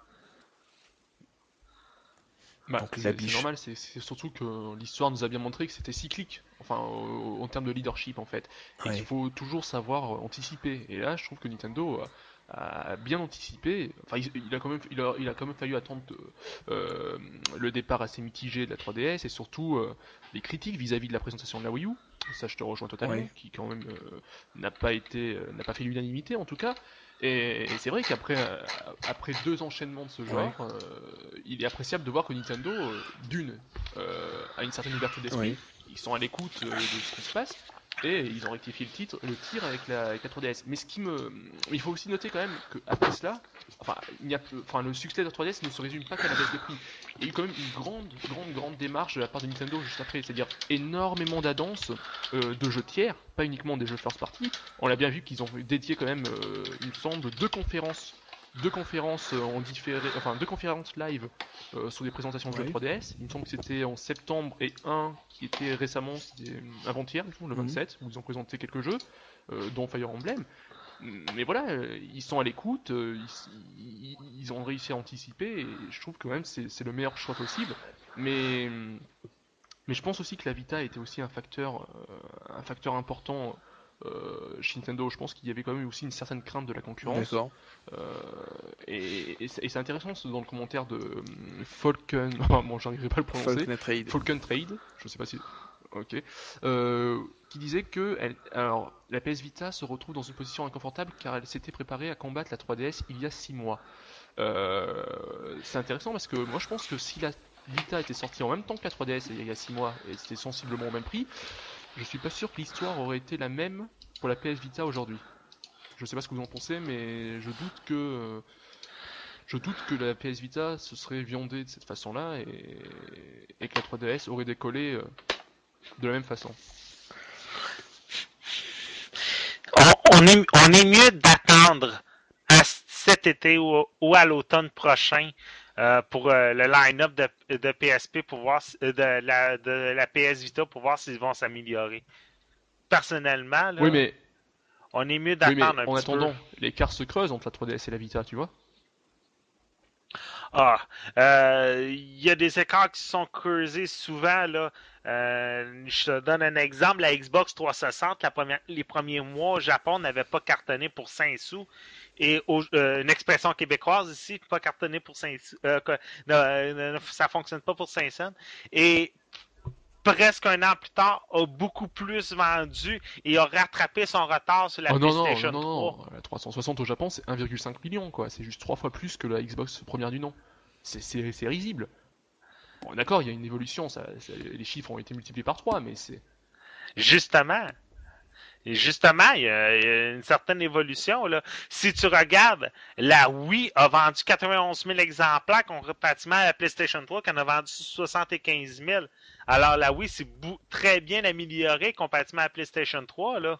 Bah, Donc la c'est c'est biche. normal, c'est c'est surtout que l'histoire nous a bien montré que c'était cyclique, enfin au- en termes de leadership en fait, et qu'il Ouais. faut toujours savoir euh, anticiper. Et là, je trouve que Nintendo a, a bien anticipé. Enfin, il, il a quand même, il a, il a quand même fallu attendre euh, le départ assez mitigé de la trois D S et surtout euh, les critiques vis-à-vis de la présentation de la Wii U. Ça, je te rejoins totalement, Ouais. qui quand même euh, n'a pas été, euh, n'a pas fait l'unanimité en tout cas. Et, et c'est vrai qu'après euh, après deux enchaînements de ce Ouais. genre, euh, il est appréciable de voir que Nintendo, euh, d'une, euh, a une certaine ouverture d'esprit, Ouais. ils sont à l'écoute euh, de ce qui se passe, et ils ont rectifié le, titre, le tir avec la, avec la trois D S. Mais ce qui me, il faut aussi noter quand même qu'après cela, enfin, il y a, enfin, le succès de la trois D S ne se résume pas qu'à la baisse des prix. Il y a eu quand même une grande, grande, grande démarche de la part de Nintendo juste après, c'est-à-dire énormément d'annonces euh, de jeux tiers, pas uniquement des jeux first party. On l'a bien vu qu'ils ont dédié quand même, euh, il me semble, deux conférences, deux conférences euh, en différé, enfin deux conférences live euh, sur des présentations de jeux Ouais. trois D S. Il me semble que c'était en septembre et un qui était récemment, c'était euh, avant-hier, il me semble, le Mhm. vingt-sept, où ils ont présenté quelques jeux, euh, dont Fire Emblem. Mais voilà, euh, ils sont à l'écoute, euh, ils, ils- ils ont réussi à anticiper, et je trouve que même c'est c'est le meilleur choix possible. Mais mais je pense aussi que la Vita était aussi un facteur, euh, un facteur important euh, chez Nintendo. Je pense qu'il y avait quand même aussi une certaine crainte de la concurrence. D'accord. Euh, et et c'est et c'est intéressant ce- dans le commentaire de euh, Falcon, bon, j'arriverai pas à le prononcer, Falcon Trade. Falcon Trade, je sais pas si. Ok. Euh, qui disait que elle, alors, la P S Vita se retrouve dans une position inconfortable car elle s'était préparée à combattre la trois D S il y a six mois. Euh, c'est intéressant parce que moi je pense que si la Vita était sortie en même temps que la trois D S il y a six mois et c'était sensiblement au même prix, je suis pas sûr que l'histoire aurait été la même pour la P S Vita aujourd'hui. Je sais pas ce que vous en pensez, mais je doute que euh, je doute que la P S Vita se serait viandée de cette façon-là et, et que la trois D S aurait décollé euh, de la même façon. On, on est, on est mieux d'attendre à cet été ou, ou à l'automne prochain euh, pour euh, le line-up de, de P S P pour voir si- de la, de la P S Vita pour voir s'ils vont s'améliorer. Personnellement, Oui, là, mais on est mieux oui, mais d'attendre un en petit peu. attendant, l'écart se creuse entre la trois D S et la Vita, tu vois. Ah, euh, il y a des écarts qui sont creusés souvent là. Euh, je te donne un exemple, la Xbox trois cent soixante, la première, les premiers mois au Japon n'avait pas cartonné pour cinq sous. Et au- euh, une expression québécoise ici, pas cartonné pour cinq sous. Euh, que- non, euh, ça fonctionne pas pour cinq cents. Et presque un an plus tard, a beaucoup plus vendu et a rattrapé son retard sur la Oh non, non, non, PlayStation non, trois. non, la trois cent soixante au Japon c'est un virgule cinq million quoi, c'est juste trois fois plus que la Xbox première du nom. C'est c'est- c'est risible. Bon, d'accord, il y a une évolution, ça, ça- les chiffres ont été multipliés par trois, mais c'est. Justement. Et justement, il y, a, il y a une certaine évolution. Là. Si tu regardes, la Wii a vendu quatre-vingt-onze mille exemplaires comparativement à la PlayStation trois qui en a vendu soixante-quinze mille. Alors la Wii c'est très bien amélioré comparativement à la PlayStation trois. Là.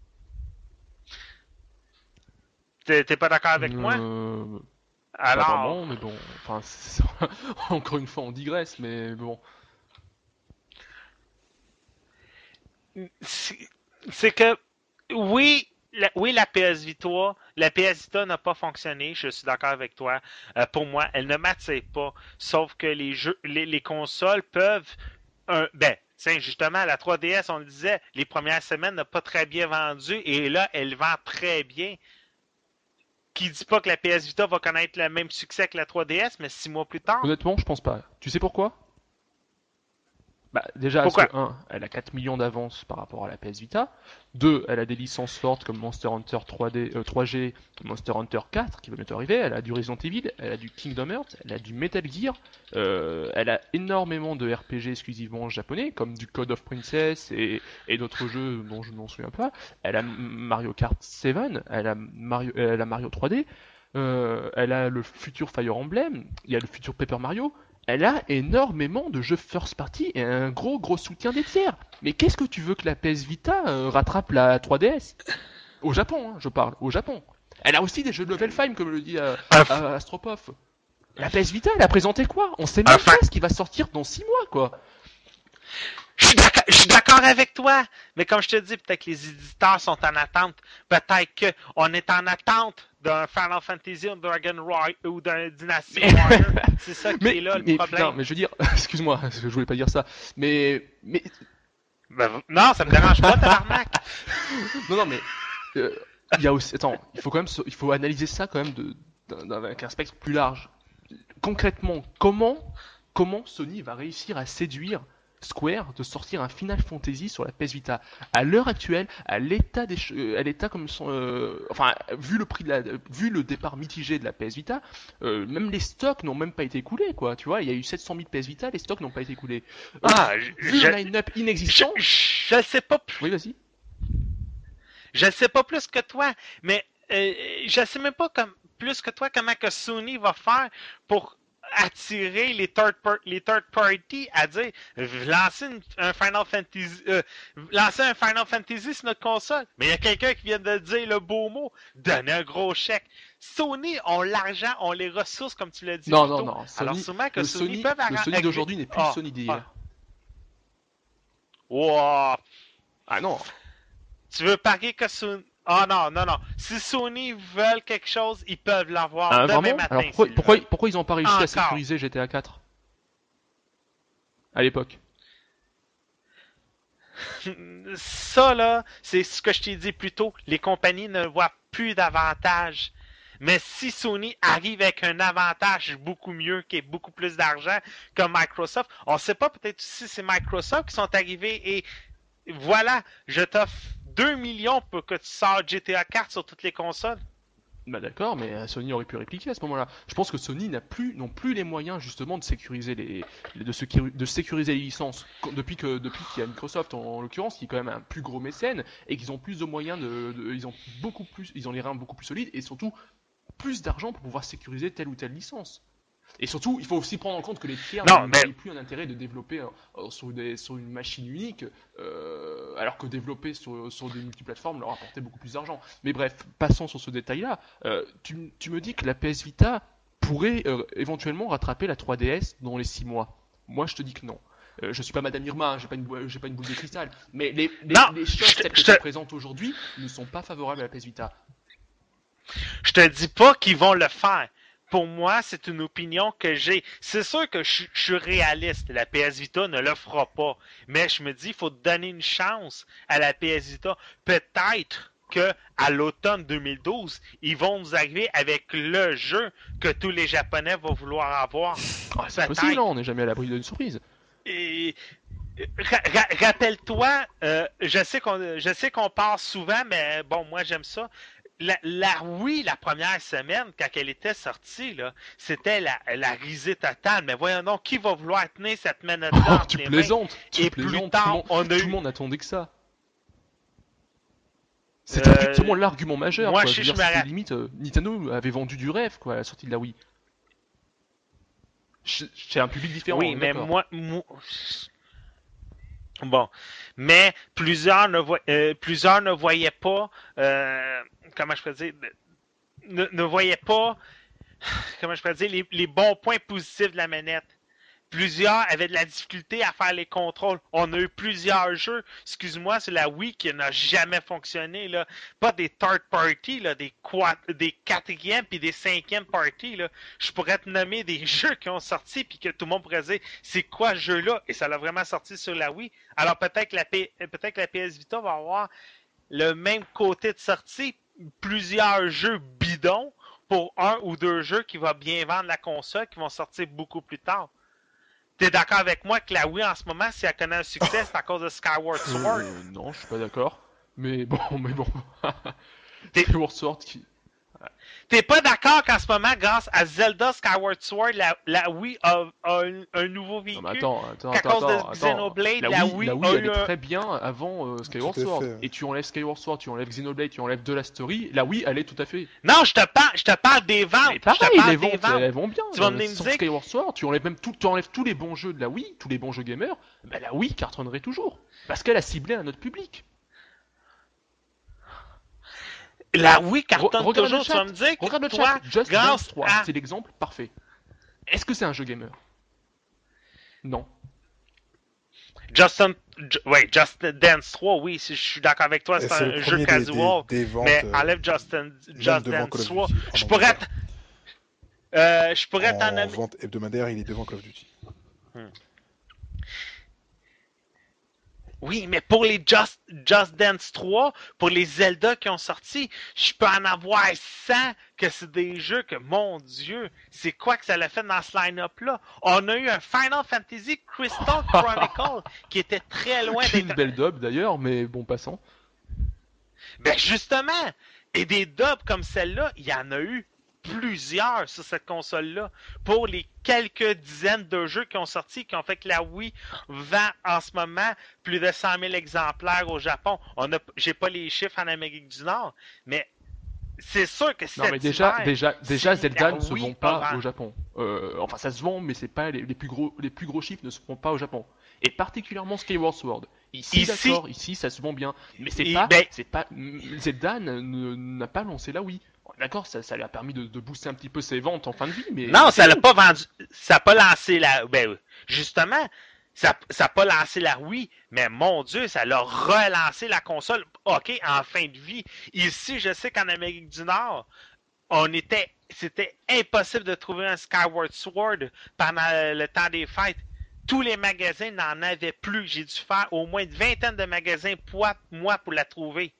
T'es, t'es pas d'accord avec moi? Euh, pas Alors, vraiment, mais bon, enfin, c'est- encore une fois, on digresse, mais bon. c'est, c'est que oui, la, oui, la P S Vita, la P S Vita n'a pas fonctionné, je suis d'accord avec toi. Euh, pour moi, elle ne m'attire pas. Sauf que les jeux, les, les consoles peuvent, un, ben, tiens, justement, la trois D S, on le disait, les premières semaines n'a pas très bien vendu et là, elle vend très bien. Qui dit pas que la P S Vita va connaître le même succès que la trois D S, mais six mois plus tard. Honnêtement, je pense pas. Tu sais pourquoi? Bah, déjà, parce que Pourquoi? un, elle a quatre millions d'avance par rapport à la P S Vita. deux, elle a des licences fortes comme Monster Hunter trois D, euh, trois G, Monster Hunter quatre qui va bientôt arriver. Elle a du Resident Evil, elle a du Kingdom Hearts, elle a du Metal Gear. Euh, elle a énormément de R P G exclusivement japonais comme du Code of Princess et, et d'autres jeux dont je ne m'en souviens pas. Elle a Mario Kart sept, elle a Mario, elle a Mario trois D. Euh, elle a le futur Fire Emblem, il y a le futur Paper Mario, elle a énormément de jeux first party et un gros gros soutien des tiers. Mais qu'est-ce que tu veux que la P S Vita euh, rattrape la trois D S? Au Japon, hein, je parle, au Japon. Elle a aussi des jeux de level cinq, comme le dit euh, Un, euh, Astropov. La P S Vita, elle a présenté quoi? On sait un même fa- pas ce qui va sortir dans six mois, quoi. Je suis d'accord- je suis d'accord avec toi, mais comme je te dis, peut-être que les éditeurs sont en attente. Peut-être qu'on est en attente d'un Final Fantasy ou d'un Dragon Roy ou d'un Dynasty Mais- Warrior. C'est ça qui Mais, est là le mais problème. putain, mais je veux dire, excuse-moi, parce que je voulais pas dire ça, mais, mais, Ben, non, ça me dérange pas, tabarnak. non, non, mais, euh, il y a aussi, attends, il faut quand même, se- il faut analyser ça quand même de, d'un, d'un- avec un spectre plus large. Concrètement, comment, comment Sony va réussir à séduire Square de sortir un Final Fantasy sur la P S Vita à l'heure actuelle, à l'état des, ch- euh, à l'état comme son, euh, enfin, vu le prix de la, vu le départ mitigé de la P S Vita, euh, même les stocks n'ont même pas été écoulés, quoi. Tu vois, il y a eu sept cent mille P S Vita, les stocks n'ont pas été écoulés. Euh, Ah, vu je, le line-up je, inexistant, je, je sais pas plus. oui, vas-y. Je sais pas plus que toi, mais euh, je sais même pas comme plus que toi comment que Sony va faire pour attirer les third, par- les third party à dire lancer une- un Final Fantasy euh, lancer un Final Fantasy sur notre console. Mais il y a quelqu'un qui vient de dire le beau mot, donner un gros chèque. Sony ont l'argent, ont les ressources comme tu l'as dit Non, plus non, tôt. non. Alors Sony, sûrement que le Sony, Sony, peuvent le arra- Sony arriver- d'aujourd'hui n'est plus Ah, le Sony d'hier. ah. Wow. Ah non. Tu veux parier que Sony... Ah non, non, non. Si Sony veulent quelque chose, ils peuvent l'avoir Ah, demain vraiment? matin. Alors pourquoi, s'ils pourquoi, veulent. pourquoi ils ont pas réussi à Encore. sécuriser G T A quatre à l'époque? Ça, là, c'est ce que je t'ai dit plus tôt. Les compagnies ne voient plus d'avantages. Mais si Sony arrive avec un avantage beaucoup mieux, qui est beaucoup plus d'argent, comme Microsoft, on ne sait pas, peut-être si c'est Microsoft qui sont arrivés et voilà, je t'offre deux millions pour que tu sortes G T A quatre sur toutes les consoles. Bah d'accord, mais euh, Sony aurait pu répliquer à ce moment-là. Je pense que Sony n'a plus, n'ont plus les moyens justement de sécuriser les, de, sécuriser, de sécuriser les licences depuis que depuis qu'il y a Microsoft en, en l'occurrence, qui est quand même un plus gros mécène et qu'ils ont plus de moyens de, de, ils ont beaucoup plus, ils ont les reins beaucoup plus solides et surtout plus d'argent pour pouvoir sécuriser telle ou telle licence. Et surtout, il faut aussi prendre en compte que les tiers Non, n'ont mais- plus un intérêt de développer euh, sur, des, sur une machine unique, euh, alors que développer sur, sur des multiplateformes leur apportait beaucoup plus d'argent. Mais bref, passons sur ce détail-là. Euh, tu, tu me dis que la P S Vita pourrait euh, éventuellement rattraper la trois D S dans les six mois. Moi, je te dis que non. Euh, je suis pas Madame Irma, hein, j'ai pas, une bou- j'ai pas une boule de cristal. Mais les, les, Non, les choses je te- telles je qu'elles te- se présentent aujourd'hui ne sont pas favorables à la P S Vita. Je te dis pas qu'ils vont le faire. Pour moi, c'est une opinion que j'ai. C'est sûr que je, je suis réaliste. La P S Vita ne le fera pas. Mais je me dis, il faut donner une chance à la P S Vita. Peut-être que à l'automne deux mille douze, ils vont nous arriver avec le jeu que tous les Japonais vont vouloir avoir. Ah, c'est Peut-être. possible, hein, on n'est jamais à l'abri d'une surprise. Et ra- ra- rappelle-toi, euh, je sais qu'on je sais qu'on parle souvent, mais bon, moi j'aime ça. La, la Wii, la première semaine, quand elle était sortie, là, c'était la, la risée totale. Mais voyons donc, qui va vouloir tenir cette manette-là Oh, entre tu les mains? plaisantes, tu Et plus plaisantes, tard, tout, le monde, on a tout eu- le monde attendait que ça. C'était Euh, effectivement l'argument majeur. moi, quoi. je- Je veux dire, je me c'était ra- limite, euh, Nintendo avait vendu du rêve quoi, à la sortie de la Wii. Ch- C'est un public différent. Oui, on est mais d'accord. moi, moi- Bon, mais plusieurs ne, voy- euh, plusieurs ne voyaient pas, euh, comment je peux dire, ne, ne voyaient pas, comment je peux dire, les, les bons points positifs de la manette. Plusieurs avaient de la difficulté à faire les contrôles. On a eu plusieurs jeux, excuse-moi, c'est la Wii qui n'a jamais fonctionné, là. Pas des third party, là, des, quat- des quatrième puis des cinquième party, là. Je pourrais te nommer des jeux qui ont sorti puis que tout le monde pourrait dire, c'est quoi ce jeu-là? Et ça l'a vraiment sorti sur la Wii. Alors peut-être que la, P- peut-être que la P S Vita va avoir le même côté de sortie, plusieurs jeux bidons pour un ou deux jeux qui vont bien vendre la console, qui vont sortir beaucoup plus tard. T'es d'accord avec moi que la Wii en ce moment, si elle connaît un succès, c'est à cause de Skyward Sword? Euh, non, je suis pas d'accord. Mais bon, mais bon. T'es- Skyward Sword qui. T'es pas d'accord qu'en ce moment, grâce à Zelda Skyward Sword, la, la Wii a, a un, un nouveau véhicule? Non, mais attends, attends, Qu'à attends, cause attends, de attends. Xenoblade, La la Wii, Wii la a Wii eu allait un- très bien avant euh, Skyward Tout à Sword. fait. Et tu enlèves Skyward Sword, tu enlèves Xenoblade, tu enlèves de la story, la Wii allait tout à fait. Non, je te parle, je te parle des ventes. Mais je te pareil, parle les des ventes, ventes. elles vont bien. Tu vas Euh, me dire Sans que- Skyward Sword, tu enlèves même tout, tu enlèves tous les bons jeux de la Wii, tous les bons jeux gamers, bah la Wii cartonnerait toujours. Parce qu'elle a ciblé un autre public. La Wii cartonne Re- regarde toujours. le Tu vas chat. me dire que Regarde le toi, chat, Just grâce Dance trois, à... c'est l'exemple parfait. Est-ce que c'est un jeu gamer? Non. Justin, Ju- ouais, Just Dance trois, oui, si je suis d'accord avec toi, Et c'est c'est un le jeu premier des, casual. des, des ventes, Mais euh, enlève Justin, même Just devant Dance Call of trois. Duty. en Je pourrais, Angleterre. t- euh, je pourrais t'en En nommer. vente hebdomadaire, il est devant Call of Duty. Oui, mais pour les Just, Just Dance trois, pour les Zelda qui ont sorti, je peux en avoir cent que c'est des jeux que, mon Dieu, c'est quoi que ça l'a fait dans ce line-up-là? On a eu un Final Fantasy Crystal Chronicle qui était très loin Qui est une d'être... belle dub d'ailleurs, mais bon passant. Ben justement! Et des dubs comme celle-là, il y en a eu plusieurs sur cette console-là. Pour les quelques dizaines de jeux qui ont sorti, qui ont fait que la Wii vend en ce moment plus de cent mille exemplaires au Japon. On a, j'ai pas les chiffres en Amérique du Nord, mais c'est sûr que Non cet mais déjà, hiver, déjà, déjà si Zelda la ne se Wii vend pas aura- au Japon. Euh, enfin, ça se vend, mais c'est pas les, les plus gros, les plus gros chiffres ne se font pas au Japon. Et particulièrement Skyward Sword. Ici, Ici- d'accord, ici ça se vend bien, mais c'est Et pas, ben- c'est pas, Zelda ne- ne- n'a pas lancé la Wii. D'accord, ça, ça lui a permis de, de booster un petit peu ses ventes en fin de vie, mais Non, ça c'est l'a tout. pas vendu. Ça a pas lancé la. Ben, justement, ça ça a pas lancé la Wii, mais mon Dieu, ça l'a relancé la console. OK, en fin de vie. Ici, je sais qu'en Amérique du Nord, on était. C'était impossible de trouver un Skyward Sword pendant le temps des fêtes. Tous les magasins n'en avaient plus. J'ai dû faire au moins une vingtaine de magasins pour moi pour la trouver.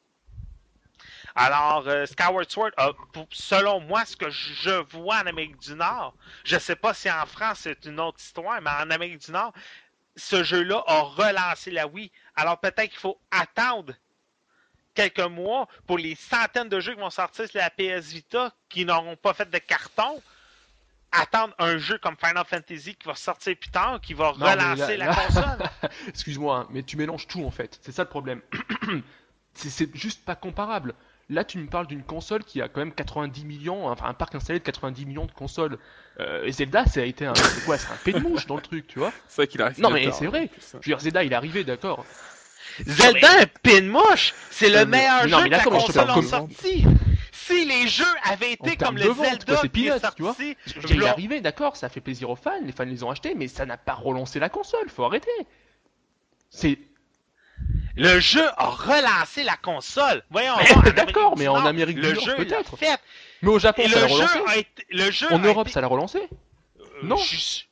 Alors, euh, Skyward Sword, a, pour- selon moi, ce que je vois en Amérique du Nord, je sais pas si en France c'est une autre histoire, mais en Amérique du Nord, ce jeu-là a relancé la Wii. Alors peut-être qu'il faut attendre quelques mois pour les centaines de jeux qui vont sortir sur la P S Vita qui n'auront pas fait de carton. Attendre un jeu comme Final Fantasy qui va sortir plus tard, qui va Non, mais relancer là- la là- console. Excuse-moi, hein, mais tu mélanges tout en fait. C'est ça le problème. c'est, c'est juste pas comparable. Là, tu me parles d'une console qui a quand même quatre-vingt-dix millions, enfin un parc installé de quatre-vingt-dix millions de consoles. Euh, et Zelda, ça a été un, c'est quoi, c'est un pet de mouche dans le truc, tu vois. C'est vrai qu'il arrive. Non, bien mais tard, c'est hein, vrai. en plus, hein. Je veux dire, Zelda, il est arrivé, d'accord. Zelda, un pin mouche, c'est le Non, mais- meilleur non, jeu mais que la d'accord, mais je te console parle a de sorti. Si les jeux avaient En été termes comme de le vente, Zelda quoi, c'est qui est peanuts, tu vois. sorti, Je veux dire, il est v'là- arrivé, d'accord, ça fait plaisir aux fans, les fans les ont achetés, mais ça n'a pas relancé la console, faut arrêter. C'est le jeu a relancé la console. Voyons Mais voir, en Amérique d'accord, du mais en Nord, Amérique du le Nord, jeu l'a peut-être. fait. Mais au Japon, Et ça le l'a jeu relancé. a été, le jeu En a Europe, été- ça l'a relancé. Euh, Non. je-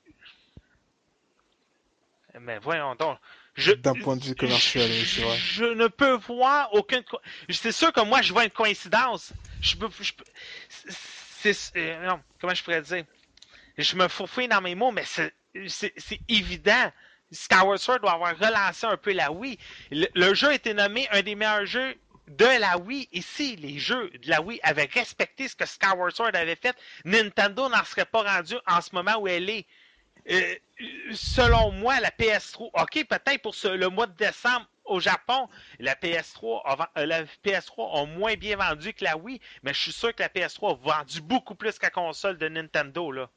Mais voyons donc. Je- D'un point de vue commercial, oui, c'est vrai. Je ne peux voir aucune. co- C'est sûr que moi, je vois une coïncidence. Je peux. je peux- C'est. c'est- euh, non, comment je pourrais dire? Je me fourfouille dans mes mots, mais c'est c'est- c'est évident. Skyward Sword doit avoir relancé un peu la Wii. Le, le jeu a été nommé un des meilleurs jeux de la Wii. Et si les jeux de la Wii avaient respecté ce que Skyward Sword avait fait, Nintendo n'en serait pas rendu en ce moment où elle est. Euh, selon moi, la P S trois, ok, peut-être pour ce- le mois de décembre au Japon, la P S trois, a, ven- euh, la P S trois a moins bien vendu que la Wii, mais je suis sûr que la P S trois a vendu beaucoup plus que la console de Nintendo, là.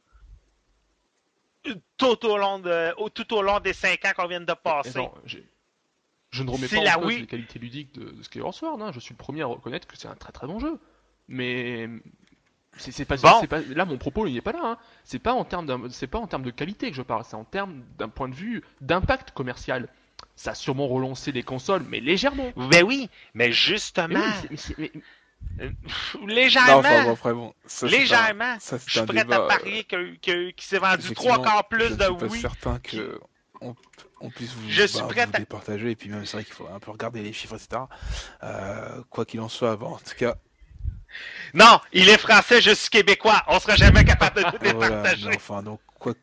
Tout au long, de, au- tout au long des cinq ans qu'on vient de passer. Non, j'ai- je ne remets Si pas la en cause Wii- les qualités ludiques de, de Skyward Sword, hein. Je suis le premier à reconnaître que c'est un très très bon jeu. Mais c'est c'est pas, Bon. c'est pas là mon propos il n'est pas là. Hein. C'est pas en termes d'un- c'est pas en termes de qualité que je parle, c'est en termes d'un point de vue d'impact commercial. Ça a sûrement relancé les consoles, mais légèrement. Ben oui, mais Mais justement, oui, mais c'est- mais c'est- mais- Non, légèrement, enfin, bon, après, bon, ça, c'est légèrement, un- ça, c'est je suis un prêt débat, à euh, parier que, que, qu'il s'est vendu effectivement, trois quarts plus je de ne suis pas Wii. certain que on, on puisse vous, Je suis bah, prêt vous à- départager, et puis même c'est vrai qu'il faut un peu regarder les chiffres, et cetera. Euh, quoi qu'il en soit, bon, en tout cas, Non, il est français, je suis québécois. On sera jamais capable de voilà, départager. mais enfin, donc, quoi,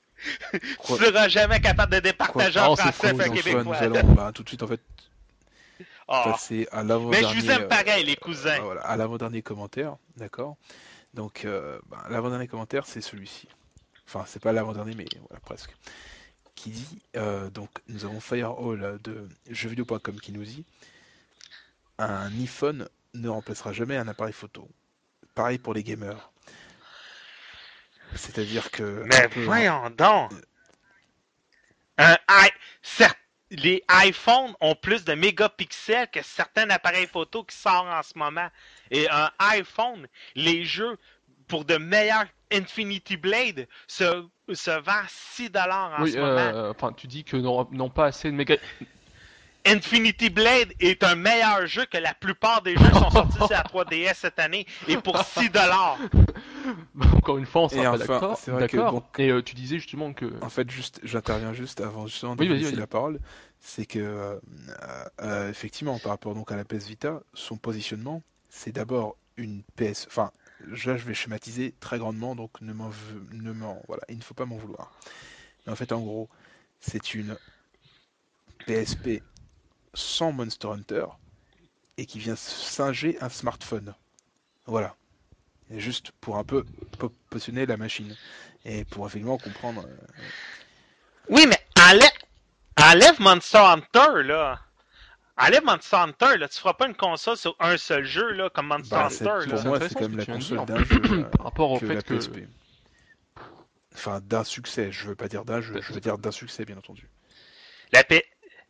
Tu quoi, seras jamais capable de départager quoi- un non, c'est français quoi et un qu'il en soit, nous québécois. allons bah, tout de suite, en fait, Oh. passer à Mais l'avant-dernier. je vous aime euh, pareil, les euh, cousins. voilà, à l'avant-dernier commentaire, d'accord. Donc, euh, ben, l'avant-dernier commentaire, c'est celui-ci. Enfin, c'est pas l'avant-dernier, mais voilà, presque. Qui dit, euh, donc, nous avons Firehall de jeuxvideo point com qui nous dit, un iPhone ne remplacera jamais un appareil photo. Pareil pour les gamers. C'est-à-dire que un Mais peu, hein, voyons donc. Un i... cer- Les iPhones ont plus de mégapixels que certains appareils photo qui sortent en ce moment. Et un iPhone, les jeux pour de meilleurs Infinity Blade se, se vend six dollars en Oui, ce moment. euh, enfin, tu dis que non, non pas assez de méga. Infinity Blade est un meilleur jeu que la plupart des jeux qui sont sortis sur la trois D S cette année et pour six dollars. Encore une fois, on sera et pas enfin, d'accord. c'est vrai que D'accord. donc, Et euh, tu disais justement que. en fait, juste, j'interviens juste avant justement de Oui, vous vas-y, laisser vas-y. la parole. C'est que, euh, euh, effectivement, par rapport donc à la P S Vita, son positionnement, c'est d'abord une P S. Enfin, là, je vais schématiser très grandement, donc ne m'en, veux- ne m'en, voilà, il ne faut pas m'en vouloir. Mais en fait, en gros, c'est une P S P sans Monster Hunter et qui vient singer un smartphone. Voilà. Et juste pour un peu po- positionner la machine et pour effectivement comprendre. euh, Oui, mais enlève, enlève Monster Hunter, là. Enlève Monster Hunter, là. Tu feras pas une console sur un seul jeu, là, comme Monster Bah, c'est, Hunter, C'est pour là. c'est moi, c'est intéressant quand ce même que la tu viens de console dire. d'un jeu euh, Par rapport au que la fait que. P S P. Enfin, d'un succès. Je veux pas dire d'un jeu, Bah, je c'est veux pas- dire d'un succès, bien entendu. La P...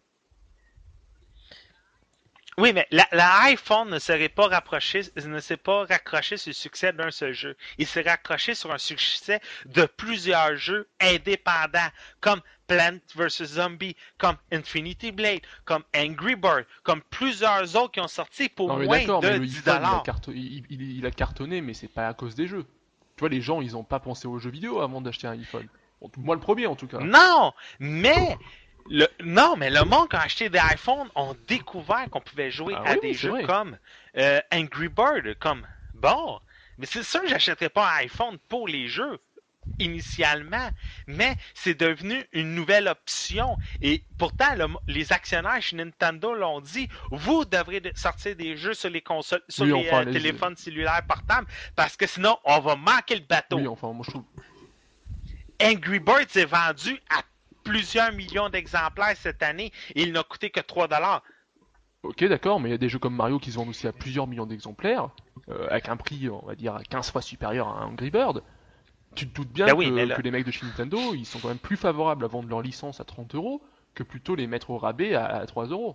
Oui, mais la, la iPhone ne serait pas rapproché, ne s'est pas raccroché sur le succès d'un seul jeu. Il s'est raccroché sur un succès de plusieurs jeux indépendants, comme Plant versus. Zombie, comme Infinity Blade, comme Angry Bird, comme plusieurs autres qui ont sorti pour Non, mais moins d'accord, mais de le dix iPhone, il a, dollars. carto- il, il- il a cartonné, mais c'est pas à cause des jeux. Tu vois, les gens, ils ont pas pensé aux jeux vidéo avant d'acheter un iPhone. Bon, moi, le premier, en tout cas. Non, mais le, non, mais le monde qui a acheté des iPhones ont découvert qu'on pouvait jouer Ah à oui, des oui, c'est jeux vrai. comme euh, Angry Bird, comme bon. Mais c'est sûr que j'achèterais pas un iPhone pour les jeux initialement, mais c'est devenu une nouvelle option. Et pourtant, le- les actionnaires chez Nintendo l'ont dit, vous devrez de- sortir des jeux sur les consoles, sur Oui, les enfin, euh, les... téléphones cellulaires portables, parce que sinon, on va manquer le bateau. oui, enfin, moi, je trouve. Angry Birds s'est vendu à plusieurs millions d'exemplaires cette année et il n'a coûté que trois dollars. Ok, d'accord, mais il y a des jeux comme Mario qui se vendent aussi à plusieurs millions d'exemplaires, euh, avec un prix, on va dire, à quinze fois supérieur à un Angry Bird. Tu te doutes bien Ben oui, mais que, là, que les mecs de chez Nintendo, ils sont quand même plus favorables à vendre leur licence à trente euros que plutôt les mettre au rabais à, à trois euros.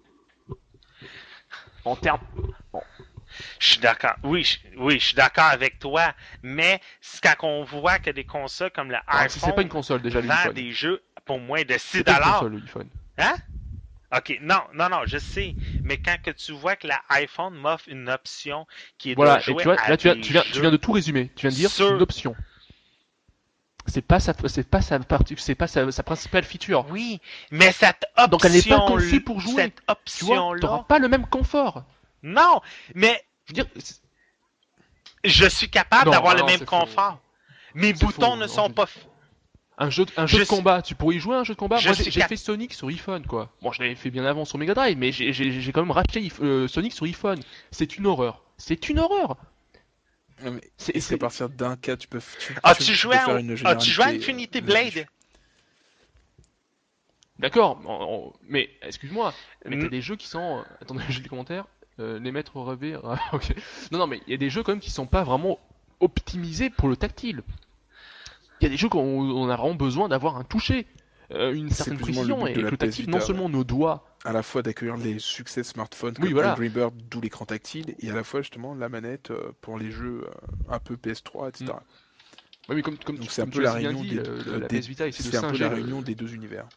En termes. Bon, je suis d'accord. Oui, je, oui, je suis d'accord avec toi. Mais c'est quand on voit que des consoles comme le enfin, c'est c'est pas une iPhone console déjà, le vendent iPhone. des jeux pour moins de six C'est pas une dollars, console, le iPhone. hein? Ok, non, non, non, je sais. Mais quand que tu vois que l'iPhone m'offre une option qui est de Voilà, et jouer tu vois, à là tu viens, des tu viens, tu viens jeux de tout résumer. Tu viens de dire c'est une sur... option. C'est pas sa, c'est pas sa partie, c'est pas sa, sa principale feature. Oui, mais cette option... Donc elle n'est pas conçue pour jouer. Cette Tu vois, t'auras option-là... pas le même confort. Non, mais Je veux dire, c'est- je suis capable non, d'avoir ah le non, même c'est faux. confort. Mes C'est boutons faux, ne non, sont je- pas... f- Un jeu, un jeu Je de suis- combat, tu pourrais y jouer à un jeu de combat? Je Moi suis j'ai j'ai cap- fait Sonic sur iPhone quoi. Bon, je l'avais fait bien avant sur Mega Drive, mais j'ai- j'ai j'ai quand même racheté if- euh, Sonic sur iPhone. C'est une horreur. C'est une horreur. Non, mais C'est est-ce qu'à c'est- partir d'un cas, tu peux, f- tu, tu- As-tu tu joué, peux faire à... une As-tu joué à généralité Infinity euh, Blade? là-dessus? D'accord, on- on- mais excuse-moi, mais t'as Mm. des jeux qui sont. euh, Attendez, j'ai les commentaires. Euh, les mettre au revers. Ah, ok. Non, non, mais il y a des jeux quand même qui sont pas vraiment optimisés pour le tactile. Il y a des jeux où on, on a vraiment besoin d'avoir un toucher, euh, une C'est certaine plus ou moins le précision, but et de que la le P S tactile, non Vita, ouais. seulement nos doigts. À la fois d'accueillir les succès smartphones Oui, comme voilà. Angry Bird, d'où l'écran tactile, et à la fois justement la manette euh, pour les jeux euh, un peu P S trois, et cetera. Oui, mais comme, comme, Donc tu, c'est un comme peu tu la l'as si bien réunion dit, des, le- le- euh, la des- P S Vita essaie de c'est un peu singer la le- réunion des deux univers.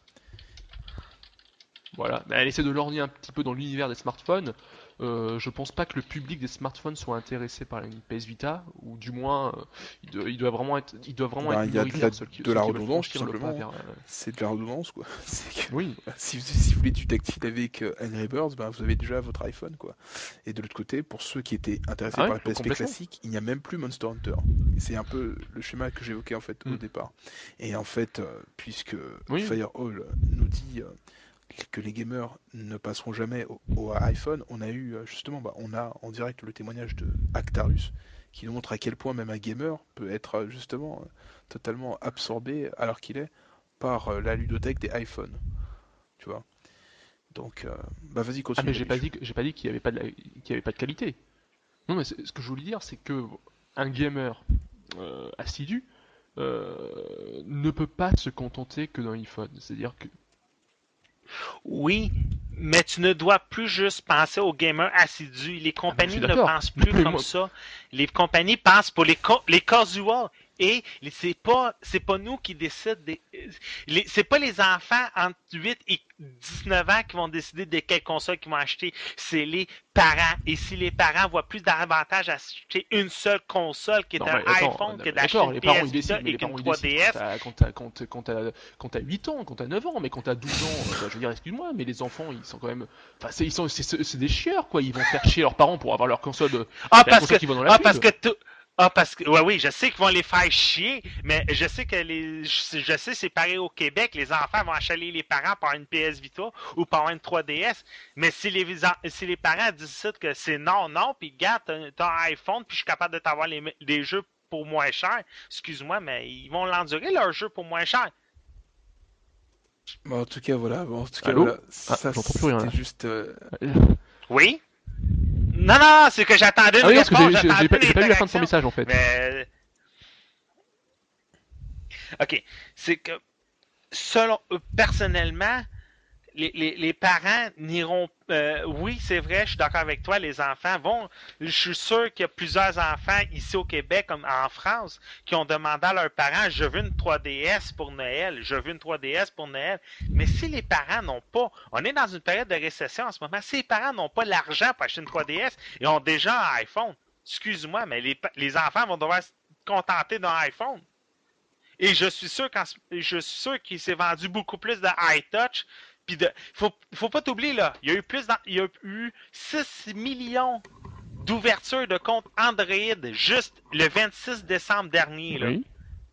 Voilà, elle essaie de lorgner un petit peu dans l'univers des smartphones. Euh, je pense pas que le public des smartphones soit intéressé par une P S Vita, ou du moins, euh, il, doit, il doit vraiment être, il doit vraiment Ben, être il y a de minoritaire la, ceux qui, de ceux la qui veulent redondance tout franchir le pas simplement. vers. euh, C'est de la redondance quoi. C'est que, Oui, voilà, si, vous, si vous voulez du tactile avec euh, Angry Birds, ben, vous avez déjà votre iPhone quoi. Et de l'autre côté, pour ceux qui étaient intéressés ah par ouais, la P S P complètement. classique, il n'y a même plus Monster Hunter. Et c'est un peu le schéma que j'évoquais en fait au Mm. départ. Et en fait, euh, puisque Oui, Firehall nous dit euh, que les gamers ne passeront jamais au, au iPhone, on a eu euh, justement, bah, on a en direct le témoignage de Actarus qui nous montre à quel point même un gamer peut être euh, justement euh, totalement absorbé alors qu'il est par euh, la ludothèque des iPhones, tu vois. Donc, euh, bah vas-y, Ah continue, mais j'ai pas Baluch. dit que- j'ai pas dit qu'il y avait pas de la- qu'il y avait pas de qualité. Non mais c'est- ce que je voulais dire c'est que un gamer euh, assidu euh, ne peut pas se contenter que d'un iPhone. C'est-à-dire que Oui, mais tu ne dois plus juste penser aux gamers assidus. Les ah, mais je suis compagnies ne d'accord. pensent plus Mais comme moi, ça. Les compagnies pensent pour les, co- les casuals. Et les- c'est pas c'est pas nous qui décident des, les- c'est pas les enfants entre huit et dix-neuf ans qui vont décider de quelle console qu'ils vont acheter, c'est les parents. Et si les parents voient plus d'avantages à acheter une seule console qui est non un mais attends, iPhone euh, que d'acheter d'accord, une les parents P S ils Vita décident, mais et les qu'une parents ils décident quand trois D S. t'as quand t'as quand, quand t'as quand t'as huit ans, quand t'as neuf ans, mais quand t'as douze ans, euh, bah, je veux dire excuse-moi, mais les enfants ils sont quand même, enfin c'est ils sont c'est c'est des chieurs quoi, ils vont faire chier leurs parents pour avoir leur console, euh, Ah, la parce que, console qui va dans la ah, pub. parce que tout. Ah, parce que, ouais, oui, je sais qu'ils vont les faire chier, mais je sais que les, je je sais, c'est pareil au Québec, les enfants vont achaler les parents par une P S Vita ou par une trois D S, mais si les, si les parents décident que c'est non, non, puis regarde, t'as t'as un iPhone, puis je suis capable de t'avoir les, les jeux pour moins cher, excuse-moi, mais ils vont l'endurer, leurs jeux pour moins cher. Bah, en tout cas, voilà, bon, en tout cas, Allô? voilà, Ah, ça j'entends plus rien c'était là. juste. euh, Oui? Non, non, c'est que j'attendais Ah une oui, non, parce que réponse, j'ai j'ai- j'ai j'attendais pas, une j'ai pas lu la fin de son interaction, message en fait. mais, ok, c'est que, selon, euh, personnellement, Les, les, les parents n'iront. Euh, oui, c'est vrai, je suis d'accord avec toi. Les enfants vont. Je suis sûr qu'il y a plusieurs enfants ici au Québec, comme en France, qui ont demandé à leurs parents je veux une trois D S pour Noël. Je veux une trois D S pour Noël. Mais si les parents n'ont pas. On est dans une période de récession en ce moment. Si les parents n'ont pas l'argent pour acheter une trois D S et ont déjà un iPhone, excuse-moi, mais les, les enfants vont devoir se contenter d'un iPhone. Et je suis sûr qu'en, je suis sûr qu'il s'est vendu beaucoup plus de iTouch. Puis de, faut, faut pas t'oublier là, il y a eu plus, il y a eu six millions d'ouvertures de comptes Android juste le vingt-six décembre dernier là. Oui.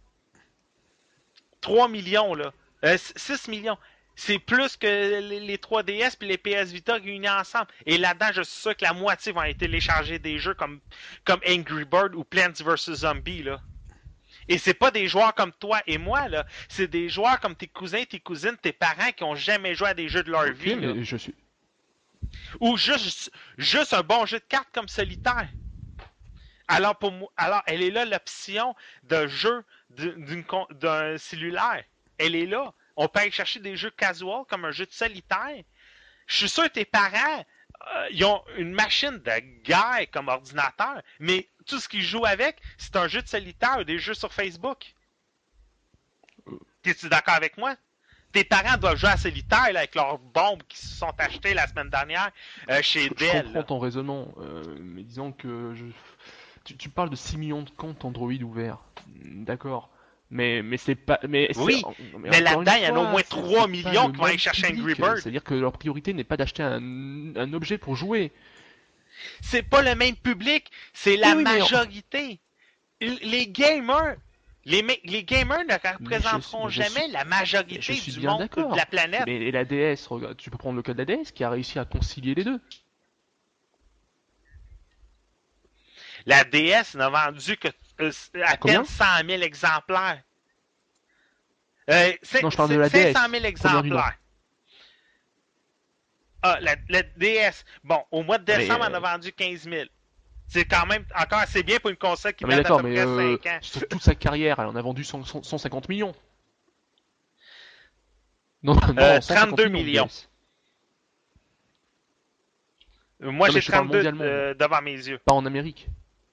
trois millions là, euh, six millions. C'est plus que les, les trois D S puis les P S Vita réunis ensemble. Et là-dedans, je suis sûr que la moitié vont aller télécharger des jeux comme, comme Angry Bird ou Plants versus. Zombies là. Et c'est pas des joueurs comme toi et moi, là. C'est des joueurs comme tes cousins, tes cousines, tes parents qui ont jamais joué à des jeux de leur Ok, vie. Là. mais je suis. Ou juste, juste un bon jeu de cartes comme Solitaire. Alors, pour moi, alors elle est là l'option de jeu d'une, d'un cellulaire. Elle est là. On peut aller chercher des jeux casual comme un jeu de solitaire. Je suis sûr que tes parents, euh, ils ont une machine de guerre comme ordinateur, mais tout ce qu'ils jouent avec, c'est un jeu de solitaire ou des jeux sur Facebook. T'es-tu d'accord avec moi? Tes parents doivent jouer à solitaire là, avec leurs bombes qui se sont achetées la semaine dernière euh, chez Je, je Dell. comprends là. ton raisonnement, euh, mais disons que je... tu, tu parles de six millions de comptes Android ouverts. D'accord. Mais, mais c'est pas. Mais, c'est- Oui, mais mais encore une là-dedans, il y en a au fois, moins c'est- trois c'est pas millions le qui vont aller même chercher public. Angry Bird. C'est-à-dire que leur priorité n'est pas d'acheter un, un objet pour jouer. C'est pas le même public, c'est Oui, la oui, mais- majorité. Les gamers, les, les gamers ne Mais je- représenteront mais je jamais suis- la Mais majorité je suis du bien monde d'accord. de la planète. Mais et la D S, regarde, tu peux prendre le cas de la D S qui a réussi à concilier les deux. La D S n'a vendu que euh, à Combien? peine cent mille exemplaires. Euh, c'est, Non, je parle c'est, de la D S. cinq cent mille Première du nom. exemplaires. Ah, la, la D S. Bon, au mois de décembre, Mais, on a euh, vendu quinze mille. C'est quand même encore assez bien pour une console qui Non, mais date d'à d'accord, peu mais près euh, cinq ans. sur toute sa carrière, elle en a vendu cent, cent, cent cinquante millions. Non, non, Euh, cent cinquante trente-deux millions. millions. de D S. Moi, Non, mais j'ai je parle trente-deux mondialement. euh, devant mes yeux. Pas en Amérique.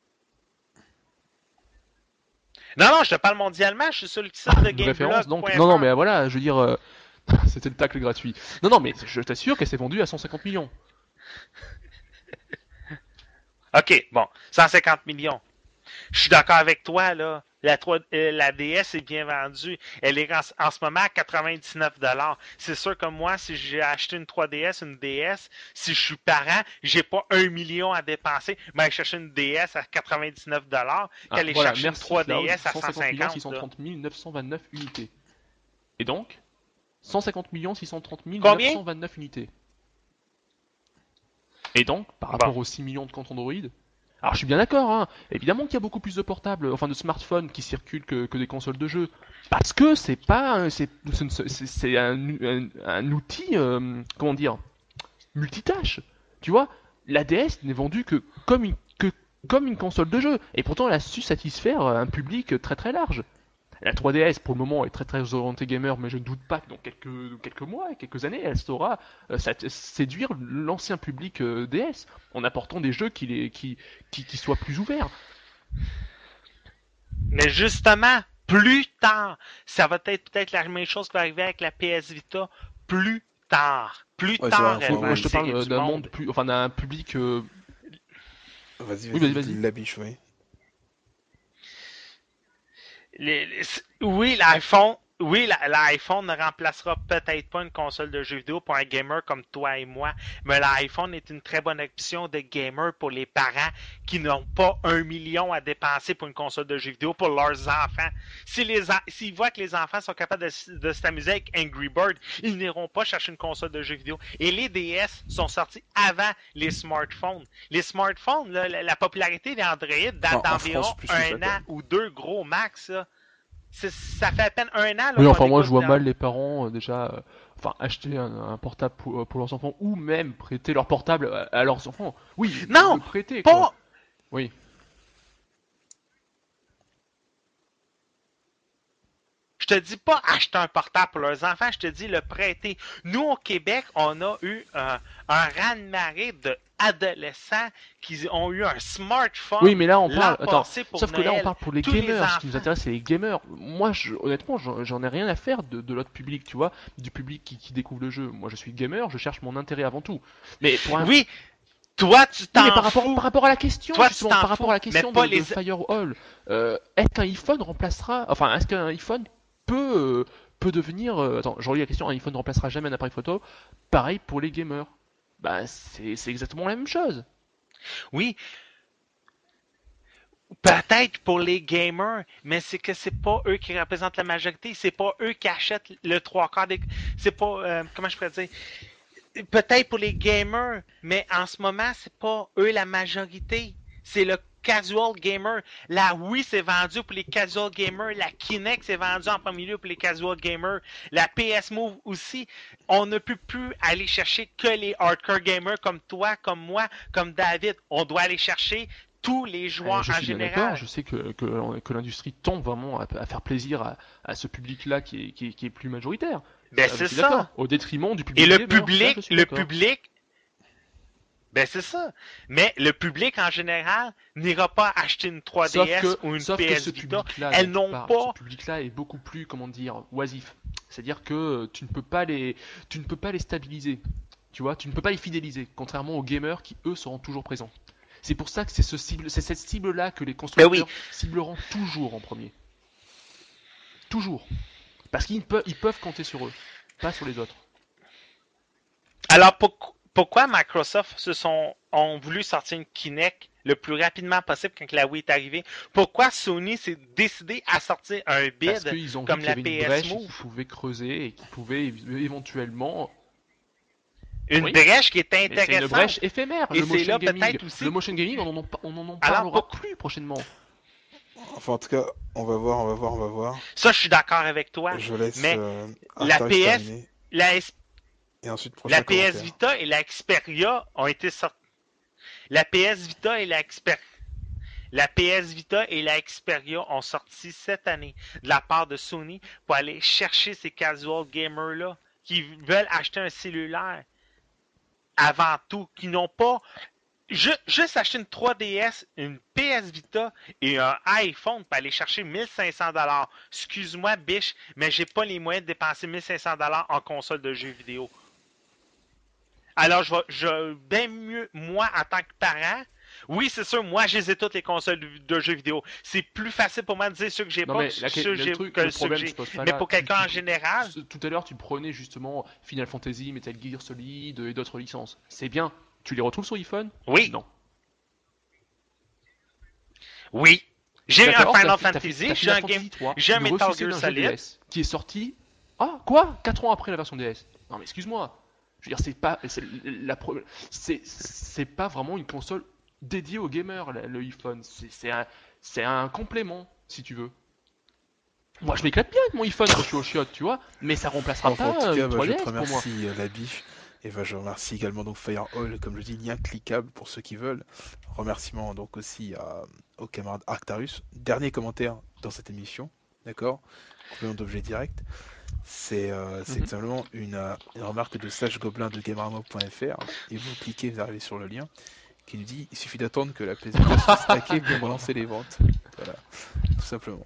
Non, non, je te parle mondialement. Je suis sur le site de Une référence, donc. gameblog. Non, non, mais voilà, je veux dire, euh, c'était le tacle gratuit. Non, non, mais je t'assure qu'elle s'est vendue à cent cinquante millions. OK, bon, cent cinquante millions. Je suis d'accord avec toi, là. La, trois, euh, la D S est bien vendue. Elle est en, en ce moment à quatre-vingt-dix-neuf dollars. C'est sûr que moi, si j'ai acheté une trois D S, une D S, si je suis parent, j'ai pas un million à dépenser, mais aller chercher une D S à quatre-vingt-dix-neuf dollars, Ah, qu'aller voilà, chercher merci, une trois Cloud, D S à cent cent cinquante millions, cinquante. six cent là. trente mille neuf cent vingt-neuf unités. Et donc, cent cinquante millions six cent trente mille Combien? neuf cent vingt-neuf unités. Et donc, par Bon. rapport aux six millions de comptes Android, alors je suis bien d'accord, hein, évidemment qu'il y a beaucoup plus de portables, enfin de smartphones qui circulent que, que des consoles de jeux. Parce que c'est pas, c'est, c'est, c'est- c'est un, un- un outil, euh, comment dire, multitâche. Tu vois, la D S n'est vendue que comme une, que comme une console de jeu. Et pourtant, elle a su satisfaire un public très très large. La trois D S, pour le moment, est très très orientée gamer, mais je ne doute pas que dans quelques, quelques mois, quelques années, elle saura euh, sat- séduire l'ancien public euh, D S en apportant des jeux qui, les, qui, qui, qui soient plus ouverts. Mais justement, plus tard, ça va être peut-être la même chose qui va arriver avec la P S Vita. Plus tard. Plus Ouais, c'est tard, vrai, elle faut- va Moi, je te attirer parle du d'un monde. monde plus, enfin d'un public. euh, Vas-y, Oui, vas-y, vas-y, vas-y. la biche, oui. Les- les- oui, l'iPhone, oui, la- l'iPhone ne remplacera peut-être pas une console de jeux vidéo pour un gamer comme toi et moi, mais l'iPhone est une très bonne option de gamer pour les parents qui n'ont pas un million à dépenser pour une console de jeux vidéo pour leurs enfants. Si les en- s'ils voient que les enfants sont capables de, de s'amuser avec Angry Bird, ils n'iront pas chercher une console de jeux vidéo. Et les D S sont sortis avant les smartphones. Les smartphones, là, la, la popularité d'Android date En- en d'environ France, plus que un ça, quand an même. ou deux gros max. Là. C'est- Ça fait à peine un an. Là, Oui, qu'on enfin, moi, écoute je vois dans- mal les parents euh, déjà, euh, enfin, acheter un, un portable pour, pour leurs enfants ou même prêter leur portable à, à leurs enfants. Oui, Non, le prêter, quoi. Pas, Oui. je te dis pas acheter un portable pour leurs enfants, je te dis le prêter. Nous, au Québec, on a eu euh, un raz-de-marée d'adolescents qui ont eu un smartphone Oui, mais là, on l'an parle. Attends, passé pour sauf que là, on Noël. parle pour les Tous les gamers. Ce qui nous enfants. intéresse, c'est les gamers. Moi, je, honnêtement, j'en j'en ai rien à faire de, de l'autre public, tu vois, du public qui, qui découvre le jeu. Moi, je suis gamer, je cherche mon intérêt avant tout. Mais pour un. Oui, toi, tu Oui, t'en mais par rapport, fous. par rapport à la question, Toi, tu justement, t'en par rapport à la fous, question mais pas de, de les- Firewall, euh, est-ce qu'un iPhone remplacera, enfin, est-ce qu'un iPhone peut, euh, peut devenir, euh, attends, je relis la question, un iPhone ne remplacera jamais un appareil photo. Pareil pour les gamers. Bah, c'est c'est exactement la même chose. Oui, peut-être pour les gamers, mais c'est que c'est pas eux qui représentent la majorité, c'est pas eux qui achètent le trois quarts des. C'est pas. euh, comment je pourrais dire? Peut-être pour les gamers, mais en ce moment, c'est pas eux la majorité. C'est le casual gamer. La Wii s'est vendue pour les casual gamers. La Kinect s'est vendue en premier lieu pour les casual gamers. La P S Move aussi. On ne peut plus aller chercher que les hardcore gamers comme toi, comme moi, comme David. On doit aller chercher tous les joueurs Euh, je en suis bien général. d'accord, je sais que, que, que l'industrie tend vraiment à, à faire plaisir à, à ce public-là qui est, qui, est, qui est plus majoritaire. Ben, Ça, je c'est suis ça. d'accord. Au détriment du public Et le gamer, ça, public, je suis le d'accord. public, ben c'est ça. Mais le public en général n'ira pas acheter une trois D S Sauf que, ou une sauf que P S ce Vita. public-là, Elles dont tu n'ont parles, pas. ce public-là est beaucoup plus, comment dire, oisif. C'est-à-dire que euh, tu ne peux pas les, tu ne peux pas les stabiliser. Tu vois, tu ne peux pas les fidéliser, contrairement aux gamers qui eux seront toujours présents. C'est pour ça que c'est ce cible, c'est cette cible-là que les constructeurs Ben oui. cibleront toujours en premier. Toujours. Parce qu'ils peuvent, ils peuvent compter sur eux, pas sur les autres. Alors pour- pourquoi Microsoft se sont ont voulu sortir une Kinect le plus rapidement possible quand la Wii est arrivée? Pourquoi Sony s'est décidé à sortir un Parce bid qu'ils ont vu comme qu'il y la avait une P S brèche qu'ils Move? pouvaient creuser et qu'ils pouvaient é- éventuellement. Une Oui. brèche qui est Mais c'est une intéressante. brèche éphémère. Et le c'est motion là gaming, peut-être aussi- le motion gaming, on en, en- on en Alors, parlera pour- plus prochainement. Enfin, en tout cas, on va voir, on va voir, on va voir. Ça, je suis d'accord avec toi. Je laisse Mais euh, la Artax P S terminer. La S- Et ensuite, prochain La P S commentaire. Vita et la Xperia ont été sortis. La P S Vita et la Xperia. La P S Vita et la Xperia ont sorti cette année de la part de Sony pour aller chercher ces casual gamers-là qui veulent acheter un cellulaire avant tout, qui n'ont pas ju- juste acheter une trois D S, une P S Vita et un iPhone pour aller chercher mille cinq cents dollars. Excuse-moi, biche, mais j'ai pas les moyens de dépenser mille cinq cents dollars en console de jeux vidéo. Alors, je vais, je, bien mieux, moi, en tant que parent, oui, c'est sûr, moi, j'ai toutes les consoles de, de jeux vidéo. C'est plus facile pour moi de dire ceux que j'ai Non pas mais que la, ceux le que j'ai truc, que le ceux que problème j'ai. se pose pas Mais là. pour Tu- quelqu'un tu- en général, Tout à l'heure, tu prenais justement Final Fantasy, Metal Gear Solid et d'autres licences. C'est bien. Tu les retrouves sur iPhone? oui, Non. oui. J'ai un D'accord, Final t'as fait- t'as fait- Fantasy, t'as j'ai un Final Game, Fantasy trois, j'ai un le Metal ressuscité Gear d'un jeu Solid. D S, qui est sorti Ah, quoi? quatre ans après la version D S? Non, mais excuse-moi. Je veux dire, c'est pas, c'est la pro- c'est, c'est pas vraiment une console dédiée aux gamers, le, le iPhone. C'est, c'est un, c'est un complément, si tu veux. Moi, je m'éclate bien avec mon iPhone quand je suis au chiottes, tu vois, mais ça remplacera Enfin, en tout pas euh, cas, une bah, je te trois D S pour moi. remercie, euh, la biche. Et bah, je remercie également donc Firehall, comme je dis, lien cliquable pour ceux qui veulent. Remerciements donc aussi à, au camarade Arctarus. Dernier commentaire dans cette émission, d'accord? Complément d'objet direct. C'est euh, c'est Mhm. tout simplement une, euh, une remarque de Sage Gobelin de gamerama point f r. Et vous cliquez, vous arrivez sur le lien qui nous dit il suffit d'attendre que la P S Vita se fasse hacker pour relancer les ventes. Voilà, tout simplement.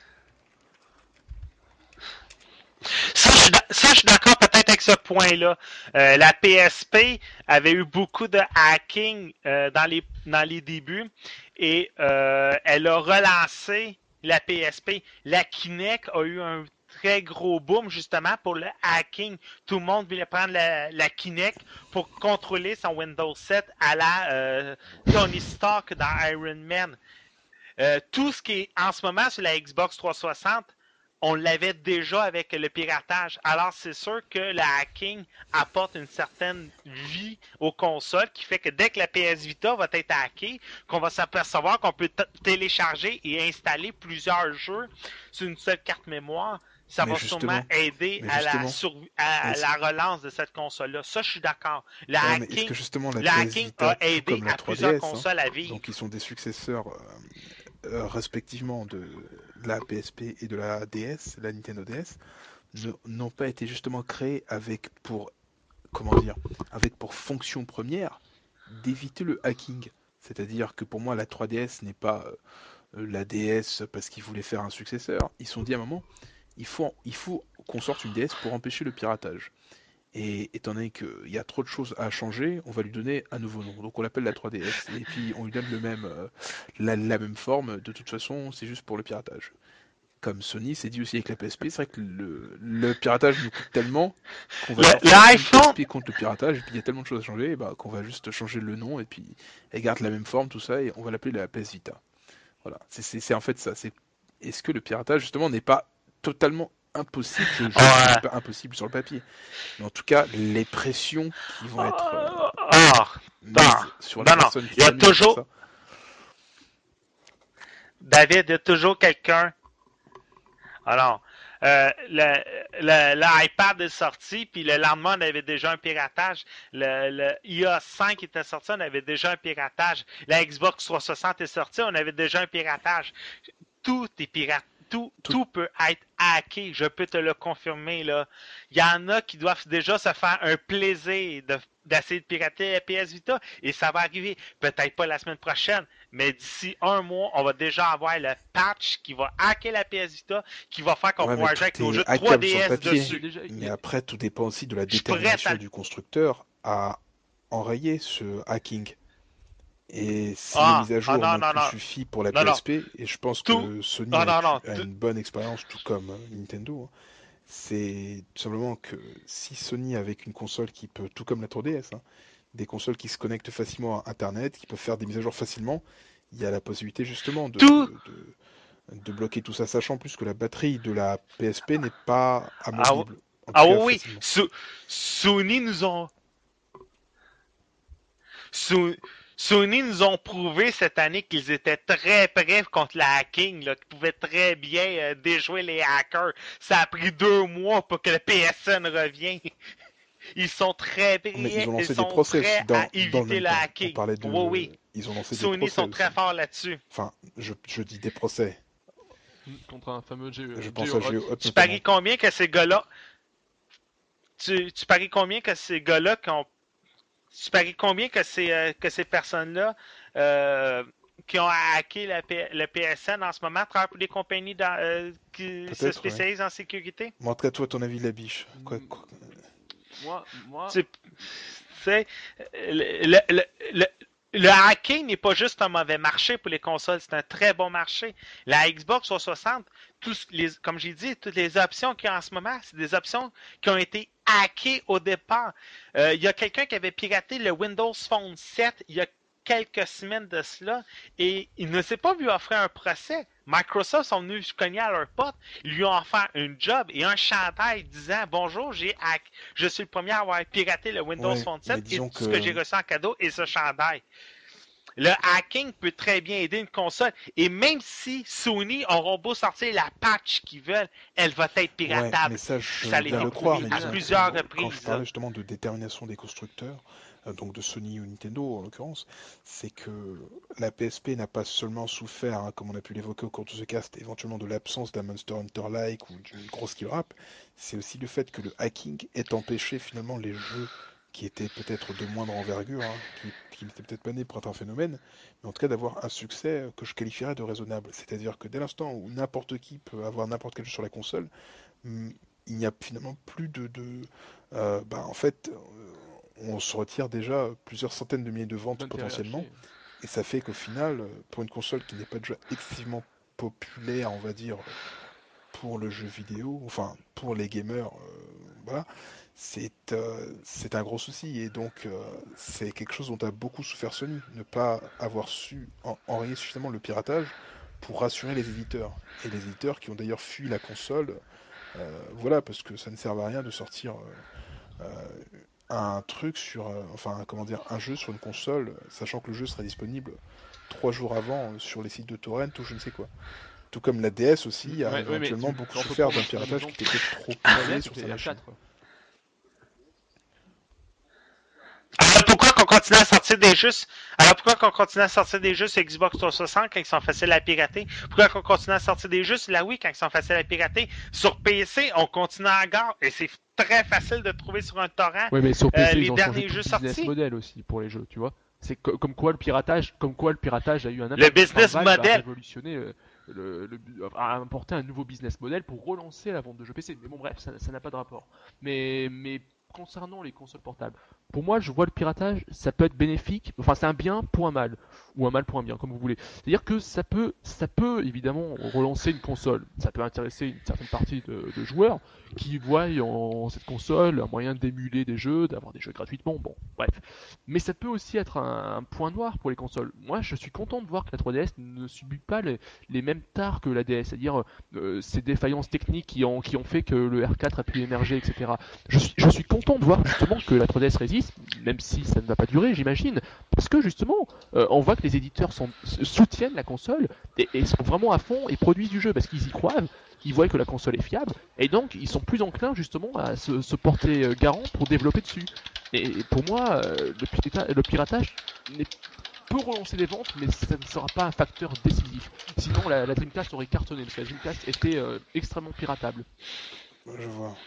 Ça, je suis d'a- ça, je suis d'accord peut-être avec ce point-là. Euh, la P S P avait eu beaucoup de hacking euh, dans, les, dans les débuts et euh, elle a relancé la P S P. La Kinect a eu un très gros boom justement pour le hacking. Tout le monde voulait prendre la, la Kinect pour contrôler son Windows sept à la euh, Tony Stark dans Iron Man. Euh, tout ce qui est en ce moment sur la Xbox trois cent soixante, on l'avait déjà avec le piratage. Alors, c'est sûr que le hacking apporte une certaine vie aux consoles qui fait que dès que la P S Vita va être hackée, qu'on va s'apercevoir qu'on peut t- télécharger et installer plusieurs jeux sur une seule carte mémoire. Ça Mais va sûrement justement, aider mais à la, justement, surv- à est-ce la relance de cette console-là. Ça, je suis d'accord. Le ouais, mais est-ce que hacking, justement la le P S hacking Vita, a tout aidé comme la à plusieurs trois D S, hein, consoles à donc vivre. ils sont des successeurs euh, euh, respectivement de la P S P et de la D S, la Nintendo D S, ne- n'ont pas été justement créés avec pour, comment dire, avec pour fonction première d'éviter le hacking. C'est-à-dire que pour moi, la trois D S n'est pas euh, la D S parce qu'ils voulaient faire un successeur. Ils se sont dit à un moment, il faut, il faut qu'on sorte une D S pour empêcher le piratage. Et étant donné qu'il y a trop de choses à changer, on va lui donner un nouveau nom. Donc on l'appelle la trois D S. Et puis on lui donne le même, euh, la, la même forme. De toute façon, c'est juste pour le piratage. Comme Sony s'est dit aussi avec la P S P, c'est vrai que le, le piratage nous coûte tellement qu'on va Le- sortir une L'iPhone, P S P contre le piratage. Et puis il y a tellement de choses à changer, bah, qu'on va juste changer le nom. Et puis elle garde la même forme, tout ça. Et on va l'appeler la P S Vita. Voilà, c'est c'est- c'est en fait ça. C'est est-ce que le piratage justement n'est pas totalement impossible? Je, je dis qu'il n'est ouais. pas impossible sur le papier, mais en tout cas les pressions qui vont être euh, Ah, ah, mises sur les non, non. personnes qui Il y a s'amusent à faire toujours, ça. David, il y a toujours quelqu'un. Alors, euh, le, le, l'iPad est sorti, puis le lendemain, on avait déjà un piratage. Le, le I A cinq était sorti, on avait déjà un piratage. La Xbox trois cent soixante est sortie, on avait déjà un piratage. Tout est pirate. Tout, Tout, tout peut être hacké, je peux te le confirmer. Là. Il y en a qui doivent déjà se faire un plaisir de, d'essayer de pirater la P S Vita et ça va arriver. Peut-être pas la semaine prochaine, mais d'ici un mois, on va déjà avoir le patch qui va hacker la P S Vita, qui va faire qu'on ouais, mais pourra jouer tout avec nos est jeux de hackable sur le trois D S Il papier. y a dessus. déjà, il Mais y a- après, tout dépend aussi de la Je suis prêt à détermination le... du constructeur à enrayer ce hacking. Et si les Ah, mises à ah jour non, n'ont non, plus non. suffi pour la Non, non. P S P, et je pense Tout. que Sony Ah a, non, non. a Tout, une bonne expérience, tout comme euh, Nintendo, hein, c'est tout simplement que si Sony avec une console qui peut, tout comme la trois D S, hein, des consoles qui se connectent facilement à Internet, qui peuvent faire des mises à jour facilement, il y a la possibilité justement de, tout. de, de bloquer tout ça, sachant plus que la batterie de la P S P n'est pas Ah, amovible, en tout ah cas oui, facilement. So- Sony nous ont So- Sony nous ont prouvé cette année qu'ils étaient très prêts contre le hacking, là, qu'ils pouvaient très bien euh, déjouer les hackers. Ça a pris deux mois pour que le P S N revienne. Ils sont très Mais ils prêts, ont ils lancé des sont procès prêts aussi à dans, dans le éviter même le temps. On hacking. parlait Oui, de... oui. Ils ont lancé des Sony procès sont très aussi. forts là-dessus. Enfin, je, je dis des procès. contre un fameux Geo, Je pense à Geohot. GeoHot Tu paries notamment. combien que ces gars-là, tu, tu paries combien que ces gars-là qui ont Tu paries combien que ces, euh, que ces personnes-là euh, qui ont hacké la P- le P S N en ce moment travaillent pour des compagnies dans- euh, qui se Peut-être, ouais. spécialisent en sécurité? Mais en tout cas, toi, ton avis, la biche. Quoi, Mm, quoi- Moi, moi, Tu sais, le, le, le, le hacking n'est pas juste un mauvais marché pour les consoles, c'est un très bon marché. La Xbox trois cent soixante, tous les, comme j'ai dit, toutes les options qu'il y a en ce moment, c'est des options qui ont été hackées au départ. Euh, il y a quelqu'un qui avait piraté le Windows Phone sept il y a quelques semaines de cela et il ne s'est pas vu offrir un procès Microsoft sont venus cogner à leur pote, ils lui ont offert un job et un chandail disant bonjour, j'ai hack, je suis le premier à avoir piraté le Windows Ouais, Phone mais sept et disons tout ce que que j'ai reçu en cadeau est ce chandail. Le hacking peut très bien aider une console. Et même si Sony auront beau sortir la patch qu'ils veulent, elle va être ouais, piratable. mais ça, je Ça a veux bien été le croire, prouvé mais à disons plusieurs que quand je reprises. parlais justement de détermination des constructeurs, euh, donc de Sony ou Nintendo en l'occurrence, c'est que la P S P n'a pas seulement souffert, hein, comme on a pu l'évoquer au cours de ce cast, éventuellement de l'absence d'un Monster Hunter-like ou d'une grosse kill rap, c'est aussi le fait que le hacking ait empêché finalement les jeux qui étaient peut-être de moindre envergure, hein, qui, qui n'étaient peut-être pas nés pour être un phénomène, mais en tout cas d'avoir un succès que je qualifierais de raisonnable. C'est-à-dire que dès l'instant où n'importe qui peut avoir n'importe quel jeu sur la console, hmm, il n'y a finalement plus de... de euh, bah, en fait, euh, on se retire déjà plusieurs centaines de milliers de ventes D'intérêt à potentiellement, acheter. et ça fait qu'au final, euh, pour une console qui n'est pas déjà excessivement populaire, on va dire, pour le jeu vidéo, enfin pour les gamers, euh, voilà, c'est euh, c'est un gros souci. Et donc, euh, c'est quelque chose dont a beaucoup souffert Sony, ne pas avoir su en- enrayer suffisamment le piratage pour rassurer les éditeurs. Et les éditeurs qui ont d'ailleurs fui la console, euh, voilà, parce que ça ne sert à rien de sortir euh, euh, un truc sur, euh, enfin, comment dire, un jeu sur une console, sachant que le jeu sera disponible trois jours avant euh, sur les sites de torrent ou je ne sais quoi. Tout comme la D S aussi a Ouais, ouais, mais éventuellement tu, beaucoup on peut souffert prendre d'un un piratage qui exemple était peut-être trop très poussé moderne, sur c'était sa R machine. quatre. Alors pourquoi qu'on continue à sortir des jeux Alors pourquoi qu'on continue à sortir des jeux sur Xbox trois cent soixante quand ils sont faciles à pirater? Pourquoi qu'on continue à sortir des jeux sur la Wii quand ils sont faciles à pirater? Sur P C, on continue encore et c'est très facile de trouver sur un torrent Ouais, mais sur euh, P C, les ils ont changé derniers tout jeux le business sortis. model aussi pour les jeux, tu vois. C'est co- comme quoi le piratage, comme quoi le piratage a eu un Le impact. Enfin, business Valve a model. révolutionné, euh, le, le bu- a apporté un nouveau business model pour relancer la vente de jeux P C. Mais bon, bref, ça ça n'a pas de rapport. Mais, mais concernant les consoles portables, pour moi, je vois le piratage, ça peut être bénéfique. Enfin, c'est un bien pour un mal, ou un mal pour un bien, comme vous voulez. C'est-à-dire que ça peut, ça peut évidemment relancer une console. Ça peut intéresser une certaine partie de, de joueurs qui voient en cette console un moyen d'émuler des jeux, d'avoir des jeux gratuitement. Bon, bref. Mais ça peut aussi être un, un point noir pour les consoles. Moi, je suis content de voir que la trois D S ne subit pas les, les mêmes tares que la D S, c'est-à-dire euh, ces défaillances techniques qui ont, qui ont fait que le R quatre a pu émerger, et cetera. Je suis, je suis content de voir justement que la trois D S résiste, même si ça ne va pas durer, j'imagine, parce que justement, euh, on voit que les éditeurs sont, soutiennent la console et, et sont vraiment à fond et produisent du jeu parce qu'ils y croient, ils voient que la console est fiable et donc ils sont plus enclins justement à se, se porter garant pour développer dessus. Et pour moi, euh, le, pirata- le piratage n'est- peut relancer les ventes, mais ça ne sera pas un facteur décisif. Sinon, la, la Dreamcast aurait cartonné, parce que la Dreamcast était euh, extrêmement piratable. Je vois.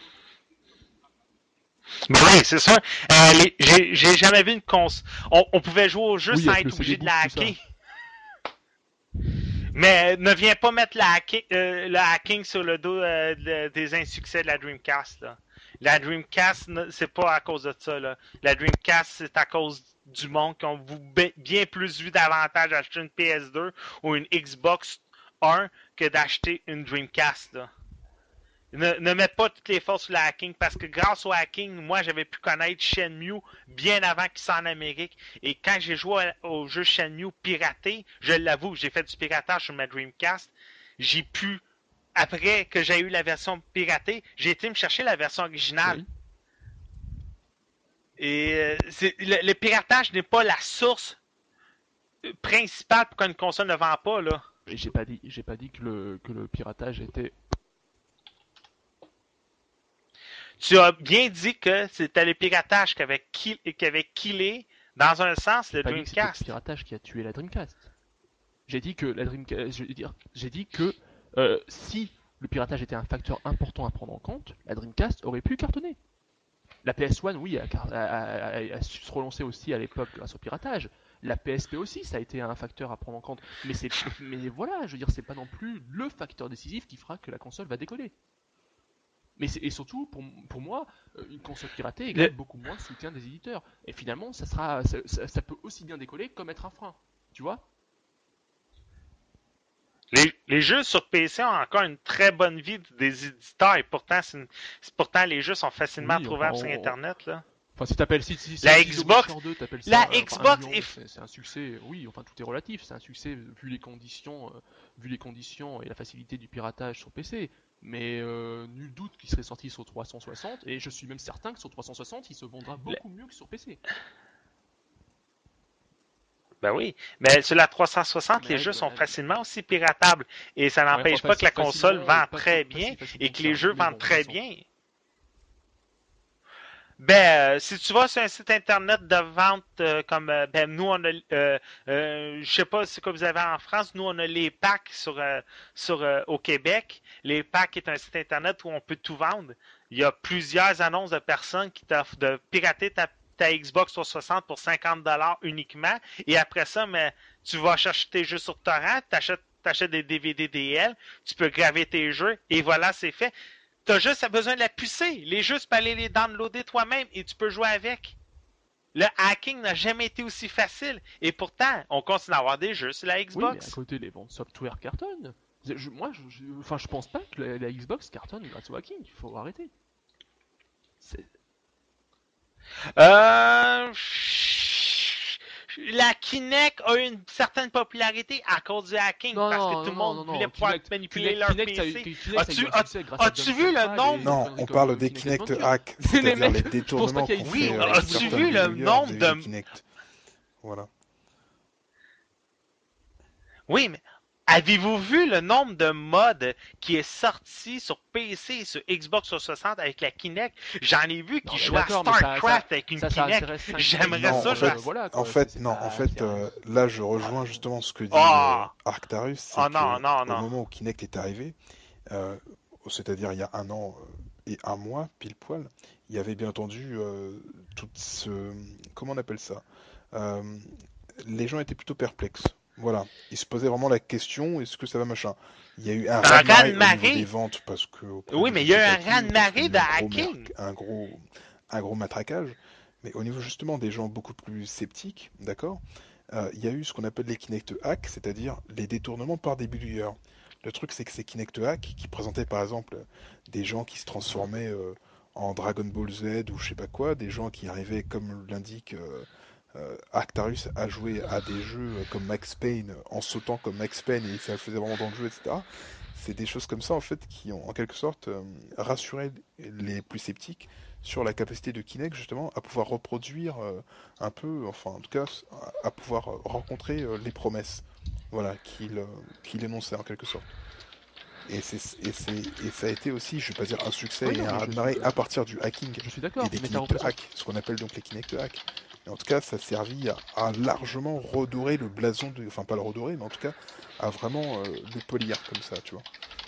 Ben oui, c'est sûr. Euh, les- j'ai, j'ai jamais vu une console. On, on pouvait jouer au jeu Oui, sans avec le être obligé de C D-Book, la tout ça. hacker. Mais ne viens pas mettre la hacking, euh, le hacking sur le dos euh, de- des insuccès de la Dreamcast. Là. La Dreamcast, ne- c'est pas à cause de ça. Là. La Dreamcast, c'est à cause du monde qui ont vous be- bien plus vu davantage acheter une P S deux ou une Xbox One que d'acheter une Dreamcast. Là. Ne, ne mets pas toutes les fautes sur le hacking parce que grâce au hacking, moi j'avais pu connaître Shenmue bien avant qu'il soit en Amérique. Et quand j'ai joué au jeu Shenmue piraté, je l'avoue, j'ai fait du piratage sur ma Dreamcast. J'ai pu, après que j'ai eu la version piratée, j'ai été me chercher la version originale. Oui. Et euh, c'est, le, le piratage n'est pas la source principale pour qu'une console ne vend pas, là. Et j'ai pas dit, j'ai pas dit que le, que le piratage était. Tu as bien dit que c'était le piratage qui avait, kill, qui avait killé, dans un sens, J'ai le pas dit que c'était le Dreamcast. piratage qui a tué la Dreamcast. J'ai dit que la Dreamcast, je veux dire, j'ai dit que euh, si le piratage était un facteur important à prendre en compte, la Dreamcast aurait pu cartonner. La P S un, oui, a, a, a, a su se relancer aussi à l'époque grâce au piratage. La P S P aussi, ça a été un facteur à prendre en compte. Mais, c'est, mais voilà, je veux dire, c'est pas non plus le facteur décisif qui fera que la console va décoller. Mais c'est, et surtout, pour, pour moi, une console piratée égale Le, beaucoup moins de soutien des éditeurs. Et finalement, ça, sera, ça, ça, ça peut aussi bien décoller comme être un frein. Tu vois? les, les jeux sur P C ont encore une très bonne vie des éditeurs et pourtant, c'est une, pourtant les jeux sont facilement Oui, enfin, trouvables sur on, Internet. Là. Enfin, si t'appelles si, si, si, La si Xbox- The Witcher deux, t'appelles ça, la euh, enfin, un Xbox million, est- c'est, c'est un succès. Oui, enfin tout est relatif. C'est un succès vu les conditions, euh, vu les conditions et la facilité du piratage sur P C. Mais euh, nul doute qu'il serait sorti sur trois cent soixante, et je suis même certain que sur trois cent soixante, il se vendra beaucoup mieux que sur P C. Ben oui, mais sur la trois cent soixante, Mais les ouais, jeux bah, sont ouais. facilement aussi piratables. Et ça n'empêche enfin, pas que la facile- console facilement, vend pas très si- pas bien si facilement et que que les ça, jeux mais vendent bon, très passons. bien. Ben, euh, si tu vas sur un site internet de vente euh, comme euh, ben nous on a euh, euh, je sais pas ce que vous avez en France, nous on a les packs sur euh, sur euh, au Québec. Les packs est un site internet où on peut tout vendre. Il y a plusieurs annonces de personnes qui t'offrent de pirater ta, ta Xbox trois cent soixante pour cinquante dollars uniquement. Et après ça, mais tu vas chercher tes jeux sur torrent, t'achètes t'achètes des D V D D L, tu peux graver tes jeux et voilà, c'est fait. T'as juste besoin de la pucer. Les jeux, tu peux aller les downloader toi-même et tu peux jouer avec. Le hacking n'a jamais été aussi facile. Et pourtant, on continue à avoir des jeux sur la Oui, mais à Xbox. côté, les ventes software cartonnent. Je- je- moi, je, je- enfin, je pense pas que la, la Xbox cartonne grâce au hacking. Il faut arrêter. C'est- Euh... La Kinect a eu une certaine popularité à cause du hacking Non, parce que non, tout le non, monde non, non, voulait pouvoir Kinect, manipuler Kinect, leur Kinect, a eu- P C. Kinect, a As-tu eu un as- succès grâce à as-tu Dumpster vu le Fire et nombre des Non, conneries on comme, parle euh, des Kinect Kinect Adventure. hack, Les c'est-à-dire mecs, les je pense pas détournements qu'il y ait qu'ont une Oui, fait forme euh, de as-tu cybersécurité. certains vu le bidouilleurs nombre vis-à-vis de de Kinect. Voilà. Oui, mais avez-vous vu le nombre de mods qui est sorti sur P C et sur Xbox trois cent soixante avec la Kinect? J'en ai vu Non, qui mais jouaient à d'accord, mais ça, ça, StarCraft avec une ça, ça Kinect. intéresse cinq J'aimerais Non, ça en jouer fait, à... voilà, en quoi. C'est, fait, c'est non, en pas, fait, c'est un- euh, là, je rejoins justement ce que dit euh, Oh, Arctarus, c'est oh non, que non, au non. moment où Kinect est arrivé, euh, c'est-à-dire il y a un an euh, et un mois, pile poil, il y avait bien entendu euh, tout ce... Comment on appelle ça? Euh, les gens étaient plutôt perplexes. Voilà. Ils se posaient vraiment la question, est-ce que ça va machin? Il y a eu un Un raz-de-marée au niveau des raz-de-marée? ventes parce que auprès Oui, de mais je il y sais a pas eu un qui, parce qu'il y raz-de-marée a eu de un gros hacking. merc- un gros un gros matraquage. Mais au niveau justement des gens beaucoup plus sceptiques, d'accord, euh, il y a eu ce qu'on appelle les Kinect hacks, c'est-à-dire les détournements par des bidouilleurs. Le truc, c'est que ces Kinect hacks qui présentaient par exemple des gens qui se transformaient euh, en Dragon Ball Z ou je sais pas quoi, des gens qui arrivaient, comme l'indique euh, euh, Arctarus, à jouer à des jeux comme Max Payne en sautant comme Max Payne et ça le faisait vraiment dans le jeu, et cetera. C'est des choses comme ça en fait qui ont en quelque sorte euh, rassuré les plus sceptiques sur la capacité de Kinect justement à pouvoir reproduire euh, un peu, enfin en tout cas à, à pouvoir euh, rencontrer euh, les promesses, voilà, qu'il euh, qu'il énonçait en quelque sorte. Et, c'est, et, c'est, et ça a été aussi, je vais pas dire un succès Oui, et non, un mais je suis, raz-de-marée à partir du hacking je suis et d'accord, des mais ça Kinect représente. hacks, ce qu'on appelle donc les Kinect hacks. Mais en tout cas, ça a servi à, à largement redorer le blason, de, enfin pas le redorer, mais en tout cas à vraiment euh, le polir comme ça, tu vois.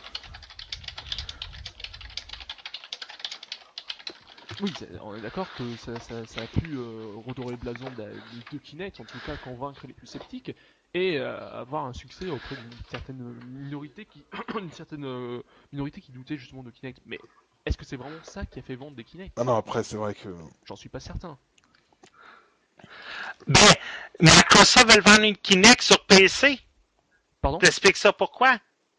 Oui, c'est- on est d'accord que ça, ça- ça a pu euh, redorer le blason de, la- de- de Kinect, en tout cas convaincre les plus sceptiques, et euh, avoir un succès auprès d'une certaine minorité qui, une certaine euh, minorité qui doutait justement de Kinect. Mais est-ce que c'est vraiment ça qui a fait vendre des Ah Kinect? non, après c'est vrai que J'en suis pas certain. Ben, Microsoft veut vendre une Kinect sur P C. Pardon? T'expliques ça pourquoi?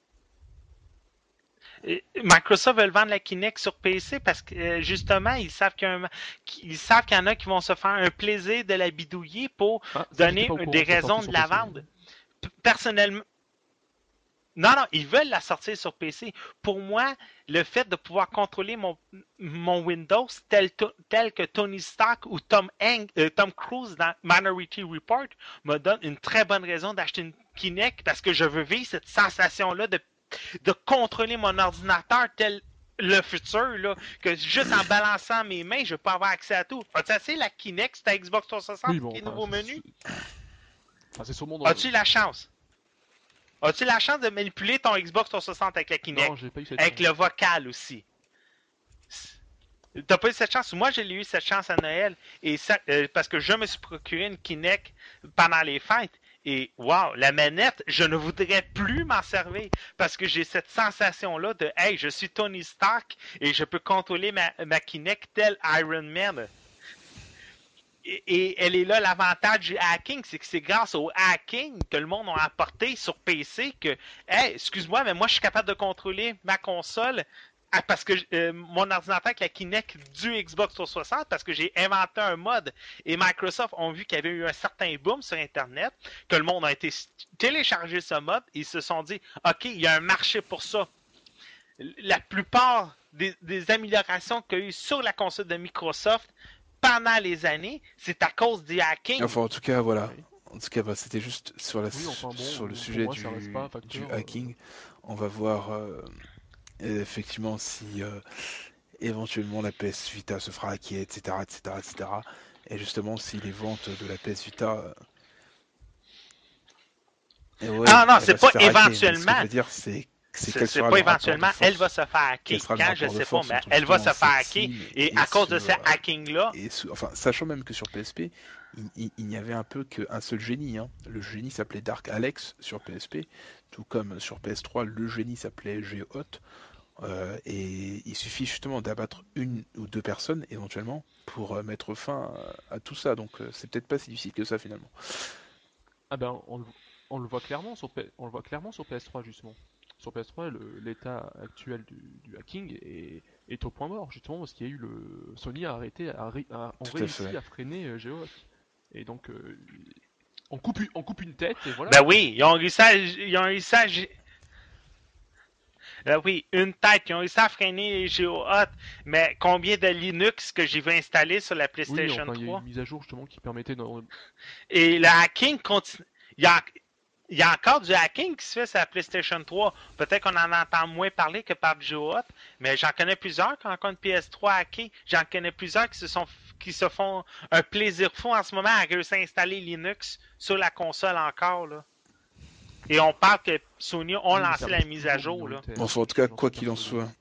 Euh, Microsoft veut vendre la Kinect sur P C parce que euh, justement, ils savent qu'il y, a un- qu'ils savent qu'il y en a qui vont se faire un plaisir de la bidouiller pour Ah, ça j'étais donner pas au euh, courant des que ça raisons sortait de sur la P C. vendre. P- Personnellement, non, non, ils veulent la sortir sur P C. Pour moi, le fait de pouvoir contrôler mon, mon Windows tel, to- tel que Tony Stark ou Tom, Hank, euh, Tom Cruise dans Minority Report me donne une très bonne raison d'acheter une Kinect parce que je veux vivre cette sensation-là de, de contrôler mon ordinateur tel le futur, là, que juste en balançant mes mains, je peux avoir accès à tout. As-tu assez la Kinect, c'est ta Xbox trois cent soixante, Oui, bon, qui est enfin, nouveau c'est, menu? c'est- enfin, c'est sûrement dans. As-tu la chance? As-tu la chance de manipuler ton Xbox trois cent soixante avec la Kinect? Non, j'ai pas eu cette Avec chance. le vocal aussi. T'as pas eu cette chance? Moi, j'ai eu cette chance à Noël. Et ça, euh, parce que je me suis procuré une Kinect pendant les fêtes. Et wow, la manette, je ne voudrais plus m'en servir. Parce que j'ai cette sensation-là de hey, je suis Tony Stark et je peux contrôler ma, ma Kinect tel Iron Man. Et, et elle est là l'avantage du hacking, c'est que c'est grâce au hacking que le monde a apporté sur P C que, hey, excuse-moi, mais moi je suis capable de contrôler ma console ah, parce que euh, mon ordinateur avec la Kinect du Xbox trois cent soixante, parce que j'ai inventé un mode et Microsoft ont vu qu'il y avait eu un certain boom sur Internet, que le monde a été téléchargé ce mode, et ils se sont dit, OK, il y a un marché pour ça. La plupart des, des améliorations qu'il y a eu sur la console de Microsoft pendant les années, c'est à cause du hacking. Enfin, en tout cas, voilà. Oui. En tout cas, bah, c'était juste sur, la, Oui, enfin bon, sur le pour sujet moi, du, ça reste pas un du facteur. hacking. euh, On va voir euh, effectivement si euh, éventuellement la P S Vita se fera hacker, et cetera, et cetera, et cetera. Et justement, si les ventes de la P S Vita, euh, et Ah ouais, non, elle c'est va se pas faire hacker. Mais ce que je éventuellement. veux dire, c'est c'est C'est quel c'est sera pas le rapport de éventuellement, elle va force, se faire quel hacker. sera le Quand, je rapport de sais pas, force mais entre elle va justement se faire cette hacker. SIM Et et à cause ce, de ce euh, hacking-là, et ce, enfin, sachant même que sur P S P, il, il- il n'y avait un peu qu'un seul génie, hein. Le génie s'appelait Dark Alex sur P S P, tout comme sur P S trois, le génie s'appelait Geohot. Euh, et il suffit justement d'abattre une ou deux personnes éventuellement pour euh, mettre fin à, à tout ça. Donc euh, c'est peut-être pas si difficile que ça finalement. Ah ben, on, le- on le voit clairement sur P- on le voit clairement sur P S trois justement. Sur P S trois, le- l'état actuel du, du hacking est, est au point mort justement parce qu'il y a eu le Sony a arrêté, a, ré- a- ont Tout à fait. réussi à freiner euh, Geohot. Et donc euh, on coupe, une- on coupe une tête et voilà ben quoi. oui, ils ont réussi à, ils ont réussi à, euh, oui, une tête, ils ont réussi à freiner les GeoHot, mais combien de Linux que j'ai vu installer sur la Oui, PlayStation enfin il y a eu une trois? mise à jour justement qui permettait de... Et le hacking continue. Il y a, il y a encore du hacking qui se fait sur la PlayStation trois. Peut-être qu'on en entend moins parler que par GeoHot, mais j'en connais plusieurs qui ont encore une P S trois hackée. J'en connais plusieurs qui se sont qui se font un plaisir fou en ce moment à réussir à installer Linux sur la console encore, là. Et on parle que Sony ont Oui, mais ça lancé la reste mise à toujours jour, là. minoritaire, Bon, hein, enfin, en tout cas, j'en suis quoi qu'il en persuadé. soit,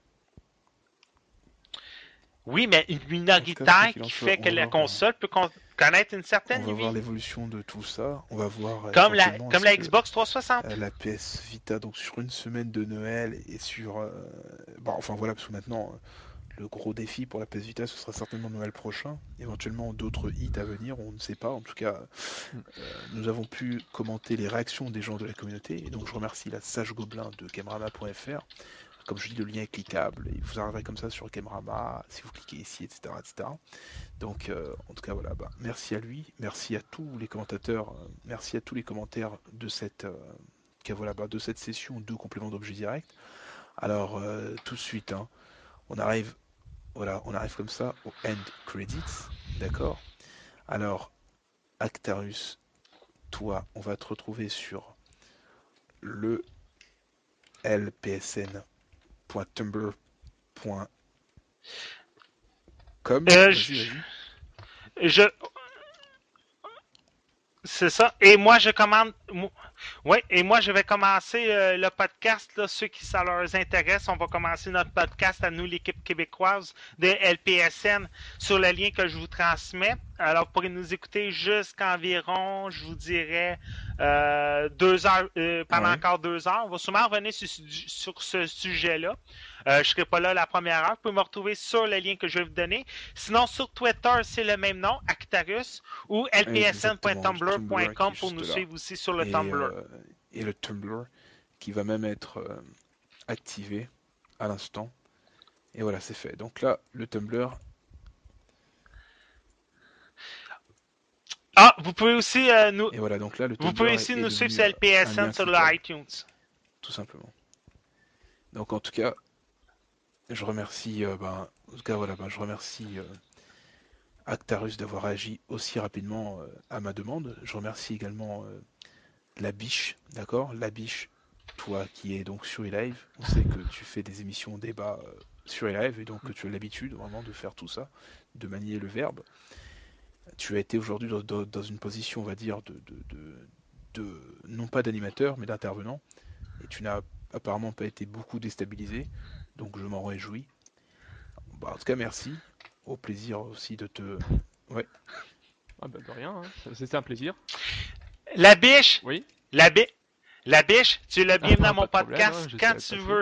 Oui, mais une en tout cas, quoi minoritaire qu'il en qui soit, fait on que va la voir, euh, console peut con- connaître une on certaine va voir vie. l'évolution de tout ça. On va voir euh, Comme la, éventuellement comme est-ce la que Xbox trois cent soixante. euh, la P S Vita, donc sur une semaine de Noël et sur, euh, bon, enfin voilà, parce que maintenant le gros défi pour la P S Vita, ce sera certainement Noël prochain. Éventuellement d'autres hits à venir, on ne sait pas. En tout cas, Mm. euh, nous avons pu commenter les réactions des gens de la communauté. Et donc je remercie la Sage Gobelin de Gamerama point F R. Comme je dis, le lien est cliquable. Et vous arriverez comme ça sur Gamerama, si vous cliquez ici, et cetera et cetera. Donc euh, en tout cas, voilà. Bah, merci à lui. Merci à tous les commentateurs. euh, merci à tous les commentaires de cette, euh, que voilà, bah, de cette session de complément d'objet direct. Alors, euh, tout de suite, hein, on arrive voilà, on arrive comme ça au end credits, d'accord? Alors, Actarus, toi, on va te retrouver sur le l p s n point tumblr point com. Euh, Vas-y, je, vas-y. je, c'est ça. Et moi, je commande. Oui, et moi, je vais commencer euh, le podcast. Là, ceux qui ça leur intéresse, on va commencer notre podcast à nous, l'équipe québécoise de L P S N, sur le lien que je vous transmets. Alors, vous pourrez nous écouter jusqu'à environ, je vous dirais, euh, deux heures, euh, pendant Ouais. encore deux heures. On va sûrement revenir sur, sur ce sujet-là. Euh, je ne serai pas là la première heure. Vous pouvez me retrouver sur le lien que je vais vous donner. Sinon, sur Twitter, c'est le même nom, Actarus, ou l p s n point Exactement, du tumblr point Tumblr qui com est pour nous juste là. suivre aussi sur le Et, Tumblr. euh, et le Tumblr qui va même être euh, activé à l'instant. Et voilà, c'est fait. Donc là, le Tumblr. Ah, vous pouvez aussi euh, nous, Et voilà, donc là, le vous Tumblr pouvez est, aussi est nous suivre devenu sur euh, un L P S N lien sur le cliquable, iTunes. tout simplement. Donc en tout cas, je remercie, euh, ben, en tout cas voilà, ben, je remercie euh, Actarus d'avoir agi aussi rapidement euh, à ma demande. Je remercie également euh, La Biche, d'accord? La Biche, toi qui es donc sur eLive, on sait que tu fais des émissions débat euh, sur eLive et donc que Mm. tu as l'habitude vraiment de faire tout ça, de manier le verbe. Tu as été aujourd'hui dans, dans- dans une position, on va dire, de, de, de- de- non pas d'animateur, mais d'intervenant, et tu n'as apparemment pas été beaucoup déstabilisé, donc je m'en réjouis. Bah, en tout cas, merci. Au plaisir aussi de te. Ouais. Ah bah de rien, hein. Ça- C'était un plaisir. La biche, Oui. la, bi- la biche, tu es le Ah bienvenu bah à mon pas de problème, hein, podcast quand j'essaierai de tu passer. veux.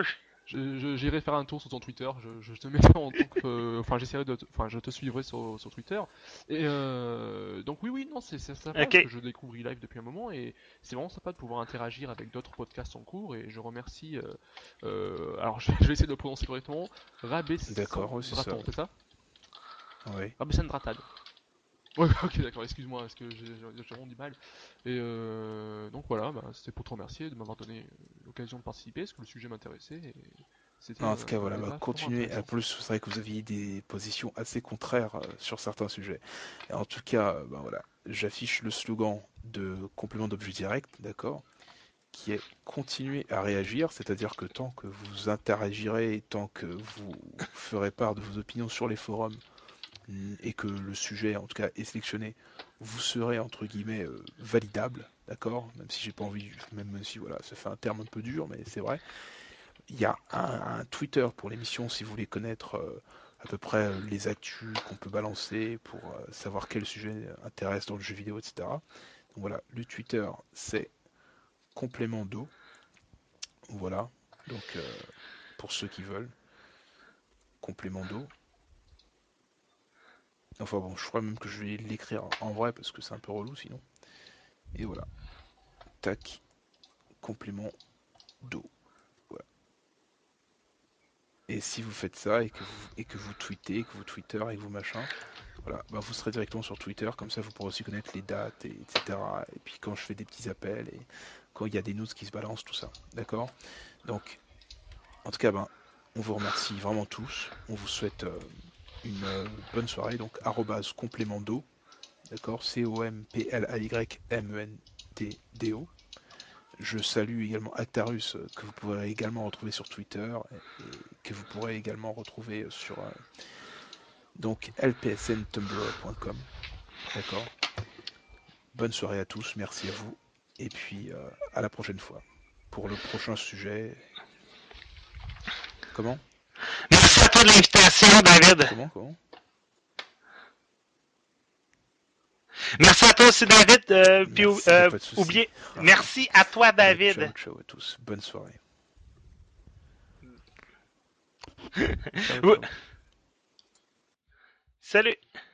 je- je- j'irai faire un tour sur ton Twitter. Je, je te mettrai en tant que, euh, enfin, j'essaierai de, te- enfin, je te suivrai sur, sur Twitter. Et euh, donc oui, oui, non, c'est c'est sympa parce Ok. que je découvre e-live depuis un moment et c'est vraiment sympa de pouvoir interagir avec d'autres podcasts en cours. Et je remercie. Euh, euh, alors, je, je vais essayer de le prononcer correctement. Rabé D'accord, oui, c'est ça. Sandratan, c'est ça? Oui. Rabé Sandratan. Ouais, ok, d'accord, excuse-moi, parce que j'ai j'ai vraiment du mal. Et euh, donc voilà, bah, c'était pour te remercier de m'avoir donné euh, l'occasion de participer, parce que le sujet m'intéressait, et c'était En un, tout cas, un voilà, bah, débat fort continuez. En intéressant. plus, c'est vrai que vous aviez des positions assez contraires euh, sur certains sujets. Et en tout cas, euh, bah, voilà, j'affiche le slogan de complément d'objet direct, d'accord, qui est continuer à réagir, c'est-à-dire que tant que vous interagirez, tant que vous ferez part de vos opinions sur les forums, mm, et que le sujet, en tout cas, est sélectionné, vous serez, entre guillemets, euh, validable, d'accord, même si j'ai pas envie, même si, voilà, ça fait un terme un peu dur, mais c'est vrai. Il y a un, un Twitter pour l'émission si vous voulez connaître euh, à peu près euh, les actus qu'on peut balancer pour euh, savoir quel sujet intéresse dans le jeu vidéo, et cetera. Donc voilà, le Twitter c'est complément d'eau. Voilà, donc euh, pour ceux qui veulent, complément d'eau. Enfin bon, je crois même que je vais l'écrire en vrai parce que c'est un peu relou sinon. Et voilà, tac, complément d'eau. Voilà. Et si vous faites ça et que vous, et que vous tweetez, que vous Twitter et que vous machin, voilà, bah vous serez directement sur Twitter, comme ça vous pourrez aussi connaître les dates, et, etc. Et puis quand je fais des petits appels, et quand il y a des news qui se balancent, tout ça. D'accord. Donc, en tout cas, ben, on vous remercie vraiment tous. On vous souhaite euh, une euh, bonne soirée. Donc, arrobase complément d'eau. D'accord. C O M P L A Y M E N T D O. Je salue également Actarus, euh, que vous pourrez également retrouver sur Twitter, et, et que vous pourrez également retrouver sur euh, donc l p s n tumblr point com. D'accord. Bonne soirée à tous, merci à vous, et puis euh, à la prochaine fois pour le prochain sujet. Comment Merci à toi de l'invitation, David. Comment Comment Merci à toi aussi, David. Euh, puis, Merci, y a euh, pas de souci. oubliez, merci à toi, Allez, David. ciao, ciao à tous. Bonne soirée. Ciao, Ouais. ciao. Salut.